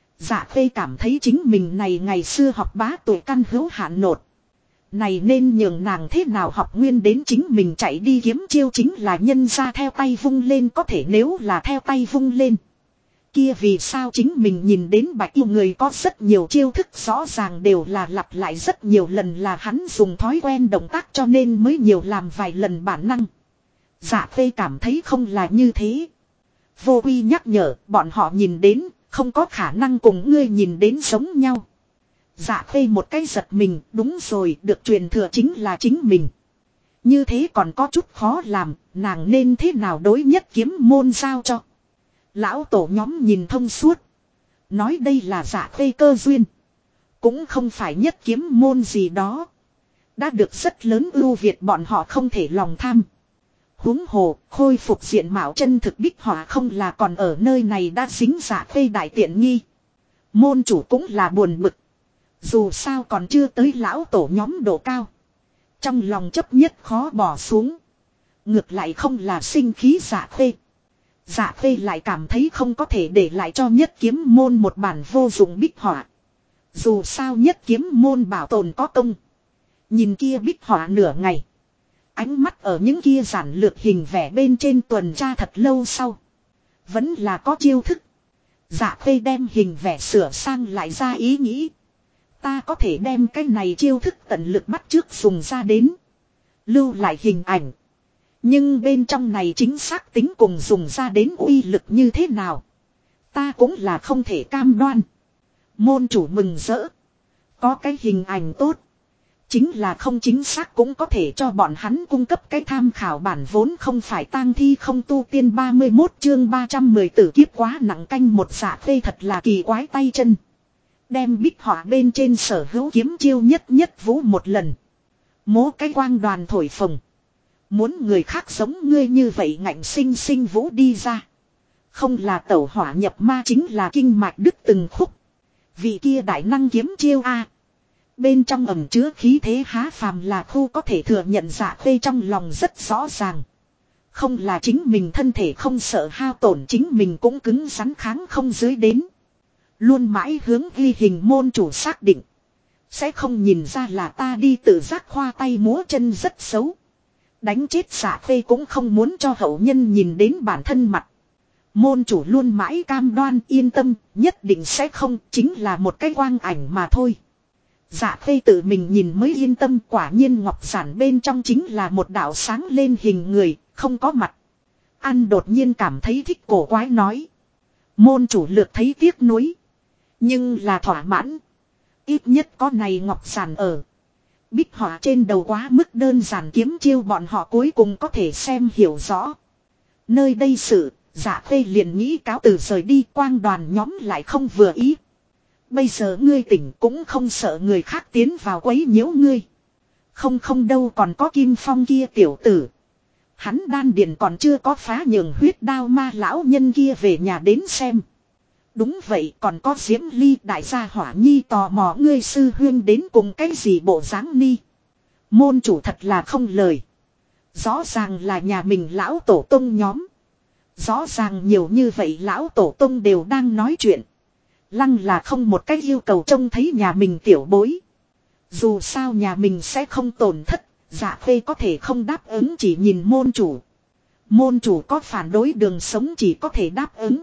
Dạ Khê cảm thấy chính mình này ngày xưa học bá tuổi căn hữu hạn nột. Này nên nhường nàng thế nào học nguyên đến chính mình chạy đi kiếm chiêu chính là nhân ra theo tay vung lên có thể nếu là theo tay vung lên. Kia vì sao chính mình nhìn đến bạch yêu người có rất nhiều chiêu thức rõ ràng đều là lặp lại rất nhiều lần là hắn dùng thói quen động tác cho nên mới nhiều làm vài lần bản năng. Dạ Khê cảm thấy không là như thế. Vô Quy nhắc nhở bọn họ nhìn đến không có khả năng cùng ngươi nhìn đến giống nhau. Dạ Khê một cái giật mình, đúng rồi, được truyền thừa chính là chính mình. Như thế còn có chút khó làm, nàng nên thế nào đối nhất kiếm môn giao cho. Lão tổ nhóm nhìn thông suốt. Nói đây là Dạ Khê cơ duyên. Cũng không phải nhất kiếm môn gì đó. Đã được rất lớn ưu việt bọn họ không thể lòng tham. Huống hồ, khôi phục diện mạo chân thực bích họa không là còn ở nơi này đã dính Dạ Khê đại tiện nghi. Môn chủ cũng là buồn bực. Dù sao còn chưa tới lão tổ nhóm độ cao. Trong lòng chấp nhất khó bỏ xuống. Ngược lại không là sinh khí Dạ Khê. Dạ Khê lại cảm thấy không có thể để lại cho nhất kiếm môn một bản vô dụng bích họa. Dù sao nhất kiếm môn bảo tồn có công. Nhìn kia bích họa nửa ngày. Ánh mắt ở những kia giản lược hình vẽ bên trên tuần tra thật lâu sau. Vẫn là có chiêu thức. Dạ Khê đem hình vẽ sửa sang lại ra ý nghĩ. Ta có thể đem cái này chiêu thức tận lực bắt trước dùng ra đến. Lưu lại hình ảnh. Nhưng bên trong này chính xác tính cùng dùng ra đến uy lực như thế nào. Ta cũng là không thể cam đoan. Môn chủ mừng rỡ. Có cái hình ảnh tốt. Chính là không chính xác cũng có thể cho bọn hắn cung cấp cái tham khảo bản vốn không phải tang thi không tu tiên 31 chương 310 tử kiếp quá nặng canh một Dạ Khê thật là kỳ quái tay chân. Đem bích họa bên trên sở hữu kiếm chiêu nhất nhất vũ một lần. Mố cái quang đoàn thổi phồng. Muốn người khác giống ngươi như vậy ngạnh sinh sinh vũ đi ra. Không là tẩu hỏa nhập ma chính là kinh mạch đứt từng khúc. Vị kia đại năng kiếm chiêu a. Bên trong ẩm chứa khí thế há phàm là khu có thể thừa nhận Dạ Khê trong lòng rất rõ ràng. Không là chính mình thân thể không sợ hao tổn chính mình cũng cứng rắn kháng không dưới đến. Luôn mãi hướng ghi hình môn chủ xác định. Sẽ không nhìn ra là ta đi tự giác khoa tay múa chân rất xấu. Đánh chết Dạ Khê cũng không muốn cho hậu nhân nhìn đến bản thân mặt. Môn chủ luôn mãi cam đoan yên tâm, nhất định sẽ không, chính là một cái quang ảnh mà thôi. Dạ Khê tự mình nhìn mới yên tâm, quả nhiên ngọc giản bên trong chính là một đạo sáng lên hình người, không có mặt. An đột nhiên cảm thấy thích cổ quái nói. Môn chủ lược thấy tiếc nuối. Nhưng là thỏa mãn. Ít nhất có này ngọc giản ở. Bích họa trên đầu quá mức đơn giản kiếm chiêu bọn họ cuối cùng có thể xem hiểu rõ. Nơi đây sự, Dạ Khê liền nghĩ cáo từ rời đi quang đoàn nhóm lại không vừa ý. Bây giờ ngươi tỉnh cũng không sợ người khác tiến vào quấy nhiễu ngươi. Không đâu còn có Kim Phong kia tiểu tử. Hắn đan điền còn chưa có phá nhường huyết đao ma lão nhân kia về nhà đến xem. Đúng vậy, còn có Diễm Ly, đại gia hỏa nhi tò mò ngươi sư huyên đến cùng cái gì bộ dáng ni. Môn chủ thật là không lời. Rõ ràng là nhà mình lão tổ tông nhóm. Rõ ràng nhiều như vậy lão tổ tông đều đang nói chuyện. Lăng là không một cách yêu cầu trông thấy nhà mình tiểu bối. Dù sao nhà mình sẽ không tổn thất, Dạ Khê có thể không đáp ứng chỉ nhìn môn chủ. Môn chủ có phản đối đường sống chỉ có thể đáp ứng.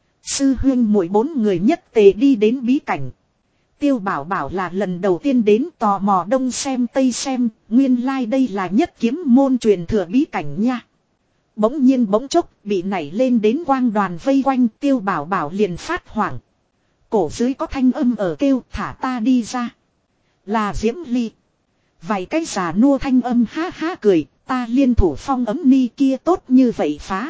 Sư huyên muội 4 người nhất tề đi đến bí cảnh. Tiêu Bảo Bảo là lần đầu tiên đến, tò mò đông xem tây xem, nguyên lai đây là nhất kiếm môn truyền thừa bí cảnh nha. Bỗng nhiên bỗng chốc bị nảy lên đến quang đoàn vây quanh, Tiêu Bảo Bảo liền phát hoảng. Cổ dưới có thanh âm ở kêu thả ta đi ra. Là Diễm Ly. Vài cái già nua thanh âm ha ha cười, ta liên thủ phong ấm ni kia tốt như vậy phá.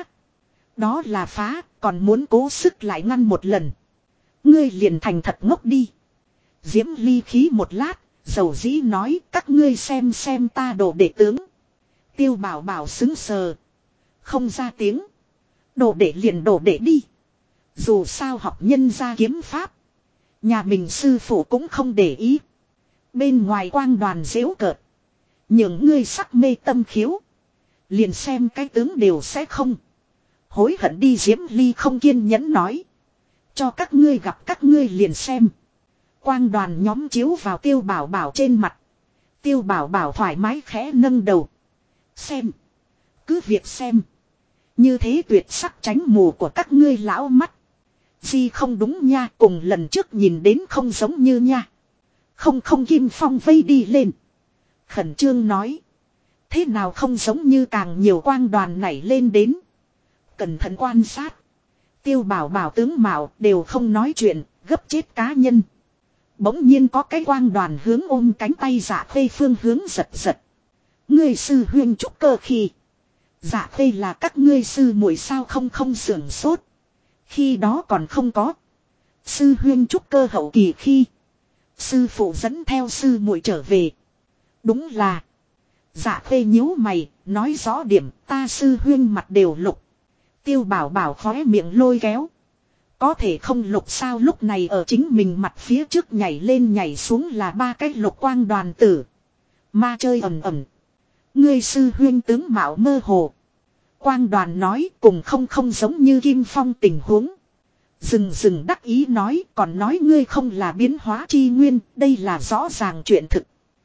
Đó là phá, còn muốn cố sức lại ngăn một lần. Ngươi liền thành thật ngốc đi. Diễm Ly khí một lát, dầu dĩ nói các ngươi xem ta đồ đệ tướng. Tiêu Bảo Bảo xứng sờ. Không ra tiếng. Đồ đệ liền đồ đệ đi. Dù sao học nhân ra kiếm pháp. Nhà mình sư phụ cũng không để ý. Bên ngoài quang đoàn giễu cợt. Những ngươi sắc mê tâm khiếu. Liền xem cái tướng đều sẽ không. Hối hận đi Diễm Ly không kiên nhẫn nói. Cho các ngươi gặp các ngươi liền xem. Quang đoàn nhóm chiếu vào Tiêu Bảo Bảo trên mặt. Tiêu Bảo Bảo thoải mái khẽ nâng đầu. Xem. Cứ việc xem. Như thế tuyệt sắc tránh mù của các ngươi lão mắt. Di không đúng nha, cùng lần trước nhìn đến không giống như nha. Không Kim Phong vây đi lên. Khẩn trương nói. Thế nào không giống như càng nhiều quang đoàn nảy lên đến. Cẩn thận quan sát. Tiêu Bảo Bảo tướng mạo đều không nói chuyện, gấp chết cá nhân. Bỗng nhiên có cái quang đoàn hướng ôm cánh tay Dạ Khê phương hướng giật giật. Ngươi sư huyên trúc cơ khi. Dạ Khê là các ngươi sư muội sao không sưởng sốt. Khi đó còn không có. Sư huyên trúc cơ hậu kỳ khi. Sư phụ dẫn theo sư muội trở về. Đúng là. Dạ Khê nhíu mày, nói rõ điểm, ta sư huyên mặt đều lục. Tiêu Bảo Bảo khóe miệng lôi kéo. Có thể không lục sao, lúc này ở chính mình mặt phía trước nhảy lên nhảy xuống là 3 cái lục quang đoàn tử. Ma chơi ầm ầm. Ngươi sư huyên tướng mạo mơ hồ. Quang đoàn nói cùng không giống như Kim Phong tình huống. Dừng đắc ý nói, còn nói ngươi không là biến hóa chi nguyên, đây là rõ ràng chuyện thực.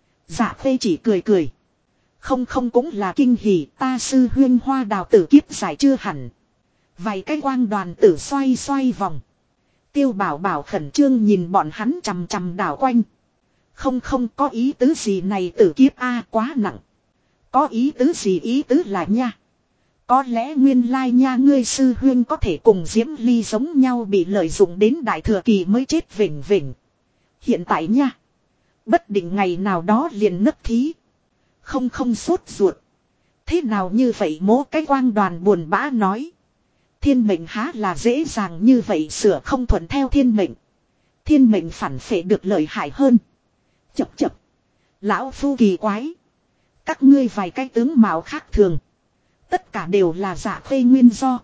Dạ Khê chỉ cười. Không cũng là kinh hỉ, ta sư huyên hoa đào tử kiếp giải chưa hẳn. Vài cái quang đoàn tử xoay vòng. Tiêu Bảo Bảo khẩn trương nhìn bọn hắn chằm đảo quanh. Không có ý tứ gì này, tử kiếp a quá nặng. Có ý tứ gì, ý tứ là nha. Có lẽ nguyên lai nha, ngươi sư huyên có thể cùng Diễm Ly giống nhau bị lợi dụng đến đại thừa kỳ mới chết vỉnh. Hiện tại nha. Bất định ngày nào đó liền nấp thí. Không sốt ruột. Thế nào như vậy, mố cái quang đoàn buồn bã nói. Thiên mệnh há là dễ dàng như vậy sửa, không thuận theo thiên mệnh. Thiên mệnh phản phệ được lợi hại hơn. Chập. Lão phu kỳ quái. Các ngươi vài cái tướng mạo khác thường. Tất cả đều là Dạ Khê nguyên do.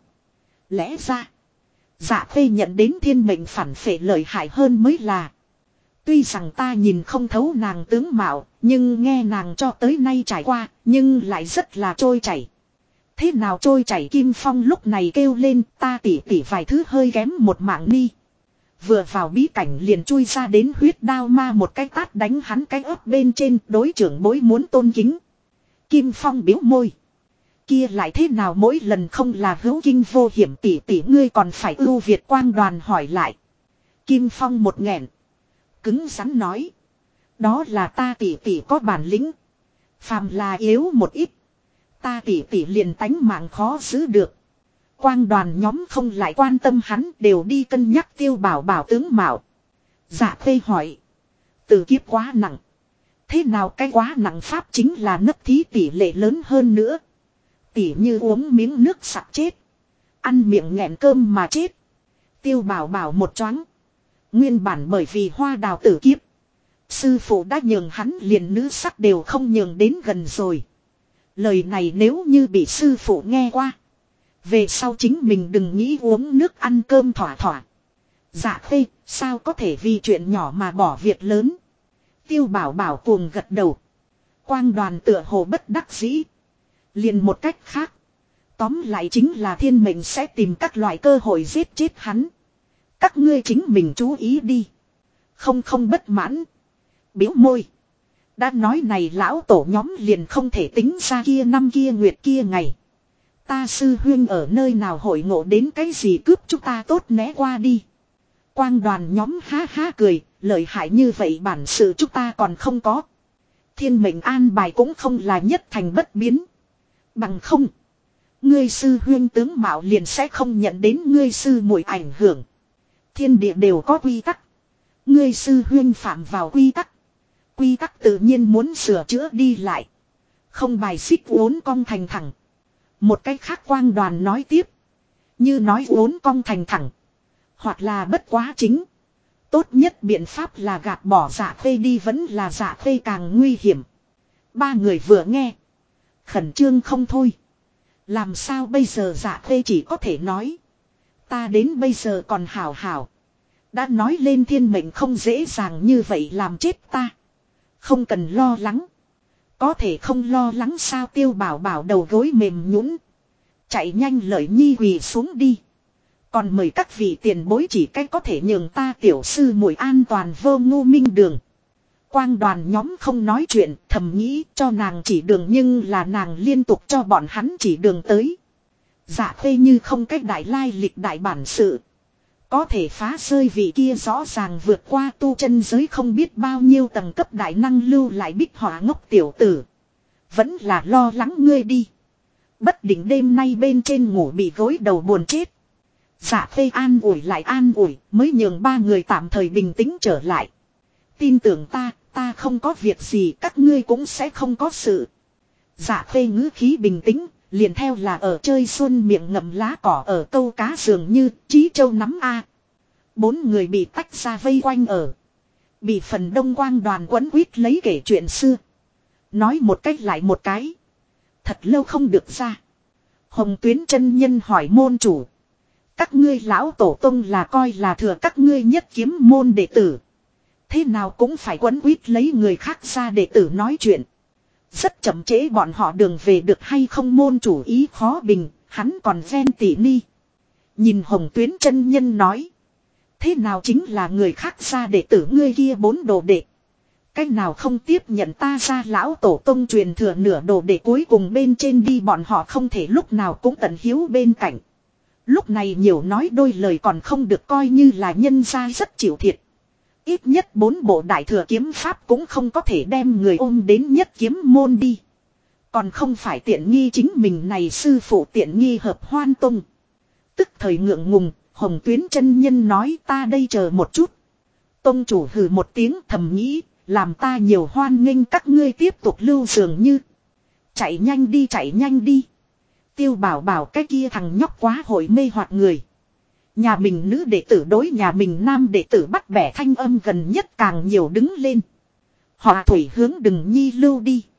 Lẽ ra. Dạ Khê nhận đến thiên mệnh phản phệ lợi hại hơn mới là. Tuy rằng ta nhìn không thấu nàng tướng mạo, nhưng nghe nàng cho tới nay trải qua, nhưng lại rất là trôi chảy. Thế nào trôi chảy? Kim Phong lúc này kêu lên, ta tỉ vài thứ hơi kém một mạng ni. Vừa vào bí cảnh liền chui ra đến huyết đao ma một cái tát đánh hắn cái ớt bên trên, đối trưởng bối muốn tôn kính. Kim Phong biếu môi. Kia lại thế nào, mỗi lần không là hữu kinh vô hiểm, tỉ ngươi còn phải ưu việt. Quang đoàn hỏi lại. Kim Phong một nghẹn. Cứng rắn nói. Đó là ta tỉ có bản lĩnh. Phàm là yếu một ít. Ta tỉ liền tánh mạng khó giữ được. Quang đoàn nhóm không lại quan tâm hắn, đều đi cân nhắc Tiêu Bảo Bảo tướng mạo. Dạ Khê hỏi. Tử kiếp quá nặng. Thế nào cái quá nặng pháp? Chính là nấp thí tỷ lệ lớn hơn nữa. Tỉ như uống miếng nước sặc chết. Ăn miệng nghẹn cơm mà chết. Tiêu Bảo Bảo một choáng. Nguyên bản bởi vì hoa đào tử kiếp. Sư phụ đã nhường hắn liền nữ sắc đều không nhường đến gần rồi. Lời này nếu như bị sư phụ nghe qua. Về sau chính mình đừng nghĩ uống nước ăn cơm thỏa. Dạ Khê, sao có thể vì chuyện nhỏ mà bỏ việc lớn. Tiêu Bảo Bảo cuồng gật đầu. Quang Đoàn tựa hồ bất đắc dĩ. Liền một cách khác. Tóm lại chính là thiên mệnh sẽ tìm các loại cơ hội giết chết hắn. Các ngươi chính mình chú ý đi. Không bất mãn. Biếu môi. Đã nói này lão tổ nhóm liền không thể tính ra kia năm kia nguyệt kia ngày. Ta sư huyên ở nơi nào hội ngộ đến cái gì cướp chúng ta tốt né qua đi. Quang Đoàn nhóm ha ha cười, lợi hại như vậy bản sự chúng ta còn không có. Thiên mệnh an bài cũng không là nhất thành bất biến. Bằng không, ngươi sư huyên tướng mạo liền sẽ không nhận đến ngươi sư muội ảnh hưởng. Thiên địa đều có quy tắc. Ngươi sư huyên phạm vào quy tắc. Quy tắc tự nhiên muốn sửa chữa đi lại. Không bài xích uốn cong thành thẳng. Một cách khác Quang Đoàn nói tiếp. Như nói uốn cong thành thẳng. Hoặc là bất quá chính. Tốt nhất biện pháp là gạt bỏ Dạ Khê đi, vẫn là Dạ Khê càng nguy hiểm. Ba người vừa nghe. Khẩn trương không thôi. Làm sao bây giờ Dạ Khê chỉ có thể nói. Ta đến bây giờ còn hảo hảo. Đã nói lên thiên mệnh không dễ dàng như vậy làm chết ta. Không cần lo lắng. Có thể không lo lắng sao? Tiêu Bảo Bảo đầu gối mềm nhũn, chạy nhanh lợi nhi quỳ xuống đi. Còn mời các vị tiền bối chỉ cách có thể nhường ta tiểu sư muội an toàn vô ngu minh đường. Quang Đoàn nhóm không nói chuyện, thầm nghĩ cho nàng chỉ đường, nhưng là nàng liên tục cho bọn hắn chỉ đường tới. Dạ Khê như không cách đại lai lịch đại bản sự. Có thể phá rơi vị kia rõ ràng vượt qua tu chân giới không biết bao nhiêu tầng cấp đại năng lưu lại bích họa ngốc tiểu tử. Vẫn là lo lắng ngươi đi. Bất định đêm nay bên trên ngủ bị gối đầu buồn chết. Dạ Khê an ủi lại an ủi mới nhường ba người tạm thời bình tĩnh trở lại. Tin tưởng ta không có việc gì, các ngươi cũng sẽ không có sự. Dạ Khê ngữ khí bình tĩnh, liền theo là ở chơi xuân miệng ngậm lá cỏ ở câu cá dường như Chí Châu nắm a. Bốn người bị tách ra vây quanh ở. Bị phần đông Quang Đoàn quấn quýt lấy kể chuyện xưa. Nói một cách lại một cái. Thật lâu không được ra. Hồng Tuyến chân nhân hỏi môn chủ. Các ngươi lão tổ tông là coi là thừa các ngươi nhất kiếm môn đệ tử. Thế nào cũng phải quấn quýt lấy người khác ra đệ tử nói chuyện. Rất chậm trễ bọn họ đường về được hay không? Môn chủ ý khó bình, hắn còn ven tỉ ni. Nhìn Hồng Tuyến chân nhân nói. Thế nào chính là người khác ra đệ tử ngươi kia bốn đồ đệ. Cách nào không tiếp nhận ta ra lão tổ tông truyền thừa nửa đồ đệ cuối cùng bên trên đi, bọn họ không thể lúc nào cũng tận hiếu bên cạnh. Lúc này nhiều nói đôi lời còn không được coi như là nhân gia rất chịu thiệt. Ít nhất 4 bộ đại thừa kiếm pháp cũng không có thể đem người ôm đến nhất kiếm môn đi. Còn không phải tiện nghi chính mình này sư phụ tiện nghi hợp hoan tông. Tức thời ngượng ngùng, Hồng Tuyến chân nhân nói ta đây chờ một chút. Tông chủ hừ một tiếng thầm nghĩ, làm ta nhiều hoan nghênh các ngươi tiếp tục lưu dường như. Chạy nhanh đi chạy nhanh đi. Tiêu Bảo Bảo cái kia thằng nhóc quá hội mê hoặc người. Nhà mình nữ đệ tử đối nhà mình nam đệ tử bắt bẻ thanh âm gần nhất càng nhiều đứng lên. Họ thủy hướng đừng nhi lưu đi.